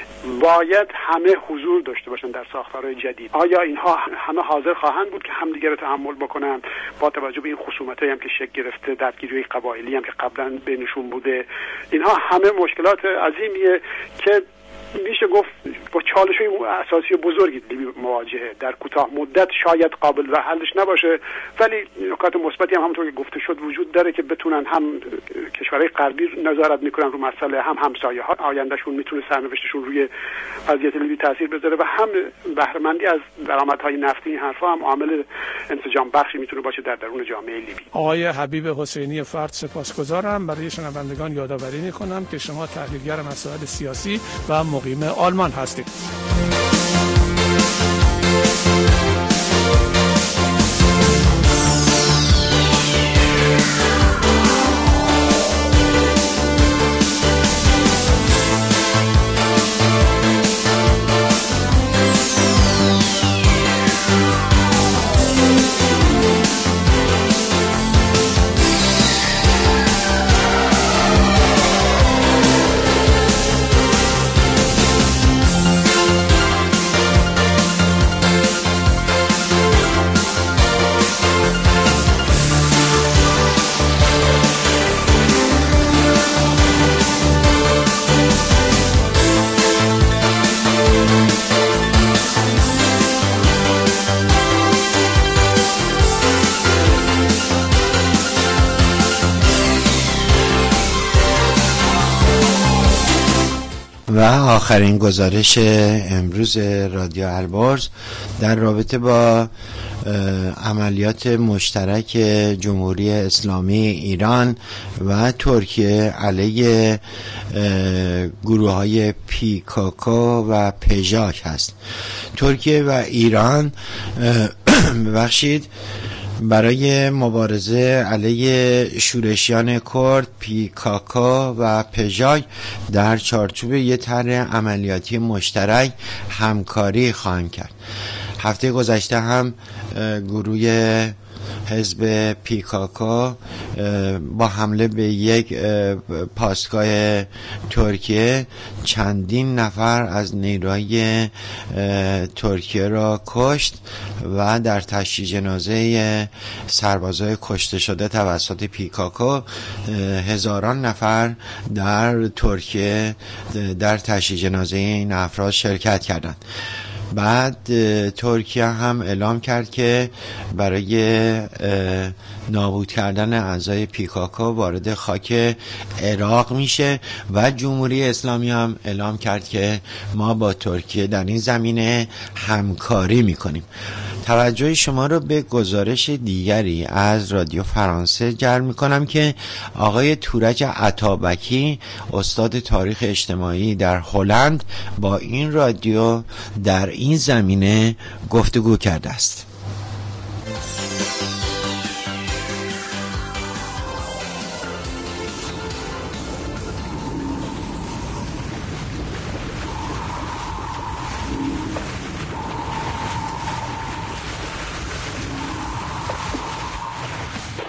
باید همه حضور داشته باشن در ساختارهای جدید. آیا اینها همه حاضر خواهند بود که همدیگه رو تحمل بکنن با توجه به این خصومتایی هم که شکل گرفته، درگیری قبایلی هم که قبلا بینشون بوده؟ اینها همه مشکلات عظیمیه که میشه گفت با چالش‌های اساسی و بزرگی لیبی مواجهه. در کوتاه مدت شاید قابل و حلش نباشه، ولی نکات مثبتی هم همونطور که گفته شد وجود داره که بتونن هم کشورهای غربی نظارت میکنن رو مسئله، هم همسایه‌ها آیندهشون میتونه سرنوشتشون روی وضعیت لیبی تاثیر بذاره و هم بهره‌مندی از درآمدهای نفتی این حرفا هم عامل انسجام بخشی میتونه باشه در درون جامعه لیبی. آقای حبیب حسینی فرد، سپاسگزارم. برای شنوندگان یادآوری میکنم که شما تحلیلگر مسائل سیاسی و مقیم آلمان هستید. و آخرین گزارش امروز رادیو البرز در رابطه با عملیات مشترک جمهوری اسلامی ایران و ترکیه علیه گروه های پیکاکو و پژاک هست. ترکیه و ایران ببخشید برای مبارزه علیه شورشیان کرد، پیکاکو و پژاک در چارچوب یک طرح عملیاتی مشترک همکاری خواهند کرد. هفته گذشته هم گروه حزب پیکاکو با حمله به یک پاسگاه ترکیه چندین نفر از نیروهای ترکیه را کشت و در تشییع جنازه سربازای کشته شده توسط پیکاکو هزاران نفر در ترکیه در تشییع جنازه این افراد شرکت کردند. بعد ترکیه هم اعلام کرد که برای نابود کردن اعضای پیکاکو وارد خاک عراق میشه و جمهوری اسلامی هم اعلام کرد که ما با ترکیه در این زمینه همکاری میکنیم. توجه شما رو به گزارش دیگری از رادیو فرانسه جلب میکنم که آقای تورج عطابکی، استاد تاریخ اجتماعی در هلند، با این رادیو در این زمینه گفتگو کرده است.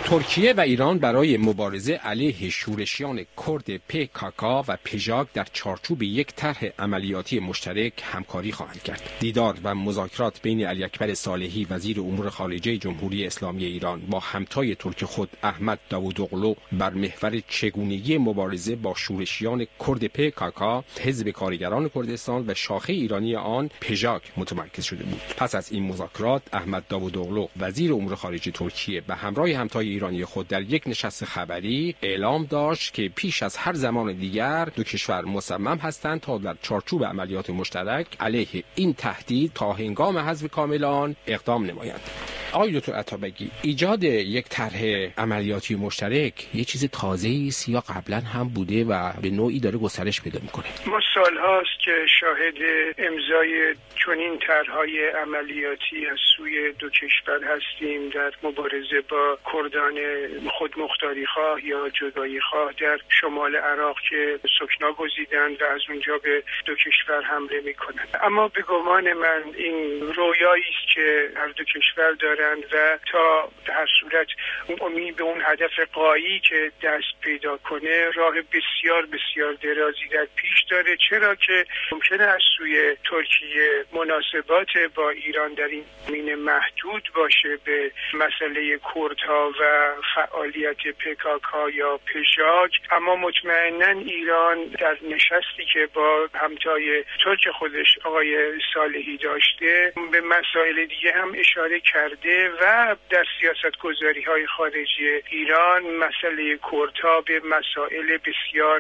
ترکیه و ایران برای مبارزه علیه شورشیان کرد پیکاکا و پژاک در چارچوب یک طرح عملیاتی مشترک همکاری خواهند کرد. دیدار و مذاکرات بین علی اکبر صالحی وزیر امور خارجه جمهوری اسلامی ایران با همتای ترک خود احمد داوودوغلو بر محور چگونگی مبارزه با شورشیان کرد پیکاکا، حزب کارگران کردستان و شاخه ایرانی آن پژاک متمرکز شده بود. پس از این مذاکرات احمد داوودوغلو وزیر امور خارجه ترکیه به همراه همتای ایرانی خود در یک نشست خبری اعلام داشت که پیش از هر زمان دیگر دو کشور مصمم هستند تا در چارچوب عملیات مشترک علیه این تهدید تا هنگام حذف کامل آن اقدام نمایند. آقای دکتر عطابگی، ایجاد یک طرح عملیاتی مشترک یه چیز تازه‌ای است یا قبلا هم بوده و به نوعی داره گسترش پیدا میکنه؟ ما سالهاست که شاهد امضای چنین طرح‌های عملیاتی از سوی دو کشور هستیم در مبارزه با کردان خودمختاری‌خواه یا جدایی‌خواه در شمال عراق که سکنا گزیدند و از اونجا به دو کشور حمله میکنند. اما به گمان من این رویایی است که هر دو کشور دارند و تا در صورت امید به اون هدف غایی که دست پیدا کنه راه بسیار بسیار درازی در پیش داره، چرا که ممکنه از سوی ترکیه مناسبات با ایران در این زمینه محدود باشه به مسئله کردها و فعالیت پیکاکا یا پژاک، اما مطمئنا ایران در نشستی که با همتای ترک خودش آقای صالحی داشته به مسائل دیگه هم اشاره کرده و در سیاست‌گذاری‌های خارجی ایران مسئله کردها به مسائل بسیار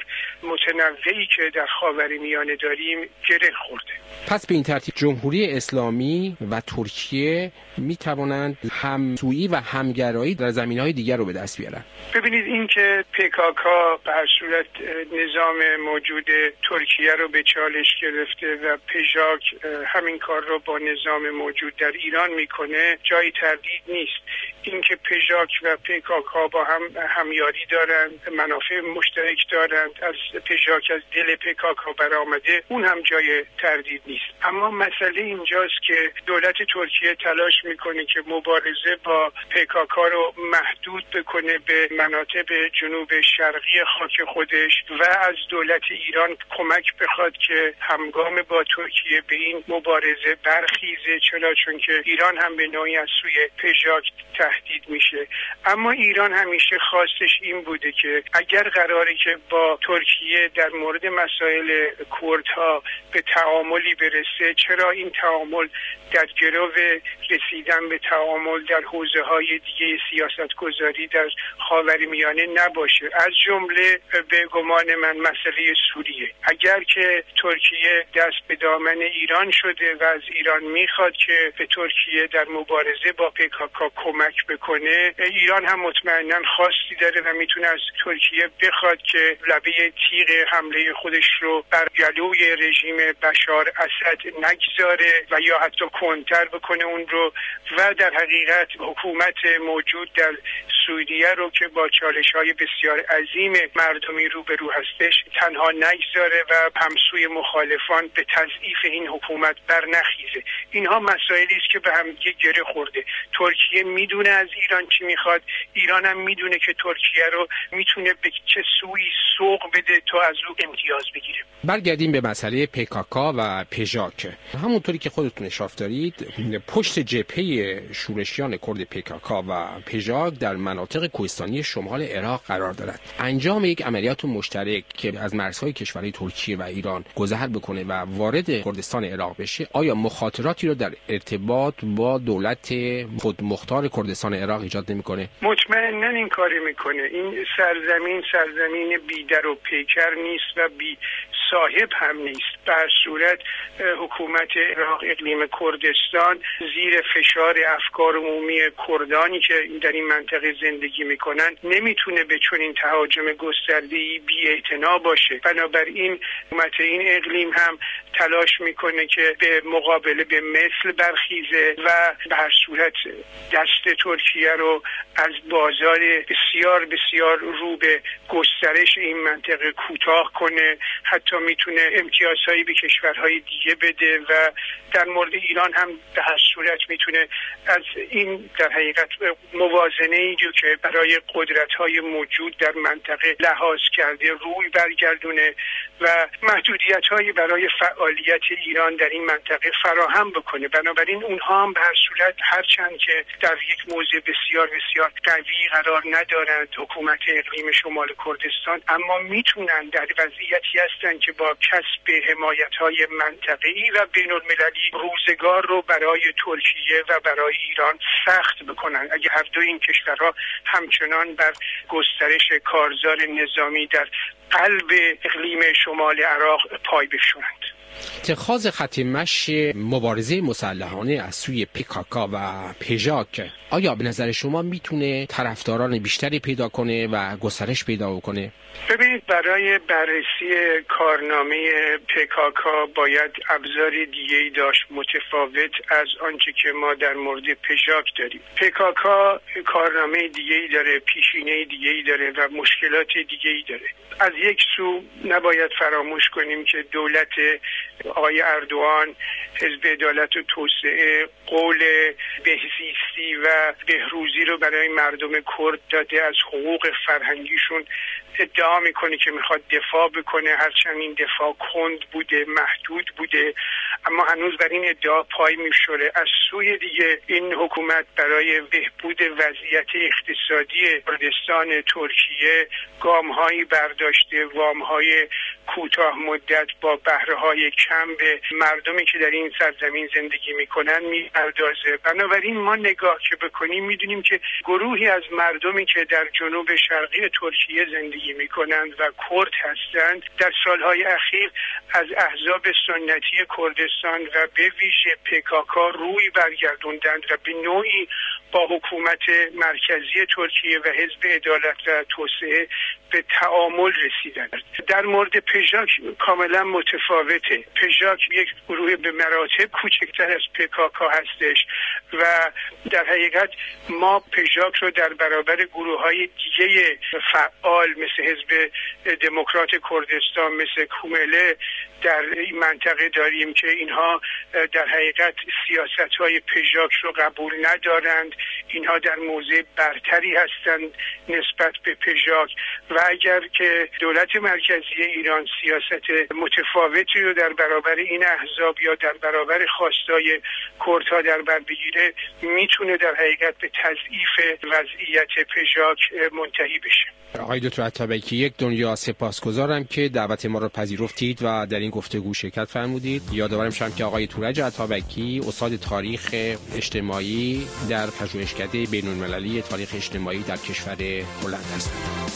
متنوعی که در خاورمیانه داریم گره خورده. پس به این ترتیب جمهوری اسلامی و ترکیه می توانند همسویی و همگرایی در زمینه‌های دیگر رو به دست بیارن. ببینید این که پیکاکا به هر صورت نظام موجود ترکیه رو به چالش گرفته و پژاک همین کار رو با نظام موجود در ایران میکنه جای تردید نیست. اینکه پژاک و پیکاکا با هم همیاری دارند، منافع مشترک دارند، از پژاک از دل پیکاکا برآمده، اون هم جای تردید نیست. اما مسئله اینجاست که دولت ترکیه تلاش میکنه که مبارزه با پیکاکا رو محدود بکنه به مناطق جنوب شرقی خاک خودش و از دولت ایران کمک بخواد که همگام با ترکیه به این مبارزه برخیزه، چرا چون که ایران هم به نوعی از سوی پژاک تهدید میشه. اما ایران همیشه خواستش این بوده که اگر قراره که با ترکیه در مورد مسائل کردها به تعاملی برسه، چرا این تعامل در گرو رسیدن به تعامل در حوزه‌های دیگه سیاست‌گذاری در خاورمیانه نباشه؟ از جمله به گمان من مسئله سوریه. اگر که ترکیه دست به دامن ایران شده و از ایران میخواد که به ترکیه در مبارزه با پیکاکا کمک بکنه، ایران هم مطمئناً خواستی داره و میتونه از ترکیه بخواد که لبه تیغ حمله خودش رو بر گلوی رژیم بشار اسد نگذاره و یا حتی کنتر بکنه اون رو و در حقیقت حکومت موجود در سوریه رو که با چالش‌های بسیار عظیم مردمی روبرو هستش تنها نگذاره و همسوی مخالفان به تضعیف این حکومت برنخیزه. اینها مسائلی است که به هم دیگه گره خورده. ترکیه میدونه از ایران چی میخواد، ایران هم میدونه که ترکیه رو میتونه به چه سوی سوق بده تا از او امتیاز بگیره. برگردیم به مسئله پیکاکا و پژاک. همونطوری که خودتون اشاره دارید، پشت جبهه شورشیان کرد پیکاکا و پژاک در مناطق کوهستانی شمال عراق قرار دارد. انجام یک عملیات مشترک که از مرزهای کشورهای ترکیه و ایران گذر بکنه و وارد کردستان عراق بشه، آیا مخاطراتی رو در ارتباط با دولت خودمختار کردستان عراق ایجاد نمی‌کنه؟ مطمئناً این کاری میکنه. این سرزمین سرزمین بیدر و پیکر نیست و بی صاحب هم نیست. در صورت حکومت عراق اقلیم کردستان زیر فشار افکار عمومی کردانی که در این منطقه زندگی میکنن نمیتونه به چنین تهاجم گسترده‌ای بی‌اعتنا باشه. بنابراین حکومت این اقلیم هم تلاش میکنه که به مقابله به مثل برخیزه و به هر صورت دست ترکیه رو از بازار بسیار بسیار رو به گسترش این منطقه کوتاه کنه. حتی حتی میتونه امتیازهایی به کشورهای دیگه بده و در مورد ایران هم به هر صورت میتونه از این در حقیقت موازنه‌ای که برای قدرت‌های موجود در منطقه لحاظ کرده روی برگردونه و محدودیت‌هایی برای فعالیت ایران در این منطقه فراهم بکنه. بنابراین اونها هم به هر صورت هرچند که در یک موضع بسیار بسیار قوی قرار ندارند حکومت اقلیم شمال کردستان، اما میتونن در وضعیتی هستن که با کسب حمایت‌های منطقه‌ای و بین‌المللی روزگار رو برای ترکیه و برای ایران سخت بکنن اگه هر دو این کشورها همچنان بر گسترش کارزار نظامی در قلب اقلیم شمال عراق پای بفشونند. اتخاذ خط مشی مبارزه مسلحانه از سوی پیکاکا و پژاک آیا به نظر شما میتونه طرفداران بیشتری پیدا کنه و گسترش پیدا کنه؟ ببینید، برای بررسی کارنامه پیکاکا باید ابزار دیگه‌ای داشت متفاوت از آنچه که ما در مورد پژاک داریم. پیکاکا کارنامه دیگه‌ای داره، پیشینه دیگه‌ای داره و مشکلات دیگه‌ای داره. از یک سو نباید فراموش کنیم که دولت آقای اردوغان، حزب عدالت و توسعه، قول بهزیستی و بهروزی رو برای مردم کرد داده، از حقوق فرهنگیشون ادعا میکنه که میخواد دفاع بکنه، هرچند این دفاع کند بوده، محدود بوده، اما هنوز بر این ادعا پای میشوره. از سوی دیگه این حکومت برای بهبود وضعیت اقتصادی کردستان ترکیه گام‌هایی برداشته، وام‌های کوتاه مدت با بهره‌های کم به مردمی که در این سرزمین زندگی میکنن میپردازه. بنابراین ما نگاه که بکنیم میدونیم که گروهی از مردمی که در جنوب شرقی ترکیه زندگی میکنند و کرد هستند در سالهای اخیر از احزاب سنتی کردستان و به ویژه پیکاکا روی برگردوندند و به نوعی با حکومت مرکزی ترکیه و حزب عدالت و توسعه به تعامل رسیدند. در مورد پژاک کاملا متفاوته. پژاک یک گروه به مراتب کوچکتر از پیکاکا هستش و در حقیقت ما پژاک رو در برابر گروه‌های دیگه فعال مثل حزب دموکرات کردستان، مثل کومله در این منطقه داریم که اینها در حقیقت سیاست‌های پژاک رو قبول ندارند. اینها در موضع برتری هستند نسبت به پژاک و اگر که دولت مرکزی ایران سیاست متفاوتی رو در برابر این احزاب یا در برابر خواستای کردها در بر بگیره، میتونه در حقیقت به تضعیف وضعیت پژاک منتهی بشه. آقای دکتر عطابکی، یک دنیا سپاسگزارم که دعوت ما رو پذیرفتید و در این گفتگو شرکت فرمودید. یادآورم شدم که آقای تورج عطابکی استاد تاریخ اجتماعی در پژوهشکده بین‌المللی تاریخ اجتماعی در کشور هلند هستند.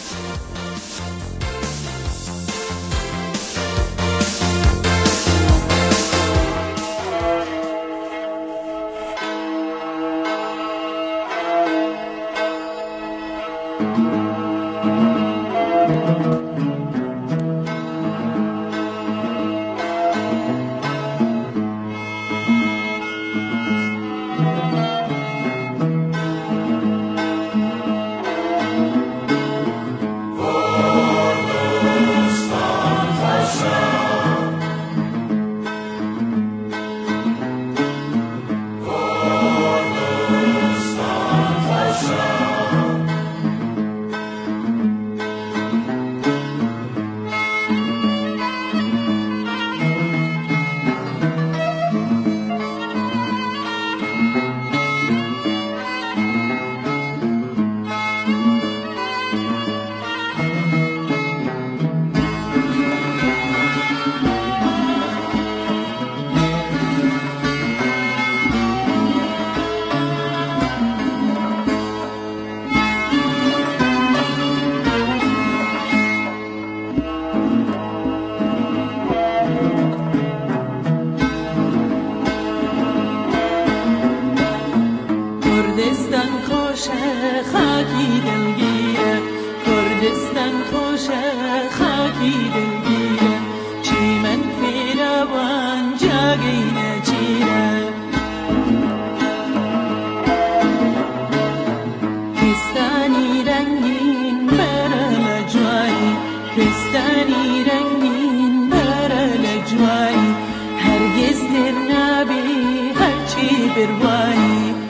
Kestani rangin بروانی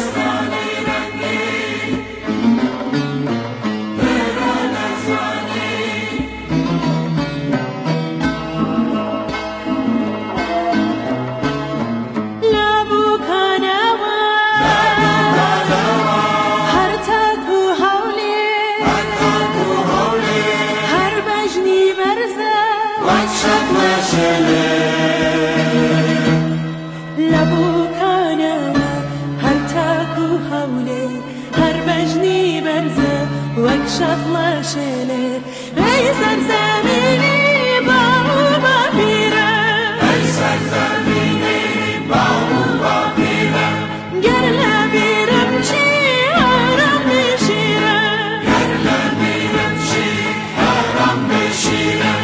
شطل شله ای سرزمینی با او با پیرم ای سرزمینی با او با پیرم گر نبیرم چی حرام بشیرم گر نبیرم چی حرام بشیرم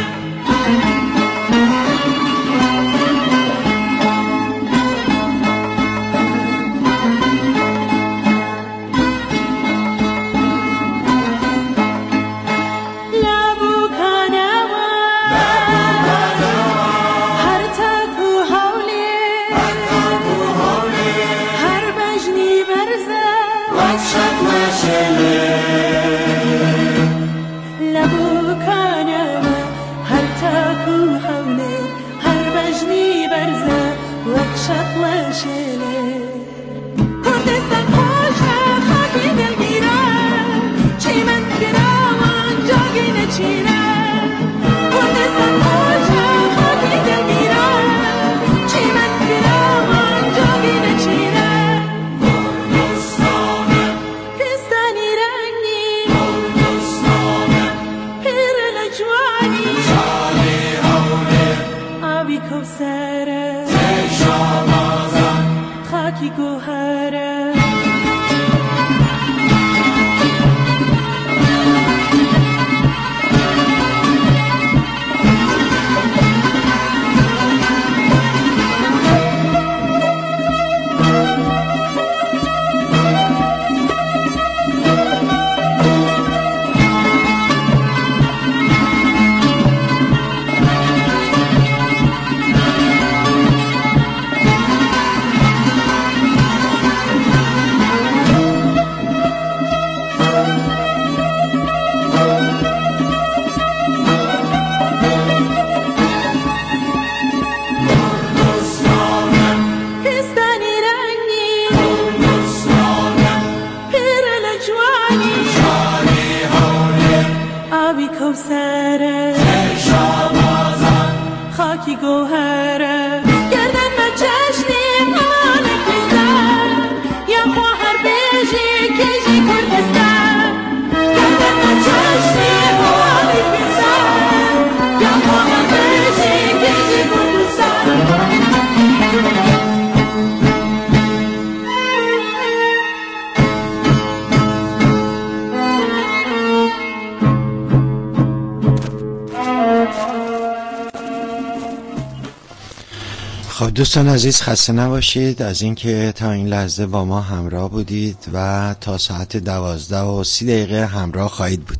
خب دوستان عزیز خسته نباشید از اینکه تا این لحظه با ما همراه بودید و تا ساعت دوازده و سی دقیقه همراه خواهید بود.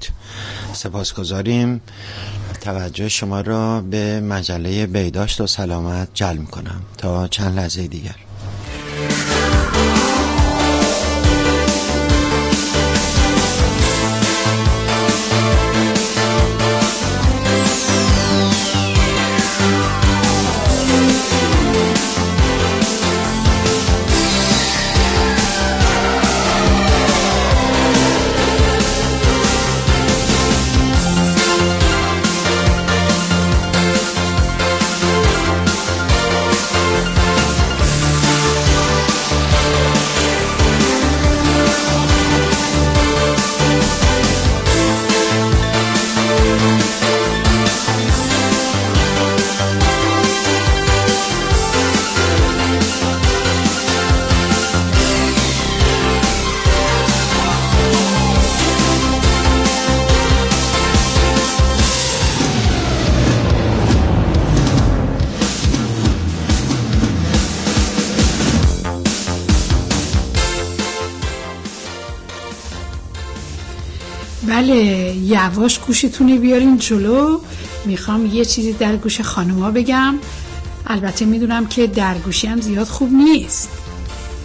سپاسگزاریم. توجه شما را به مجله بهداشت و سلامت جلب می‌کنم تا چند لحظه دیگر. بله یواش گوشتونی بیارین جلو. میخوام یه چیزی در گوش خانوما بگم. البته میدونم که در گوشی هم زیاد خوب نیست.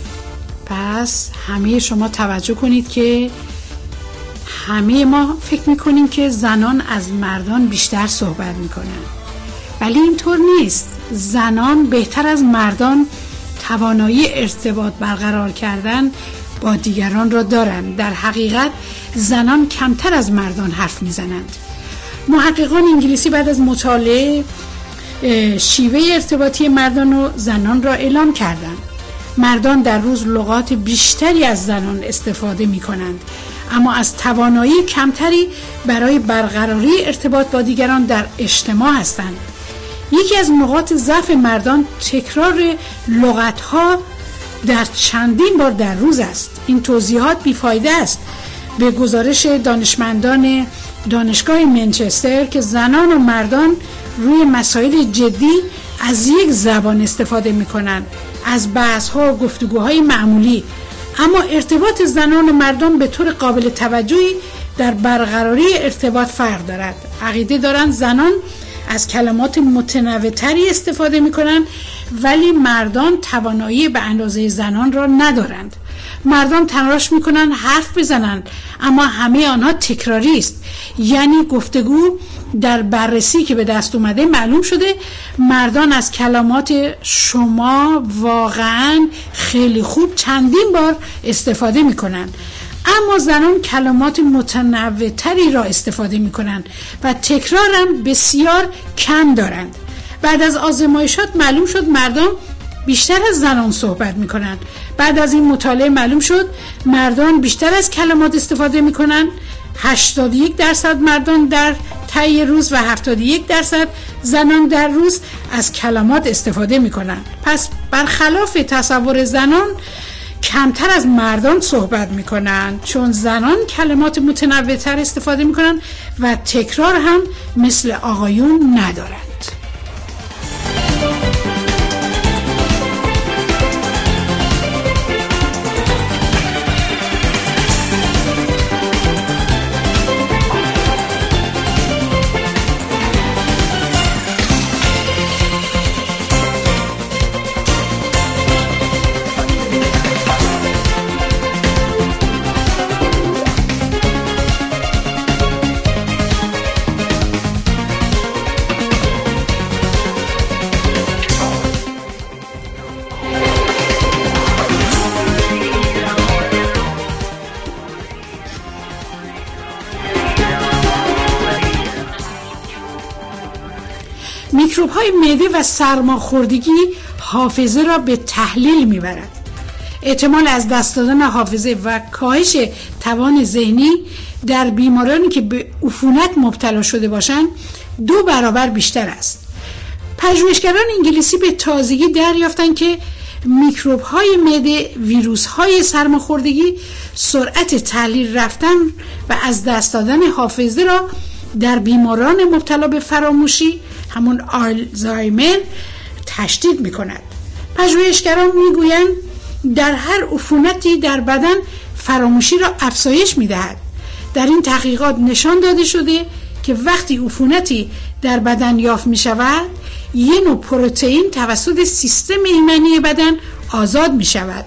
پس همه شما توجه کنید که همه ما فکر میکنیم که زنان از مردان بیشتر صحبت میکنن، ولی اینطور نیست. زنان بهتر از مردان توانایی ارتباط برقرار کردن با دیگران را دارند. در حقیقت زنان کمتر از مردان حرف میزنند. محققان انگلیسی بعد از مطالعه شیوه ارتباطی مردان و زنان را اعلام کردند. مردان در روز لغات بیشتری از زنان استفاده می کنند، اما از توانایی کمتری برای برقراری ارتباط با دیگران در اجتماع هستند. یکی از نقاط ضعف مردان تکرار لغت‌ها در چندین بار در روز است. این توضیحات بیفایده است. به گزارش دانشمندان دانشگاه منچستر که زنان و مردان روی مسائل جدی از یک زبان استفاده می‌کنند، از بحث‌ها و گفتگوهای معمولی، اما ارتباط زنان و مردان به طور قابل توجهی در برقراری ارتباط فرق دارد. عقیده دارند زنان از کلمات متنوع‌تری استفاده می‌کنند، ولی مردان توانایی به اندازه زنان را ندارند. مردان تلاش می‌کنند حرف بزنند، اما همه آنها تکراری است. یعنی گفتگو در بررسی که به دست اومده معلوم شده مردان از کلمات شما، واقعاً، خیلی خوب چندین بار استفاده می‌کنند، اما زنان کلمات متنوع‌تری را استفاده می‌کنند و تکرار هم بسیار کم دارند. بعد از آزمایشات معلوم شد مردان بیشتر از زنان صحبت می‌کنند. بعد از این مطالعه معلوم شد مردان بیشتر از کلمات استفاده می‌کنند. هشتاد و یک درصد مردان در طی روز و هفتاد و یک درصد زنان در روز از کلمات استفاده می‌کنند. پس برخلاف تصور زنان کمتر از مردان صحبت میکنن، چون زنان کلمات متنوع‌تر استفاده میکنن و تکرار هم مثل آقایون ندارند. میکروب های معده و سرماخوردگی حافظه را به تحلیل میبرد. احتمال از دست دادن حافظه و کاهش توان ذهنی در بیمارانی که به عفونت مبتلا شده باشند دو برابر بیشتر است. پژوهشگران انگلیسی به تازگی دریافتند که میکروب های معده، ویروس های سرماخوردگی، سرعت تحلیل رفتن و از دست دادن حافظه را در بیماران مبتلا به فراموشی، همون آلزایمر، تشدید می کند. پژوهشگران می گویند در هر عفونتی در بدن فراموشی را افزایش می دهد. در این تحقیقات نشان داده شده که وقتی عفونتی در بدن یافت می شود، یه نوع پروتئین توسط سیستم ایمنی بدن آزاد می شود.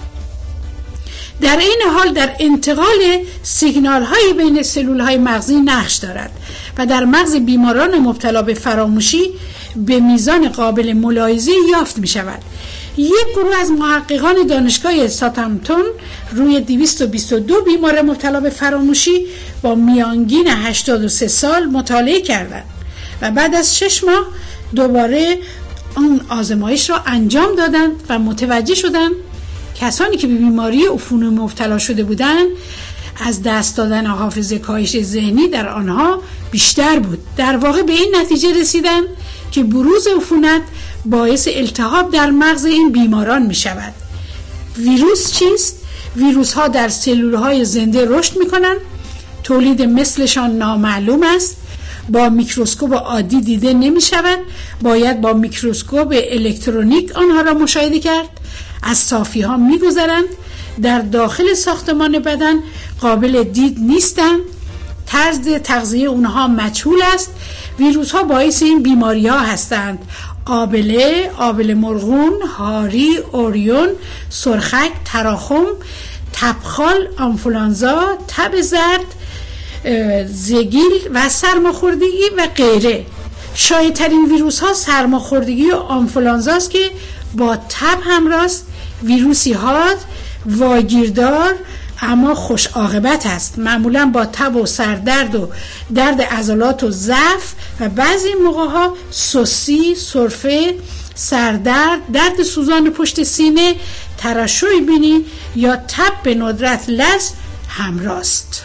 در این حال در انتقال سیگنال های بین سلول های مغزی نقش دارد و در مغز بیماران مبتلا به فراموشی به میزان قابل ملاحظه یافت می شود. یک گروه از محققان دانشگاه ساوثهمپتون روی دویست و بیست و دو بیمار مبتلا به فراموشی با میانگین هشتاد و سه سال مطالعه کردند و بعد از شش ماه دوباره آن آزمایش را انجام دادند و متوجه شدند کسانی که به بیماری عفونی مبتلا شده بودند از دست دادن حافظه کاهش ذهنی در آنها بیشتر بود. در واقع به این نتیجه رسیدند که بروز عفونت باعث التهاب در مغز این بیماران می شود. ویروس چیست؟ ویروس ها در سلول های زنده رشد می کنند. تولید مثلشان نامعلوم است. با میکروسکوپ عادی دیده نمی شود. باید با میکروسکوپ الکترونیک آنها را مشاهده کرد. از صافی ها می گذرند. در داخل ساختمان بدن قابل دید نیستند. طرز تغذیه اونها مجهول است ویروس ها باعث این بیماری ها هستند: آبله، آبله مرغون، هاری، اوریون، سرخک، تراخم، تبخال، آنفولانزا، تب زرد، زگیل و سرماخوردگی و غیره. شایع‌ترین ویروس ها سرماخوردگی و آنفولانزا است که با تب همراه است. ویروسی حاد، واگیردار اما خوش عاقبت است، معمولا با تب و سردرد و درد عضلات و ضعف و بعضی موقع‌ها سستی، سرفه، سردرد، درد سوزان پشت سینه، ترشح بینی یا تب به ندرت لثه همراه است.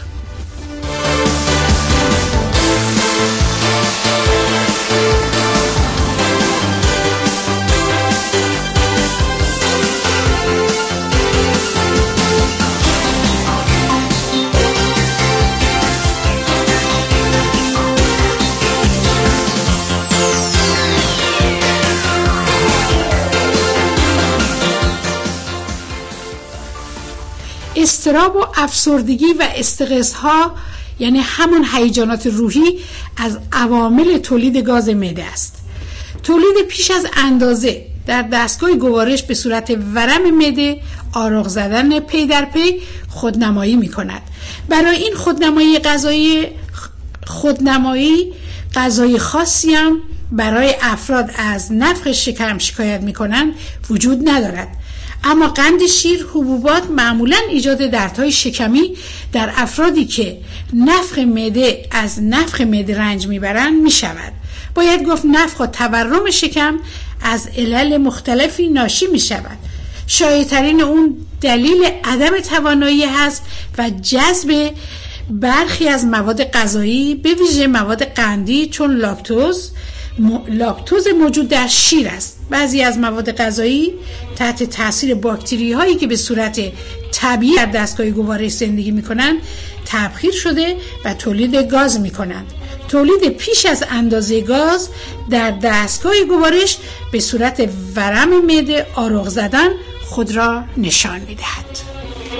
اضطراب و افسردگی و استرس ها، یعنی همون هیجانات روحی، از عوامل تولید گاز معده است. تولید پیش از اندازه در دستگاه گوارش به صورت ورم معده آرق زدن پی در پی خودنمایی می کند. برای این خودنمایی غذایی خودنمایی غذای خاصی هم برای افراد از نفخ شکم شکایت می کنند وجود ندارد. اما قند شیر، حبوبات معمولاً ایجاد دردهای شکمی در افرادی که نفخ معده از نفخ معده رنج میبرند میشود. باید گفت نفخ و تورم شکم از علل مختلفی ناشی میشود. شایع‌ترین اون دلیل عدم توانایی هست و جذب برخی از مواد غذایی، به ویژه مواد قندی چون لاکتوز م... لاکتوز موجود در شیر است. بعضی از مواد غذایی تحت تاثیر باکتری هایی که به صورت طبیعی در دستگاه گوارش زندگی می کنند تبخیر شده و تولید گاز می کنند. تولید پیش از اندازه گاز در دستگاه گوارش به صورت ورم معده آرق زدن خود را نشان می دهد.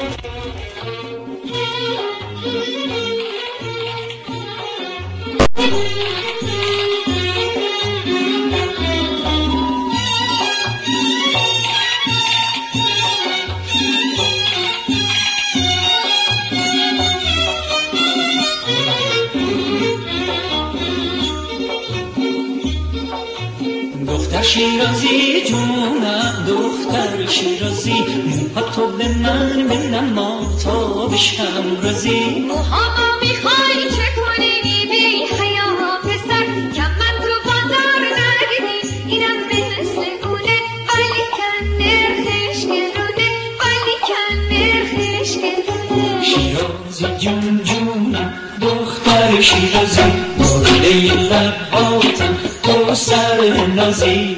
دختر شیرازی جونم، دختر شیرازی، موها تو به من بنما تا بشم رازی. موها میخوای چه کنی بی حیا پسر، کم من تو بازار نگیدی اینم مثل اونه، ولی کن نرخش گرونه، ولی کن نرخش گرونه. شیرازی جون جونم، دختر شیرازی، مرده لباتم تو سر نازی.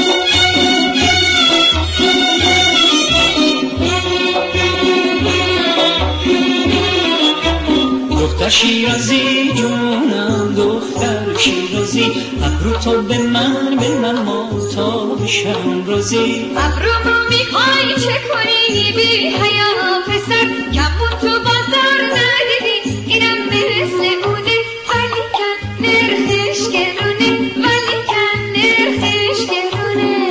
دختر شیرازی جونم، دختر شیرازی، ابرو تو به من بنما تا بشم رازی. ابرومو میخوای چه کنی بی حیا پسر، کمون تو بازار ندیدی اینم مثل اونه، ولی کن نرخش گرونه، ولی کن نرخش گرونه.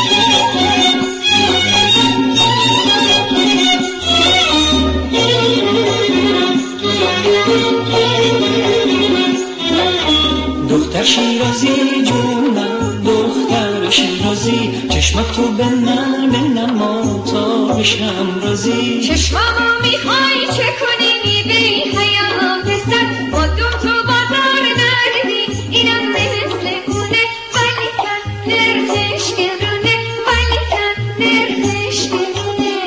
دختر شیرازی جونم، دختر شیرازی، چشمت تو به من بنما تا بشم رازی. چشمامو میخوای چه کنی بی حیا پسر، با دوم تو بازار ندیدی اینم مثل اونه، ولی کن نرخش گرونه، ولی کن نرخش گرونه.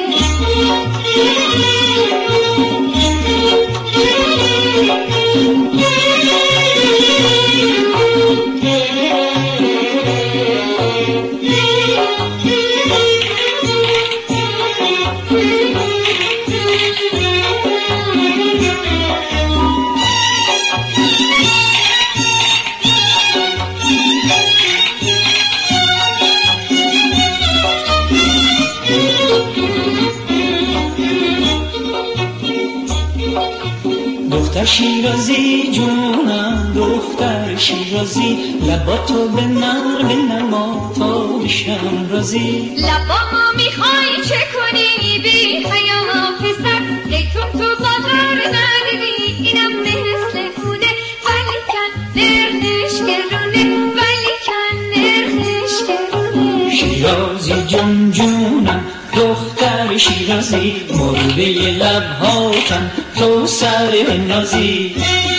دختر شیرازی جونم، دختر شیرازی، لباتو به نرم نما تا بشم رازی. لبامو میخوای چه کنی بی حیا پسر، لیتون تو بازار ندیدی اینم مثل کونه، ولی کن نرخش گرونه، ولی کن نرخش گرونه. شیرازی جون جونم دختر شیرازی، مرده لبهاتم تو سر نازی.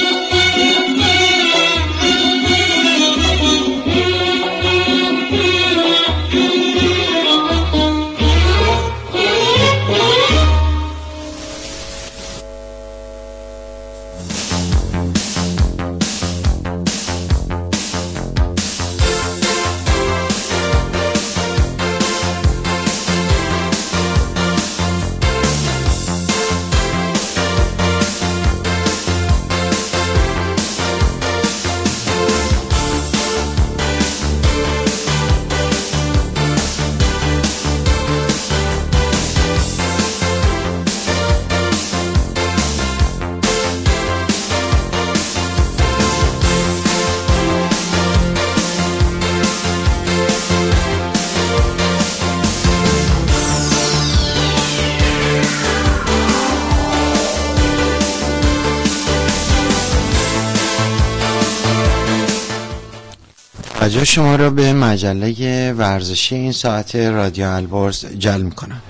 توجه شما را به مجله ورزشی این ساعت رادیو البرز جلب می‌کنم.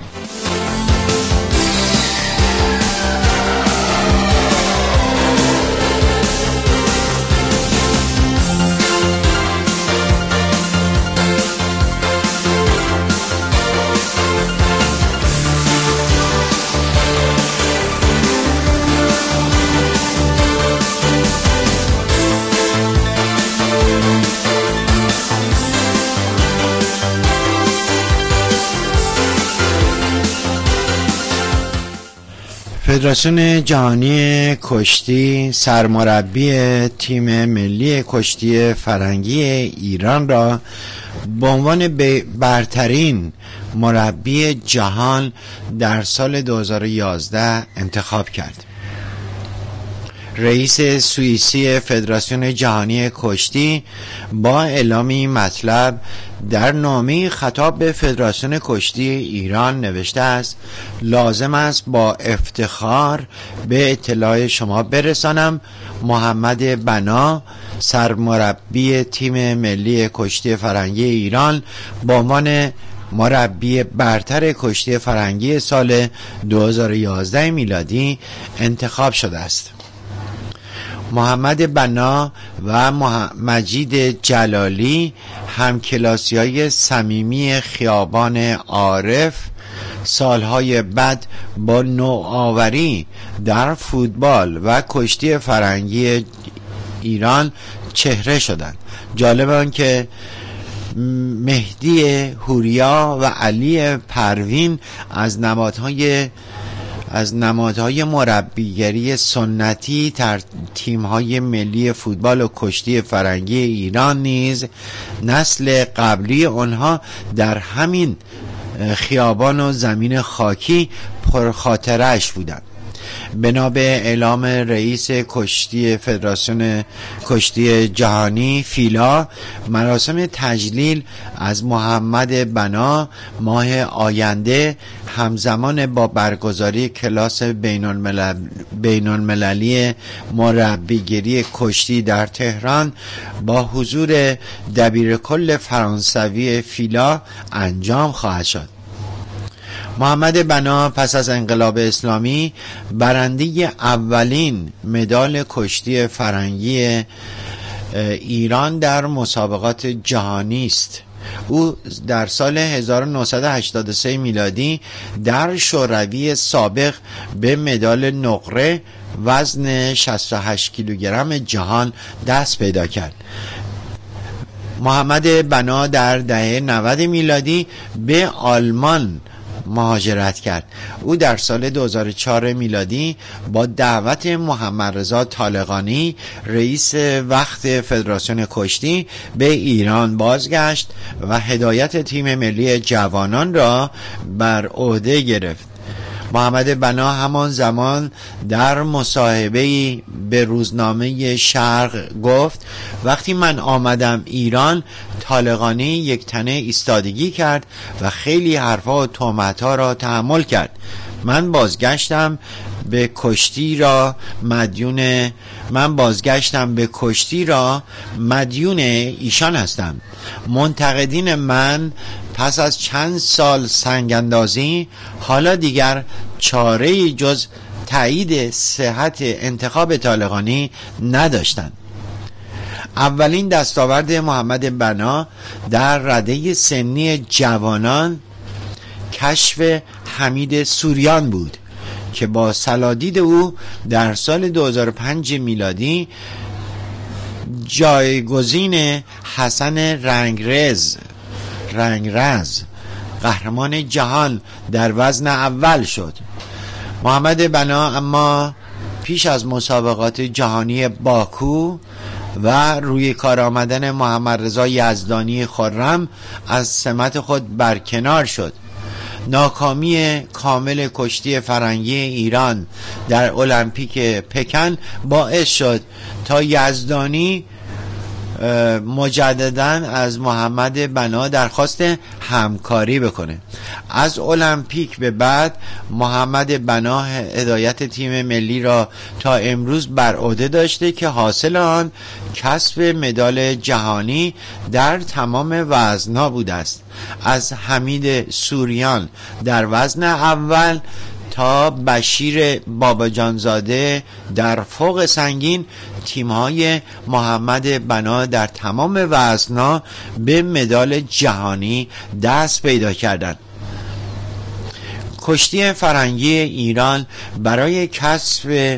فدراسیون جهانی کشتی سرمربی تیم ملی کشتی فرنگی ایران را به عنوان برترین مربی جهان در سال دو هزار و یازده انتخاب کرد. رئیس سوئیسی فدراسیون جهانی کشتی با اعلام این مطلب در نامه خطاب به فدراسیون کشتی ایران نوشته است: لازم است با افتخار به اطلاع شما برسانم محمد بنا سرمربی تیم ملی کشتی فرنگی ایران با عنوان مربی برتر کشتی فرنگی سال دو هزار و یازده میلادی انتخاب شده است. محمد بنا و مجید جلالی همکلاسی های صمیمی خیابان عارف سالهای بعد با نوآوری در فوتبال و کشتی فرنگی ایران چهره شدند. جالب آن که مهدی هوریا و علی پروین از نمادهای از نمادهای مربیگری سنتی در تیم‌های ملی فوتبال و کشتی فرنگی ایران نیز نسل قبلی آنها در همین خیابان و زمین خاکی پرخاطرش بودند. بنا به اعلام رئیس کشتی فدراسیون کشتی جهانی فیلا، مراسم تجلیل از محمد بنا ماه آینده همزمان با برگزاری کلاس بین الملل بین المللی مربیگری کشتی در تهران با حضور دبیرکل فرانسوی فیلا انجام خواهد شد. محمد بنا پس از انقلاب اسلامی برنده اولین مدال کشتی فرنگی ایران در مسابقات جهانی است. او در سال هزار و نهصد و هشتاد و سه میلادی در شوروی سابق به مدال نقره وزن شصت و هشت کیلوگرم جهان دست پیدا کرد. محمد بنا در دهه نود میلادی به آلمان مهاجرت کرد. او در سال دو هزار و چهار میلادی با دعوت محمد رضا طالقانی رئیس وقت فدراسیون کشتی به ایران بازگشت و هدایت تیم ملی جوانان را بر عهده گرفت. محمد بنا همان زمان در مصاحبه‌ای به روزنامه شرق گفت وقتی من آمدم ایران طالقانی یک تنه ایستادگی کرد و خیلی حرفا و تهمت‌ها را تحمل کرد. من بازگشتم به کشتی را مدیون من بازگشتم به کشتی را مدیون ایشان هستم. منتقدین من پس از چند سال سنگاندازی حالا دیگر چاره‌ای جز تایید صحت انتخاب طالقانی نداشتند. اولین دستاورد محمد بنا در رده سنی جوانان کشف حمید سوریان بود که با سلادید او در سال دو هزار و پنج میلادی جایگزین حسن رنگرز رنگرز قهرمان جهان در وزن اول شد. محمد بنا اما پیش از مسابقات جهانی باکو و روی کار آمدن محمد رضا یزدانی خرم از سمت خود برکنار شد. ناکامی کامل کشتی فرنگی ایران در المپیک پکن باعث شد تا یزدانی مجدداً از محمد بنا درخواست همکاری بکنه. از المپیک به بعد محمد بنا هدایت تیم ملی را تا امروز بر عهده داشته که حاصل آن کسب مدال جهانی در تمام وزن‌ها بوده است، از حمید سوریان در وزن اول تا بشیر باباجانزاده در فوق سنگین. تیم‌های محمد بنا در تمام وزن‌ها به مدال جهانی دست پیدا کردند. کشتی فرنگی ایران برای کسب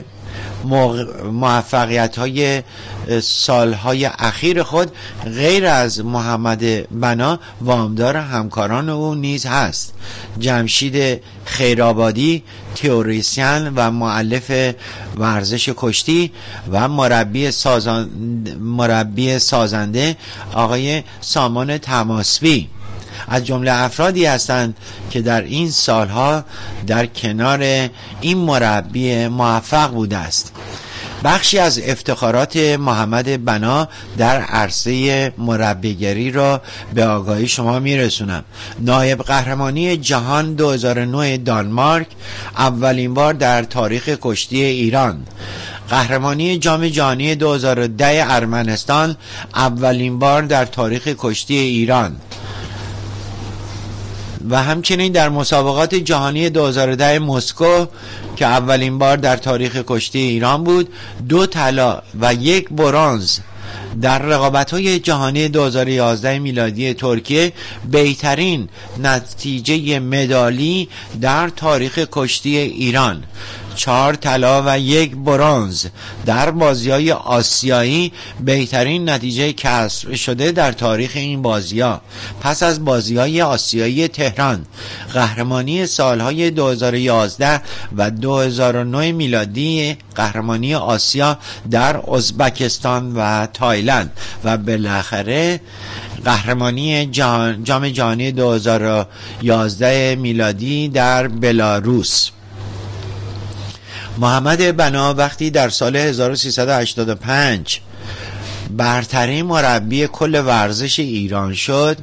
موفقیت‌های سالهای اخیر خود غیر از محمد بنا وامدار همکاران او نیز هست. جمشید خیرآبادی، تئوریسین و مؤلف ورزش کشتی و مربی سازنده, مربی سازنده آقای سامان تماسبی از جمله افرادی هستند که در این سالها در کنار این مربی موفق بوده است. بخشی از افتخارات محمد بنا در عرصه مربیگری را به آگاهی شما میرسونم. نایب قهرمانی جهان دو هزار و نه دانمارک اولین بار در تاریخ کشتی ایران. قهرمانی جام جهانی دو هزار و ده ارمنستان اولین بار در تاریخ کشتی ایران. و همچنین در مسابقات جهانی دو هزار و ده مسکو که اولین بار در تاریخ کشتی ایران بود، دو طلا و یک برنز. در رقابت‌های جهانی دو هزار و یازده میلادی ترکیه بهترین نتیجه مدالی در تاریخ کشتی ایران، چهار طلا و یک برنز. در بازی‌های آسیایی بهترین نتیجه کسب شده در تاریخ این بازی‌ها پس از بازی‌های آسیایی تهران. قهرمانی سال‌های دو هزار و یازده و دو هزار و نه میلادی، قهرمانی آسیا در ازبکستان و تایلند و بالاخره قهرمانی جام جهانی دو هزار و یازده میلادی در بلاروس. محمد بنا وقتی در سال هزار و سیصد و هشتاد و پنج برترین مربی کل ورزش ایران شد،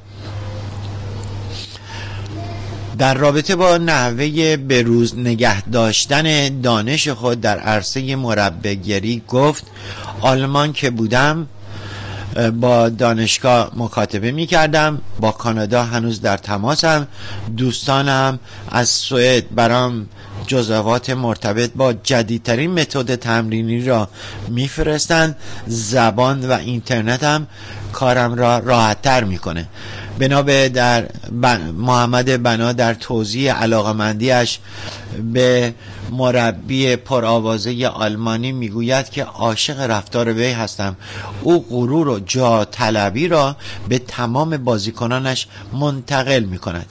در رابطه با نحوه بروز نگه داشتن دانش خود در عرصه مربیگری گفت: آلمان که بودم با دانشگاه مکاتبه می کردم، با کانادا هنوز در تماسم، دوستانم از سوئد برام جزئیات مرتبط با جدیدترین متد تمرینی را میفرستند. زبان و اینترنت هم کارم را راحت‌تر میکنه. بنابر در بن... محمد بنا در توضیح علاقمندیش به مربی پرآوازه آلمانی میگوید که عاشق رفتار وی هستم. او غرور و جا طلبی را به تمام بازیکنانش منتقل میکند.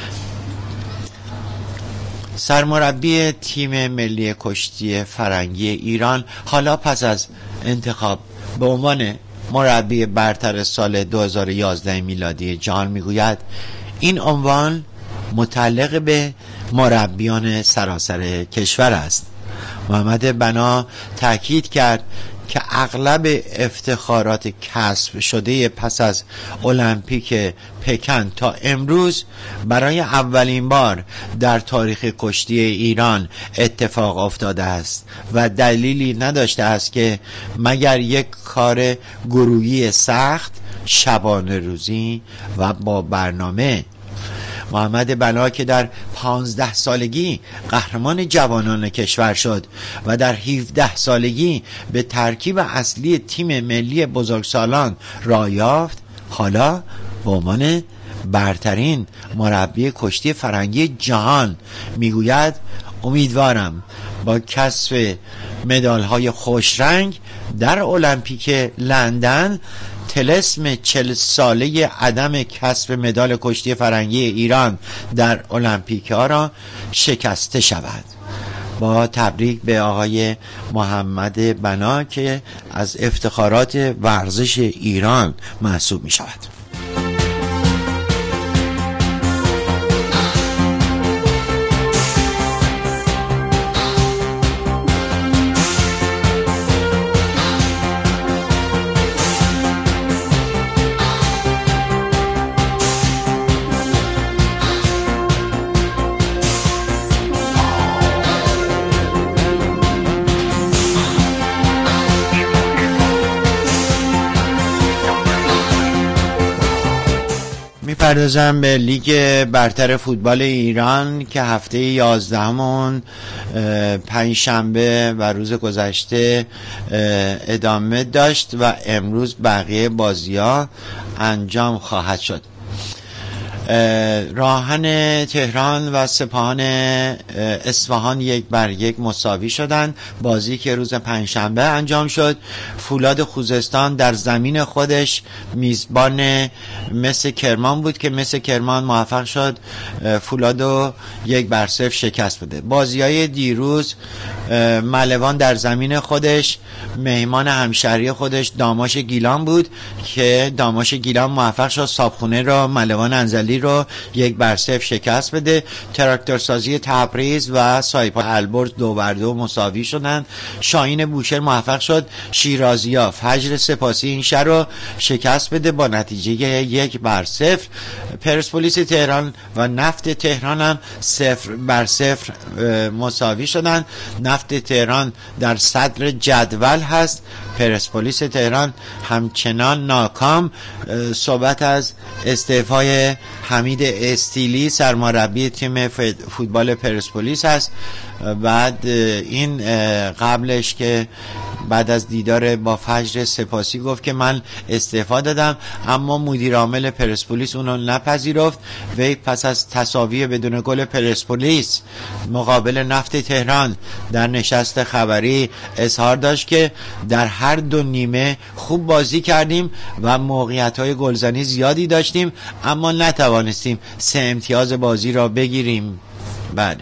سرمربی تیم ملی کشتی فرنگی ایران حالا پس از انتخاب به عنوان مربی برتر سال دو هزار و یازده میلادی جهان میگوید: این عنوان متعلق به مربیان سراسر کشور است. محمد بنا تاکید کرد که اغلب افتخارات کسب شده پس از المپیک پکن تا امروز برای اولین بار در تاریخ کشتی ایران اتفاق افتاده است و دلیلی نداشته است که مگر یک کار گروهی سخت، شبانه روزی و با برنامه. محمد بنا که در پانزده سالگی قهرمان جوانان کشور شد و در هفده سالگی به ترکیب اصلی تیم ملی بزرگسالان راه یافت، حالا به عنوان برترین مربی کشتی فرنگی جهان میگوید امیدوارم با کسب مدال‌های خوش رنگ در المپیک لندن طلسم چل ساله عدم کسب مدال کشتی فرنگی ایران در المپیک ها را شکسته شود. با تبریک به آقای محمد بنا که از افتخارات ورزش ایران محسوب می شود. می‌پردازم به لیگ برتر فوتبال ایران که هفته یازدهمون پنج شنبه و روز گذشته ادامه داشت و امروز بقیه بازی‌ها انجام خواهد شد. راهن تهران و سپاهان اصفهان یک بر یک مساوی شدند. بازی که روز پنجشنبه انجام شد، فولاد خوزستان در زمین خودش میزبان مس کرمان بود که مس کرمان موفق شد فولادو یک بر صفر شکست بده. بازی‌های دیروز ملوان در زمین خودش مهمان همشهری خودش داماش گیلان بود که داماش گیلان موفق شد صابخونه را ملوان انزلی رو یک بر صفر شکست بده. تراکتورسازی تبریز و سایپا البرز دو بر دو مساوی شدند. شاهین بوشهر موفق شد شیرازیا فجر سپاسی این شهر رو شکست بده با نتیجه یک بر صفر. پرسپولیس تهران و نفت تهران هم صفر بر صفر مساوی شدند. نفت تهران در صدر جدول هست، پرسپولیس تهران همچنان ناکام. صحبت از استعفای حمید استیلی سرمربی تیم فوتبال پرسپولیس هست. بعد این قبلش که بعد از دیدار با فجر سپاسی گفت که من استعفا دادم، اما مدیر عامل پرسپولیس اونو نپذیرفت. وی پس از تساوی بدون گل پرسپولیس مقابل نفت تهران در نشست خبری اظهار داشت که در هر دو نیمه خوب بازی کردیم و موقعیت‌های گلزنی زیادی داشتیم اما نتوانستیم سه امتیاز بازی را بگیریم. بله،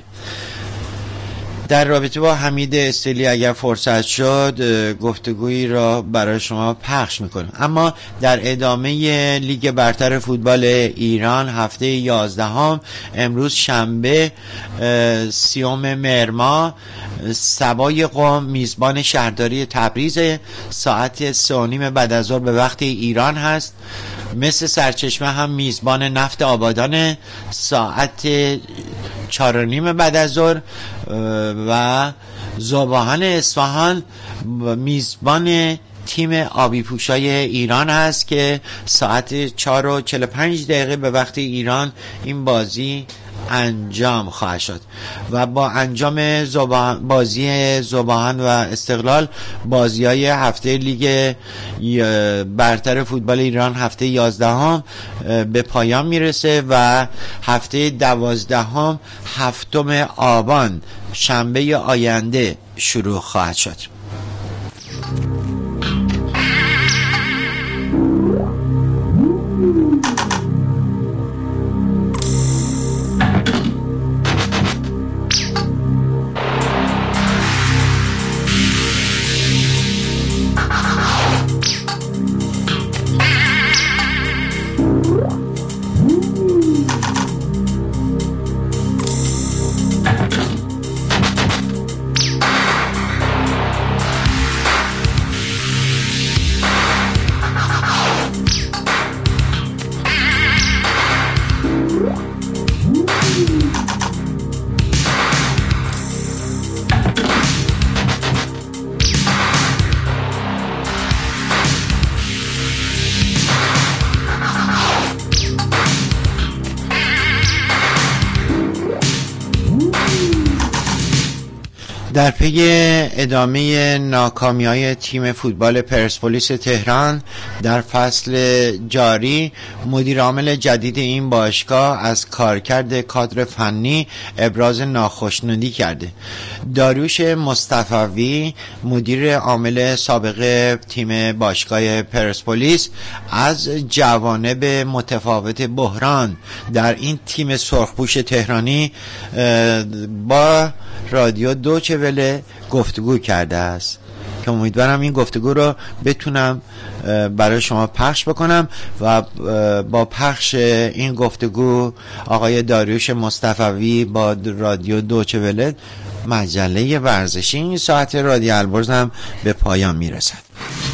در رابطه با حمید استیلی اگر فرصت شد گفتگویی را برای شما پخش میکنم. اما در ادامه لیگ برتر فوتبال ایران هفته یازدهم امروز شنبه سیوم مهر ماه سبای قم میزبان شهرداری تبریز ساعت سه و نیم بعد از ظهر به وقت ایران هست. مثل سرچشمه هم میزبان نفت آبادان ساعت چهار و نیم بعد از ظهر و زباهن اصفهان میزبان تیم آبی پوشای ایران هست که ساعت چهار و چهل و پنج دقیقه به وقت ایران این بازی انجام خواهد شد. و با انجام زبان بازی زباهن و استقلال بازی‌های هفته لیگ برتر فوتبال ایران هفته یازدهم به پایان میرسه و هفته دوازدهم هفتم آبان شنبه آینده شروع خواهد شد. در پی ادامه ناکامی‌های تیم فوتبال پرسپولیس تهران در فصل جاری، مدیر عامل جدید این باشگاه از کارکرد کادر فنی ابراز ناخوشنودی کرده. داریوش مصطفوی، مدیر عامل سابق تیم باشگاه پرسپولیس، از جوانب متفاوت بحران در این تیم سرخپوش تهرانی با رادیو دوچه وله گفتگو کرده است که امیدوارم این گفتگو رو بتونم برای شما پخش بکنم و با پخش این گفتگو آقای داریوش مصطفوی با رادیو دوچه وله مجله ورزشی این ساعت رادیو البرز هم به پایان میرسد.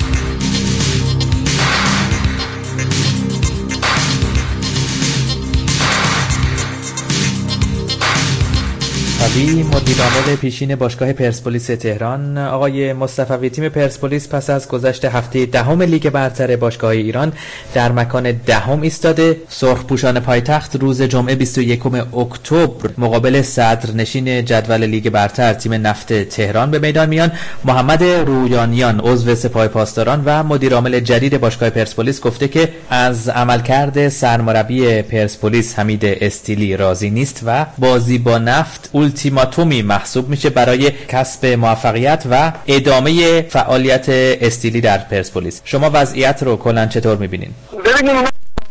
مدیر عامل پیشین باشگاه پرسپولیس تهران آقای مصطفوی، تیم پرسپولیس پس از گذشت هفته دهم لیگ برتر باشگاه ایران در مکان دهم ایستاده. سرخپوشان پایتخت روز جمعه بیست و یکم اکتبر مقابل صدرنشین جدول لیگ برتر تیم نفت تهران به میدان میان. محمد رویانیان عضو سپاه پاسداران و مدیر عامل جدید باشگاه پرسپولیس گفته که از عملکرد سرمربی پرسپولیس حمید استیلی راضی نیست و بازی با نفت اولتیماتومی محسوب میشه برای کسب موفقیت و ادامه فعالیت استیلی در پرسپولیس. شما وضعیت رو کلاً چطور میبینین؟ ببینید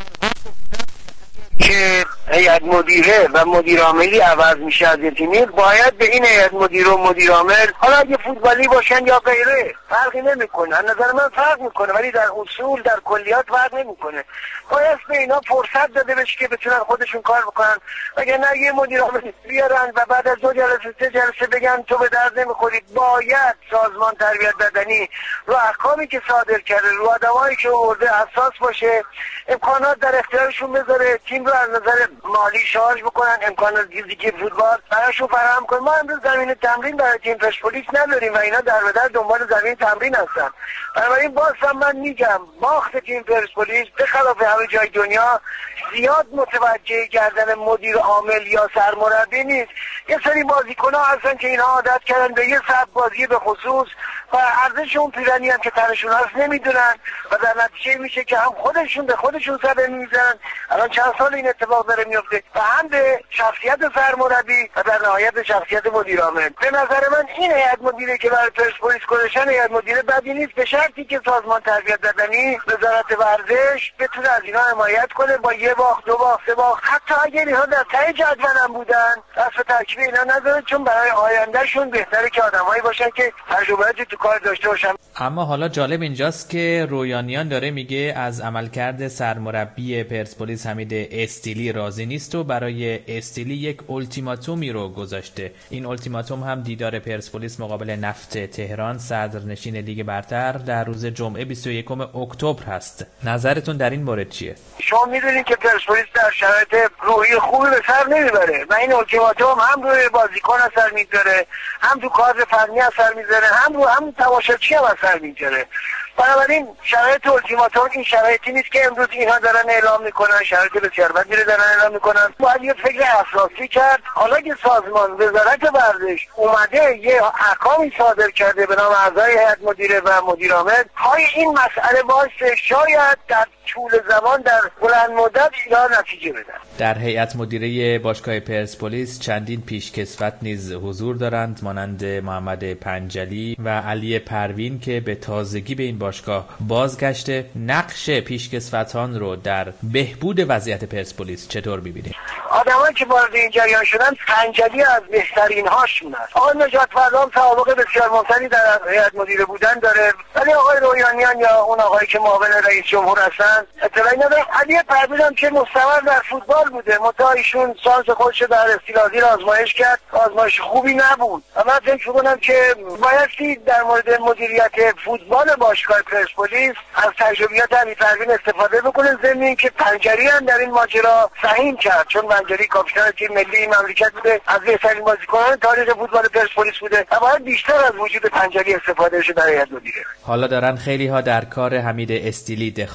که هیئت مدیره و مدیر عاملی عوض میشه از تیمی، باید به این هیئت مدیره و مدیر عامل، حالا اگه فوتبالی باشن یا غیره فرقی نمیکنه، از نظر من فرق میکنه، ولی در اصول در کلیات فرق نمیکنه. باید به اینا فرصت داده بشه که بتونن خودشون کار بکنن، وگرنه یه مدیر عامل بیارن و بعد از دو جلسه سه جلسه بگن تو به درد نمیخوری. باید سازمان تربیت بدنی رو احکامی که صادر کرده، رو آدمایی که آورده اساس باشه، امکانات در اختیارشون بذاره، تیم رو از نظر مالی شارژ بکنن، امکانات فیزیکی فوتبال براشون فراهم کنن. ما امروز زمین تمرین برای تیم پرسپولیس نداریم و اینا در به در دنبال زمین تمرین هستن. بنابراین باز هم من میگم باخت تیم پرسپولیس به خلاف همه جای دنیا زیاد متوجه کردن مدیر عامل یا سرمربی نیست. یه سری بازیکن‌ها هستن که اینا عادت کردن به یه سبک بازی به خصوص و ارزش اون پیرنی هم که تنشون هست نمیدونن و در نتیجه میشه که هم خودشون به خودشون صدمه میزنن. الان چند سال این اتفاق داره میفته و هم به شخصیت سرمربی و در نهایت به شخصیت مدیر عامل. به نظر من این هیئت مدیره که برای پرسپولیس گذاشتن هیئت مدیره بدی نیست، به شرطی که سازمان تربیت بدنی، وزارت ورزش بتونه از اینا حمایت کنه با یه باخت دو باخت سه باخت، حتی اگر اینا در ته جدول هم بودن دست به ترکیب اینا نذاره، چون برای آیندهشون بهتره که آدمایی باشن که تجربه تو کار داشته باشن. اما حالا جالب اینجاست که رویانیان داره میگه از عملکرد سرمربی پرسپولیس حمید استیلی راضی نیست و برای استیلی یک اولتیماتومی رو گذاشته. این اولتیماتوم هم دیدار پرسپولیس مقابل نفت تهران صدرنشین لیگ برتر در روز جمعه بیست و یکم اکتبر هست. نظرتون در این مورد چیه؟ شما میدونید که پرسپولیس در شرایط روحی خوبی به سر نمیبره و این اولتیماتوم هم روی بازیکن اثر میذاره، هم تو کادر فنی اثر میذاره، هم رو هم تماشاچی هم اثر میذاره. بنابراین شرایط اولتیماتوم این شرایطی نیست که امروز اینها دارن اعلام میکنن، شرایط بسیار بدی رو دارن اعلام میکنن. باید یه فکر اساسی کرد. حالا که سازمان وزارت ورزش اومده یه احکامی صادر کرده به نام اعضای هیئت مدیره و مدیر عامل، های این مسئله باعث شاید در طول زمان در بلند مدت اینا نتیجه بدن. در هیئت مدیره باشگاه پرسپولیس چندین پیشکسوت نیز حضور دارند، مانند محمد پنجلی و علی پروین که به تازگی به این باشگاه بازگشته. نقش پیشکسوتان رو در بهبود وضعیت پرسپولیس چطور می‌بینید؟ آدمایی که وارد این جریان شدن، پنجلی از بهترین هاشون است. آقای نجات فرزام سابقه بسیار ممتازی در هیئت مدیره بودن داره، ولی آقای رویانیان یا اون آقایی که معاون رئیس جمهور هستن اطلاعی ندارم. علی پروین هم که مستمر در فوتبال بوده، متا ایشون شانس خودش در استیلازی آزمایش کرد، آزمایش خوبی نبود. و من فکر می‌کنم که بایستی در مورد مدیریت فوتبال باشگاه پرسپولیس از تجربیات علی پروین استفاده بکنه، ضمن اینکه پنجری هم در این ماجرا سهیم کرد، چون پنجری کاپیتان تیم ملی مملکت بوده، از بهترین بازیکنان تاریخ فوتبال پرسپولیس بوده و باید بیشتر از وجود پنجری استفاده بشه در هیئت مدیره. حالا دارن خیلی ها در کار حمید استیلی دخالت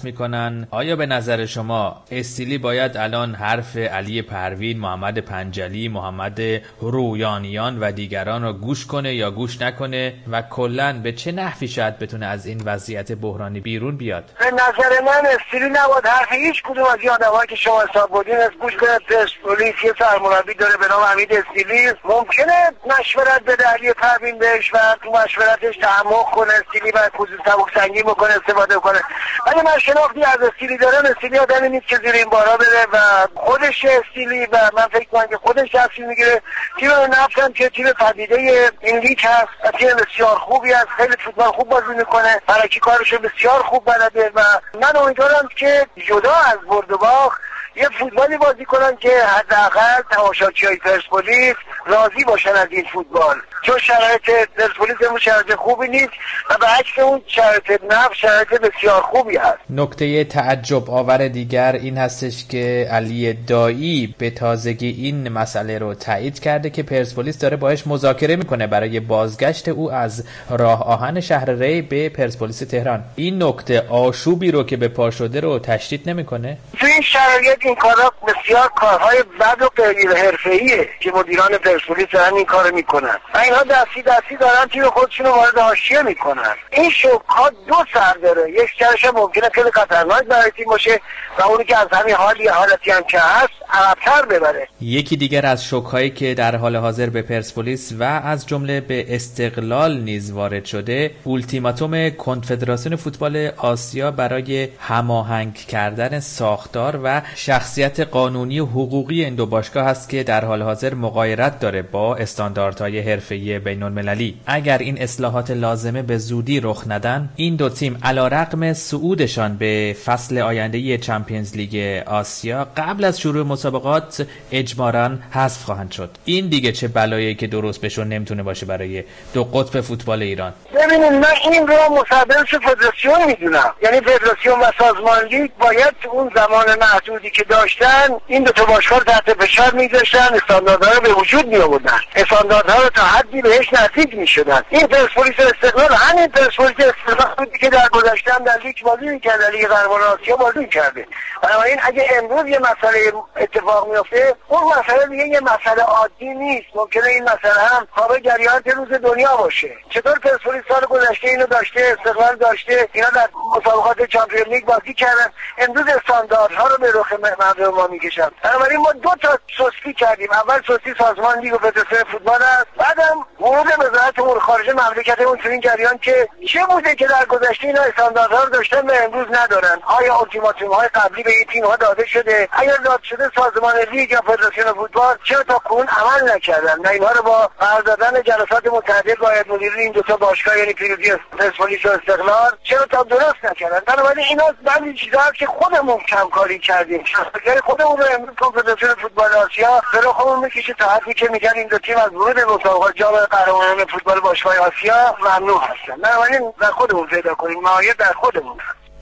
میکنن آیا به نظر شما استیلی باید الان حرف علی پروین، محمد پنجلی، محمد رویانیان و دیگران رو گوش کنه یا گوش نکنه و کلاً به چه نحوی شاید بتونه از این وضعیت بحرانی بیرون بیاد؟ به نظر من استیلی نباید حرف هیچ کدوم از این آدمایی که شما حساب بودین از گوش کنه. پرسپولیس یه سرمربی داره به نام حمید استیلی، ممکنه مشورت بده علی پروین بهش و تو مشورتش تعمق کنه استیلی و خصوص سبک سنگین بکنه استفاده کنه. ولی من شناختی از استیلی دارم، استیلی آدمی نیست که زیر این بارا بره و خودش استیلی و من فکر کنم که خودش تصمیم میگیره. تیم نفتم که تیم پدیده این لیگ هست و تیم بسیار خوبی است، خیلی فوتبال خوب بازی میکنه، برای کارشو بسیار خوب بلده و من امیدوارم که جدا از برد و باخت یه فوتبالی بازی کنن که حداقل تماشاگرای پرسپولیس راضی باشن از این فوتبال، چون شرایط پرسپولیس اون شرایط خوبی نیست و به عکس اون شرایط نفت شرایط بسیار خوبی هست. نکته تعجب آور دیگر این هستش که علی دایی به تازگی این مسئله رو تایید کرده که پرسپولیس داره باهاش مذاکره میکنه برای بازگشت او از راه آهن شهر ری به پرسپولیس تهران. این نکته آشوبی رو که به پا شده رو تشدید نمیکنه؟ تو این شرایط این کارا بسیار کارهای بد و غیر حرفه‌ایه که مدیران پرسپولیس دارن این کارو میکنن. اینها دستی دستی دارن تیم خودشون رو وارد حاشیه میکنن. این شوک‌ها دو سر داره، یک سرش ممکنه خیلی خطرناک برای تیم باشه و اونی که از همین حالی حالتی هم که هست عقب‌تر ببره. یکی دیگر از شوک‌هایی که در حال حاضر به پرسپولیس و از جمله به استقلال نیز وارد شده، اولتیماتوم کنفدراسیون فوتبال آسیا برای هماهنگ کردن ساختار و شخصیت قانونی و حقوقی این دو باشگاه است که در حال حاضر مغایرت داره با استانداردهای حرفه‌ای بین‌المللی. اگر این اصلاحات لازمه به زودی رخ ندن، این دو تیم علیرغم صعودشان به فصل آینده چمپیونز لیگ آسیا قبل از شروع مسابقات اجباراً حذف خواهند شد. این دیگه چه بلایی که درست بهشون نمیتونه باشه برای دو قطب فوتبال ایران. ببینید من این رو مصدرش فدراسیون میدونم، یعنی فدراسیون و سازمان لیگ باید اون زمان محدودی که داشتن این دو تا باشگاه تحت فشار میذاشتن، استانداردها رو به وجود می آوردن، استانداردها رو تا حدی بهش نزدیک میشدن. این پرسپولیس استقلال همین پرسپولیس استقلال بودی که در گذشته هم در لیگ بازی میکرد، در لیگ قهرمانان آسیا بازی کرده. بنابراین اگه امروز یه مسئله اتفاق میفته اون مسئله دیگه یه مسئله عادی نیست، ممکنه این مسئله هم تابع جریانات روز دنیا باشه. چطور پرسپولیس سال گذشته اینو داشته، استقلال داشته، اینا در مسابقات چمپیونز لیگ بازی کردن، امروز استانداردها رو به رخ مردم ما میکشن. بنابراین ما دو تا سوسکی کردیم، اول سوسکی سازمان لیگ و فدراسیون فوتبال است، بعدم ورود وزارت امور خارجه مملکتمون تو این جریان که چه بوده که در گذشته اینا استانداردها رو داشتن و امروز ندارن. آیا اولتیماتوم های قبلی به این تیم ها داده شده؟ اگر داده شده سازمان لیگ یا فدراسیون فوتبال چرا تا کنون عمل نکردن؟ نه اینها رو با قرار دادن جلسات متعدد با هیئت مدیره این دو تا باشگاه یعنی پیروزی پرسپولیس و استقلال چرا تا درست نکردن؟ بنابراین اینا بعضی چیزا که خودمون کم کاری کردیم. شخصیت خودمون رو امروز کنفدراسیون فوتبال آسیا برای خودمون میکشه تا حدی که میگن این دو تیم از ورود به مسابقات جام قهرمانان فوتبال باشگاه آسیا ممنوع هستن. بنابراین در خودمون پیدا کنیم، معایب در خودمون.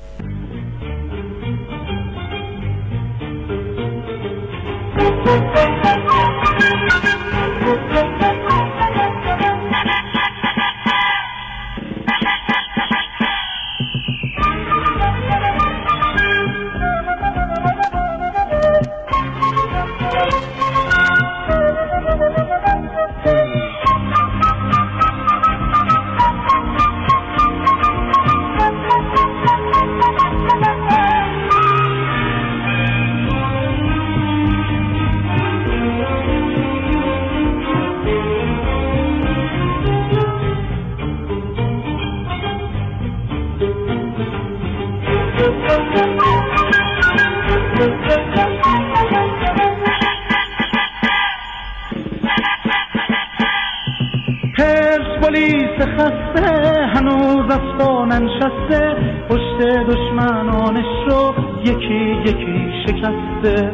پرسپولیس خسته هنوز از پا ننشسته، پشت دشمنانش رو یکی یکی شکسته.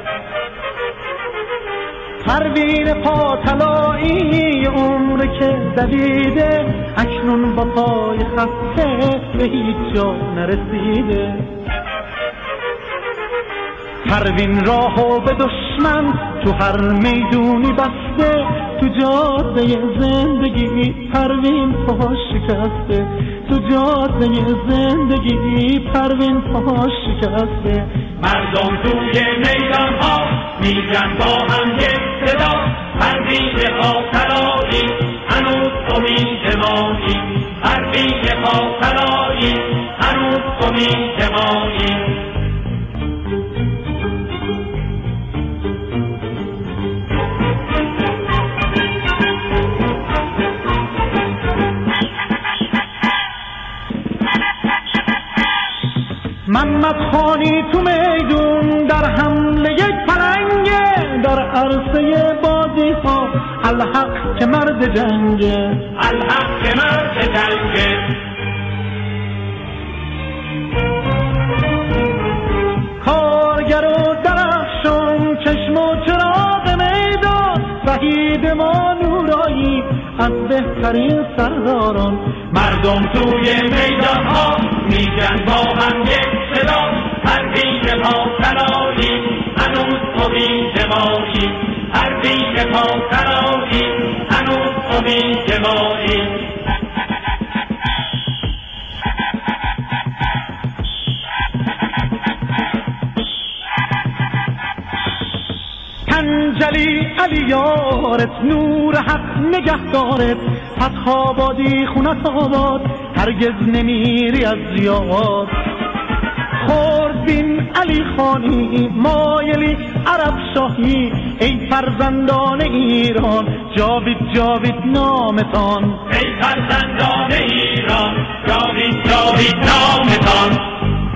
پروین پا طلایی عمر که دویده، اکنون با پای خسته به هیچ جا نرسیده. پروین راهو به دشمن تو هر میدونی بسته، تو جاده زندگی پروین پا شکسته. تو جاده زندگی پروین پاهاش شکسته. مردم توی میدان ها میگن با هم یک صدا پروین خاطرایی هنوز امید مایی، پروین خاطرایی هنوز امید مایی. محمد خانی تو میدون در حمله یک پلنگه، در عرصه بازی ها الحق که مرد جنگه، الحق که مرد جنگه. کارگر و درخشان چشم و چراغ میدان، شهید ما نورایی از بهترین سرداران. مردم توی میدان ها میگن با هم یک صدا پروین خاطرایی هنوز امید مایی، پروین خاطرایی هنوز امید مایی. پنجلی علی یارت نور حق نگهدارت، فتح آبادی خونت آباد هرگز نمیری از یاد. خوردبین علی خانی مایلی عرب شاهی، ای فرزندان ایران جاوید جاوید نامتان، ای فرزندان ایران جاوید جاوید نامتان.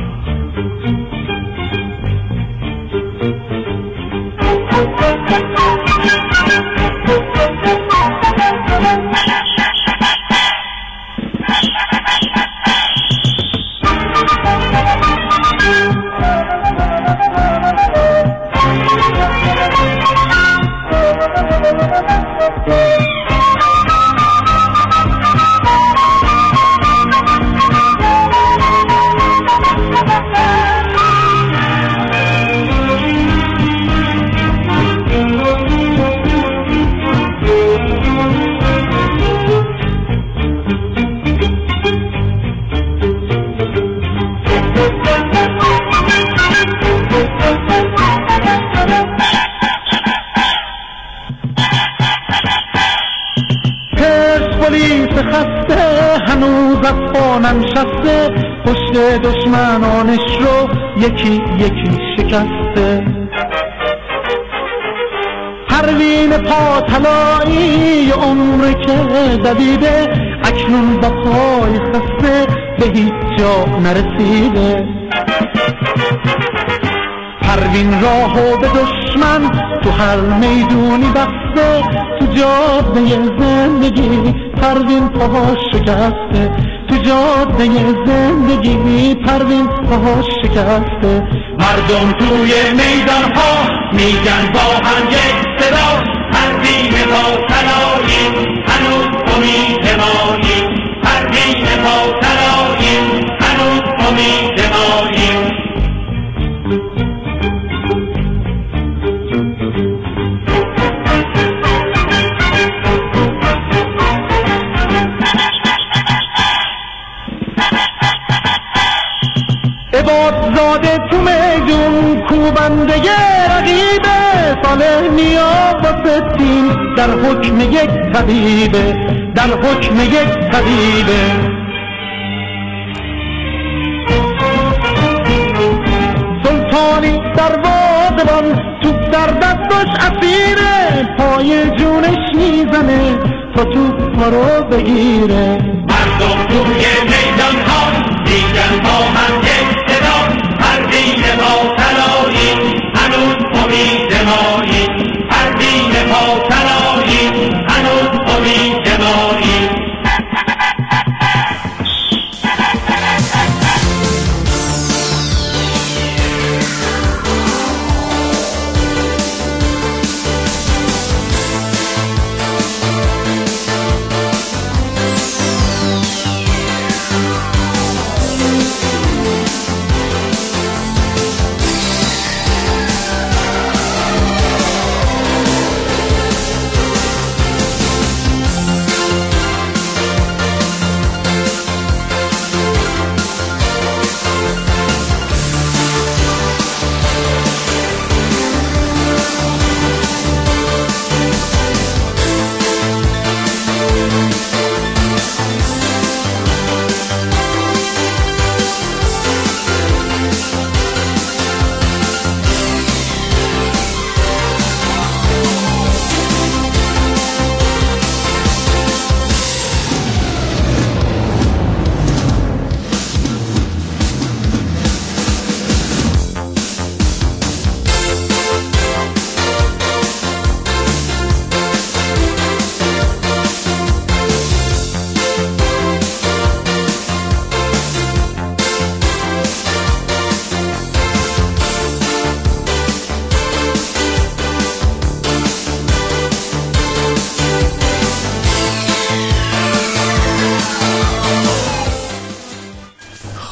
هنوز از پانم شسته، پشت دشمنانش رو یکی یکی شکسته. پروین پاتلایی عمر که دویده، اکنون با پای خسته به هیچ جا نرسیده. پروین راهو به دشمن تو هر میدونی بسته، تو جاده زندگی پروین پاهاش شکسته، تو جاده زندگی پروین پاهاش شکسته. مردم توی میدان ها میگن با هم یک صدا پروین خاطرایی هنوز امید مایی، پروین خاطرایی هنوز امید مایی. عبادزاده تو میدون کوبنده رقیبه، صالح نیا واسه تیم در حکم یک طبیبه، در حکم یک طبیبه. سلطانی در وادبان تو در دستش اسیره، پای جونش میزنه تا توپ ما رو بگیره. مردم توی میدان ها میگن با هم یک صدا پروین خاطرایی هنوز امید مایی، پروین خاطرایی هنوز امید مایی.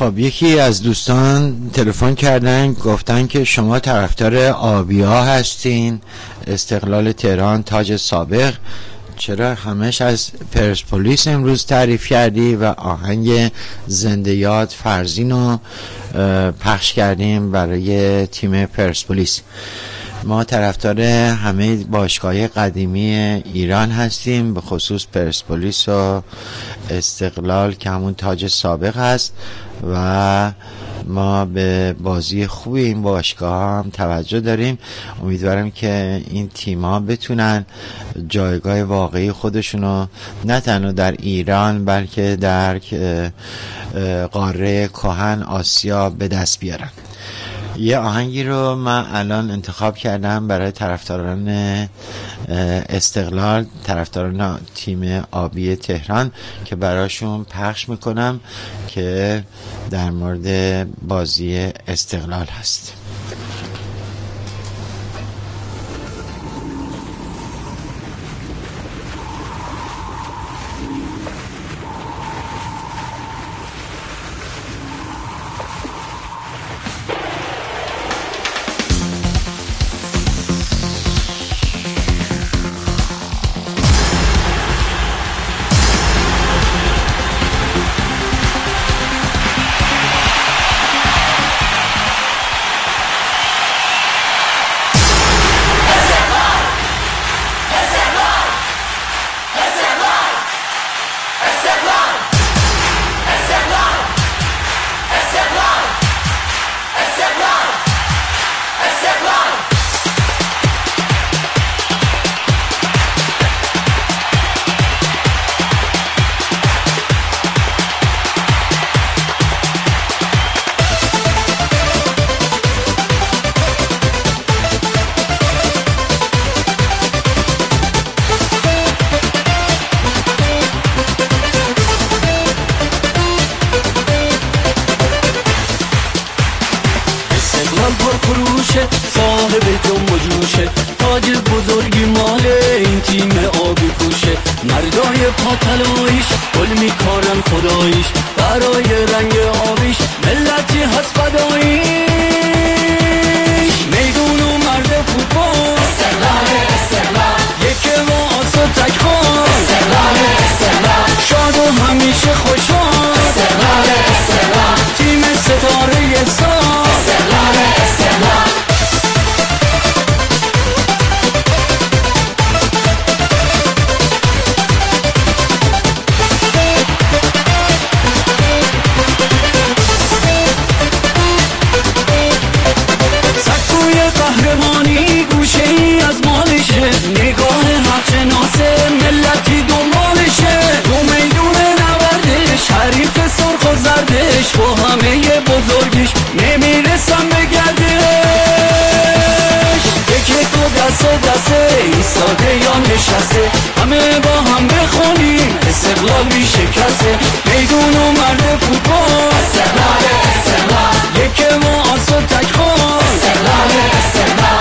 خب یکی از دوستان تلفن کردن گفتن که شما طرفدار آبیا هستین، استقلال تهران تاج سابق، چرا همش از پرسپولیس امروز تعریف کردی و آهنگ زنده یاد فرزین رو پخش کردیم برای تیم پرسپولیس؟ ما طرفدار همه باشگاه قدیمی ایران هستیم، به خصوص پرسپولیس و استقلال که همون تاج سابق هست و ما به بازی خوبی این باشگاه هم توجه داریم. امیدوارم که این تیم‌ها بتونن جایگاه واقعی خودشونو نه تنها در ایران بلکه در قاره کهن آسیا به دست بیارن. یه آهنگی رو من الان انتخاب کردم برای طرفداران استقلال، طرفداران تیم آبی تهران که براشون پخش میکنم که در مورد بازی استقلال هست. صاحب جنب و جوشه، تاج بزرگی مال این تیم آبی پوشه. مردای پاتلایش گل میکارن خدایش، برای رنگ آبیش ملتی هست فداییش. میدون و مرد فوتبال استقلال استقلال، یکی با آس و تکخان استقلال استقلال، شاد و همیشه خوشحال استقلال استقلال، تیم ستاره سال استقلال استقلال. قهرمانی گوشه ای از مالشه، نگاه حق شناسه ملتی دنبالشه. تو میدون نوردش حریف سرخ و زردش، با همه بزرگیش نمیرسم به گردش. یکی تو دست دسته ایستاده یا نشسته، همه با هم بخونیم استقلال بی شکسته. میدون و مرد فوتبال استقلال استقلال، یکی ما آس و تکخان استقلال استقلال.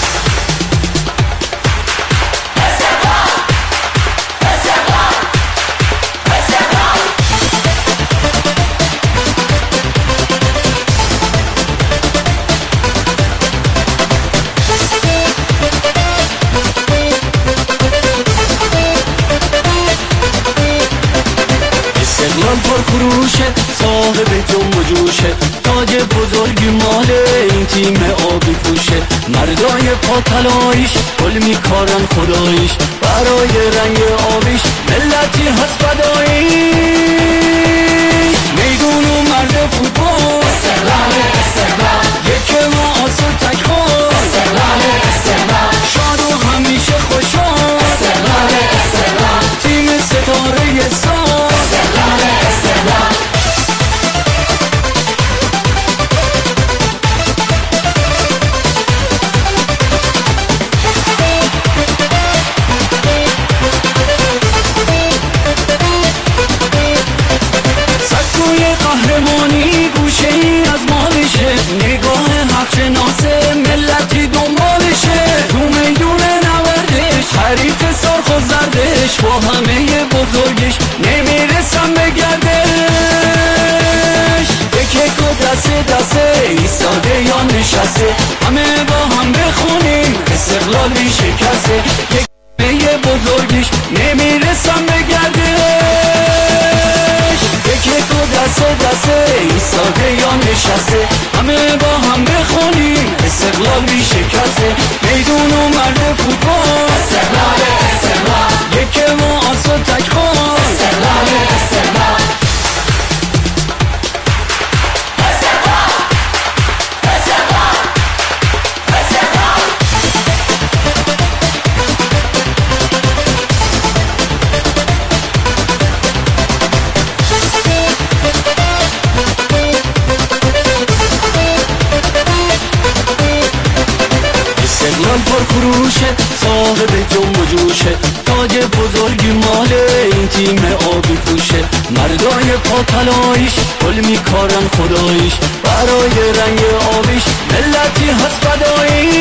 استقلال پر فروشه، صاحب جنب و جوشه، تاج بزرگی مال این تیم آبی پوشه. مردای پاتلایش گل میکارن خدایش، برای رنگ آبیش ملتی هست فداییش. میدون و مرد فوتبال استقلال استقلال، یکی ما آس و تکخان استقلال استقلال، شاد و همیشه خوشحال استقلال استقلال، تیم ستاره سال استقلال استقلال. قهرمانی گوشه ای از مالشه، نگاه فروشه، صاحب جنب و جوشه، تاج بزرگی مال این تیم آبی پوشه. مردای پاکلایش گل میکارن خدایش، برای رنگ آبیش ملتی هست فدایش.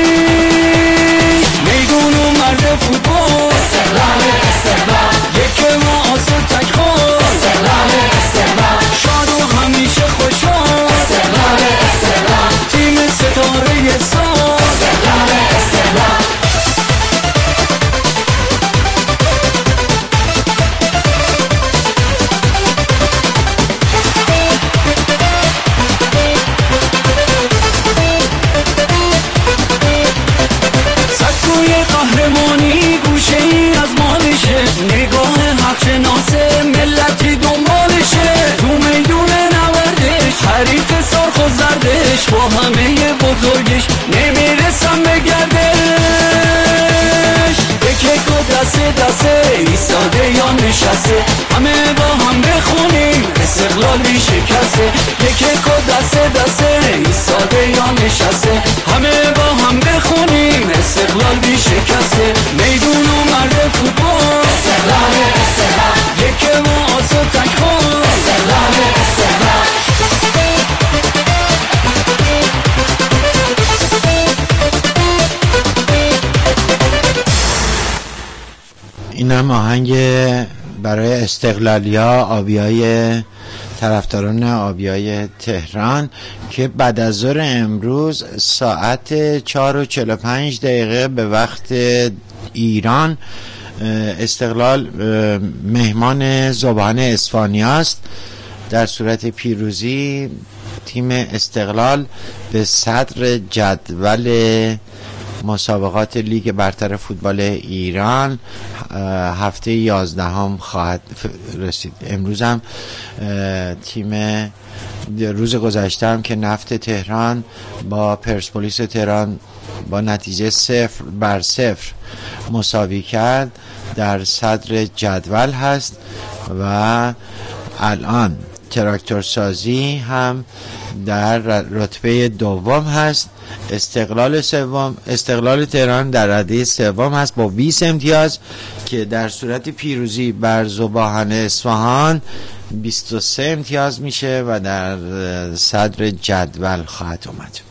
میدون و مرد فوتبال استقلال استقلال، یک ما آسو تک خال استقلال استقلال، شاد و همیشه خوشحال استقلال استقلال، تیم ستاره سال استقلال استقلال. قهرمانی گوشه ای از مالشه، نگاه حق شناسه ملتی دنبالشه. تو میدون نوردش حریف سرخ و زردش، با همه بزرگش نمیرسم به گردش. یکی و دسته دسته ایستاده یا نشسته، همه با هم بخونیم استقلال بی شکسته. یکی و دسته دسته ایستاده یا نشسته، همه با هم بخونیم استقلال بی شکسته. میدون و مرد فوتبال استقلال استقلال، یک ما آسو تک خال استقلال استقلال. اینم آهنگ برای استقلالیا آبیای طرفداران آبیای تهران که بعد از ظهر امروز ساعت چهار و چهل و پنج دقیقه به وقت ایران استقلال مهمان ذوبان اسپانیا است. در صورت پیروزی تیم استقلال به صدر جدول مسابقات لیگ برتر فوتبال ایران هفته یازدهم خواهد رسید. امروز هم تیم روز گذشته هم که نفت تهران با پرسپولیس تهران با نتیجه صفر بر صفر مساوی کرد، در صدر جدول هست و الان تراکتور سازی هم در رتبه دوم هست. استقلال سوم، استقلال تهران در رده سوم هست با بیست امتیاز که در صورت پیروزی بر ذوبان اصفهان بیست و سه امتیاز میشه و در صدر جدول خواهد اومد.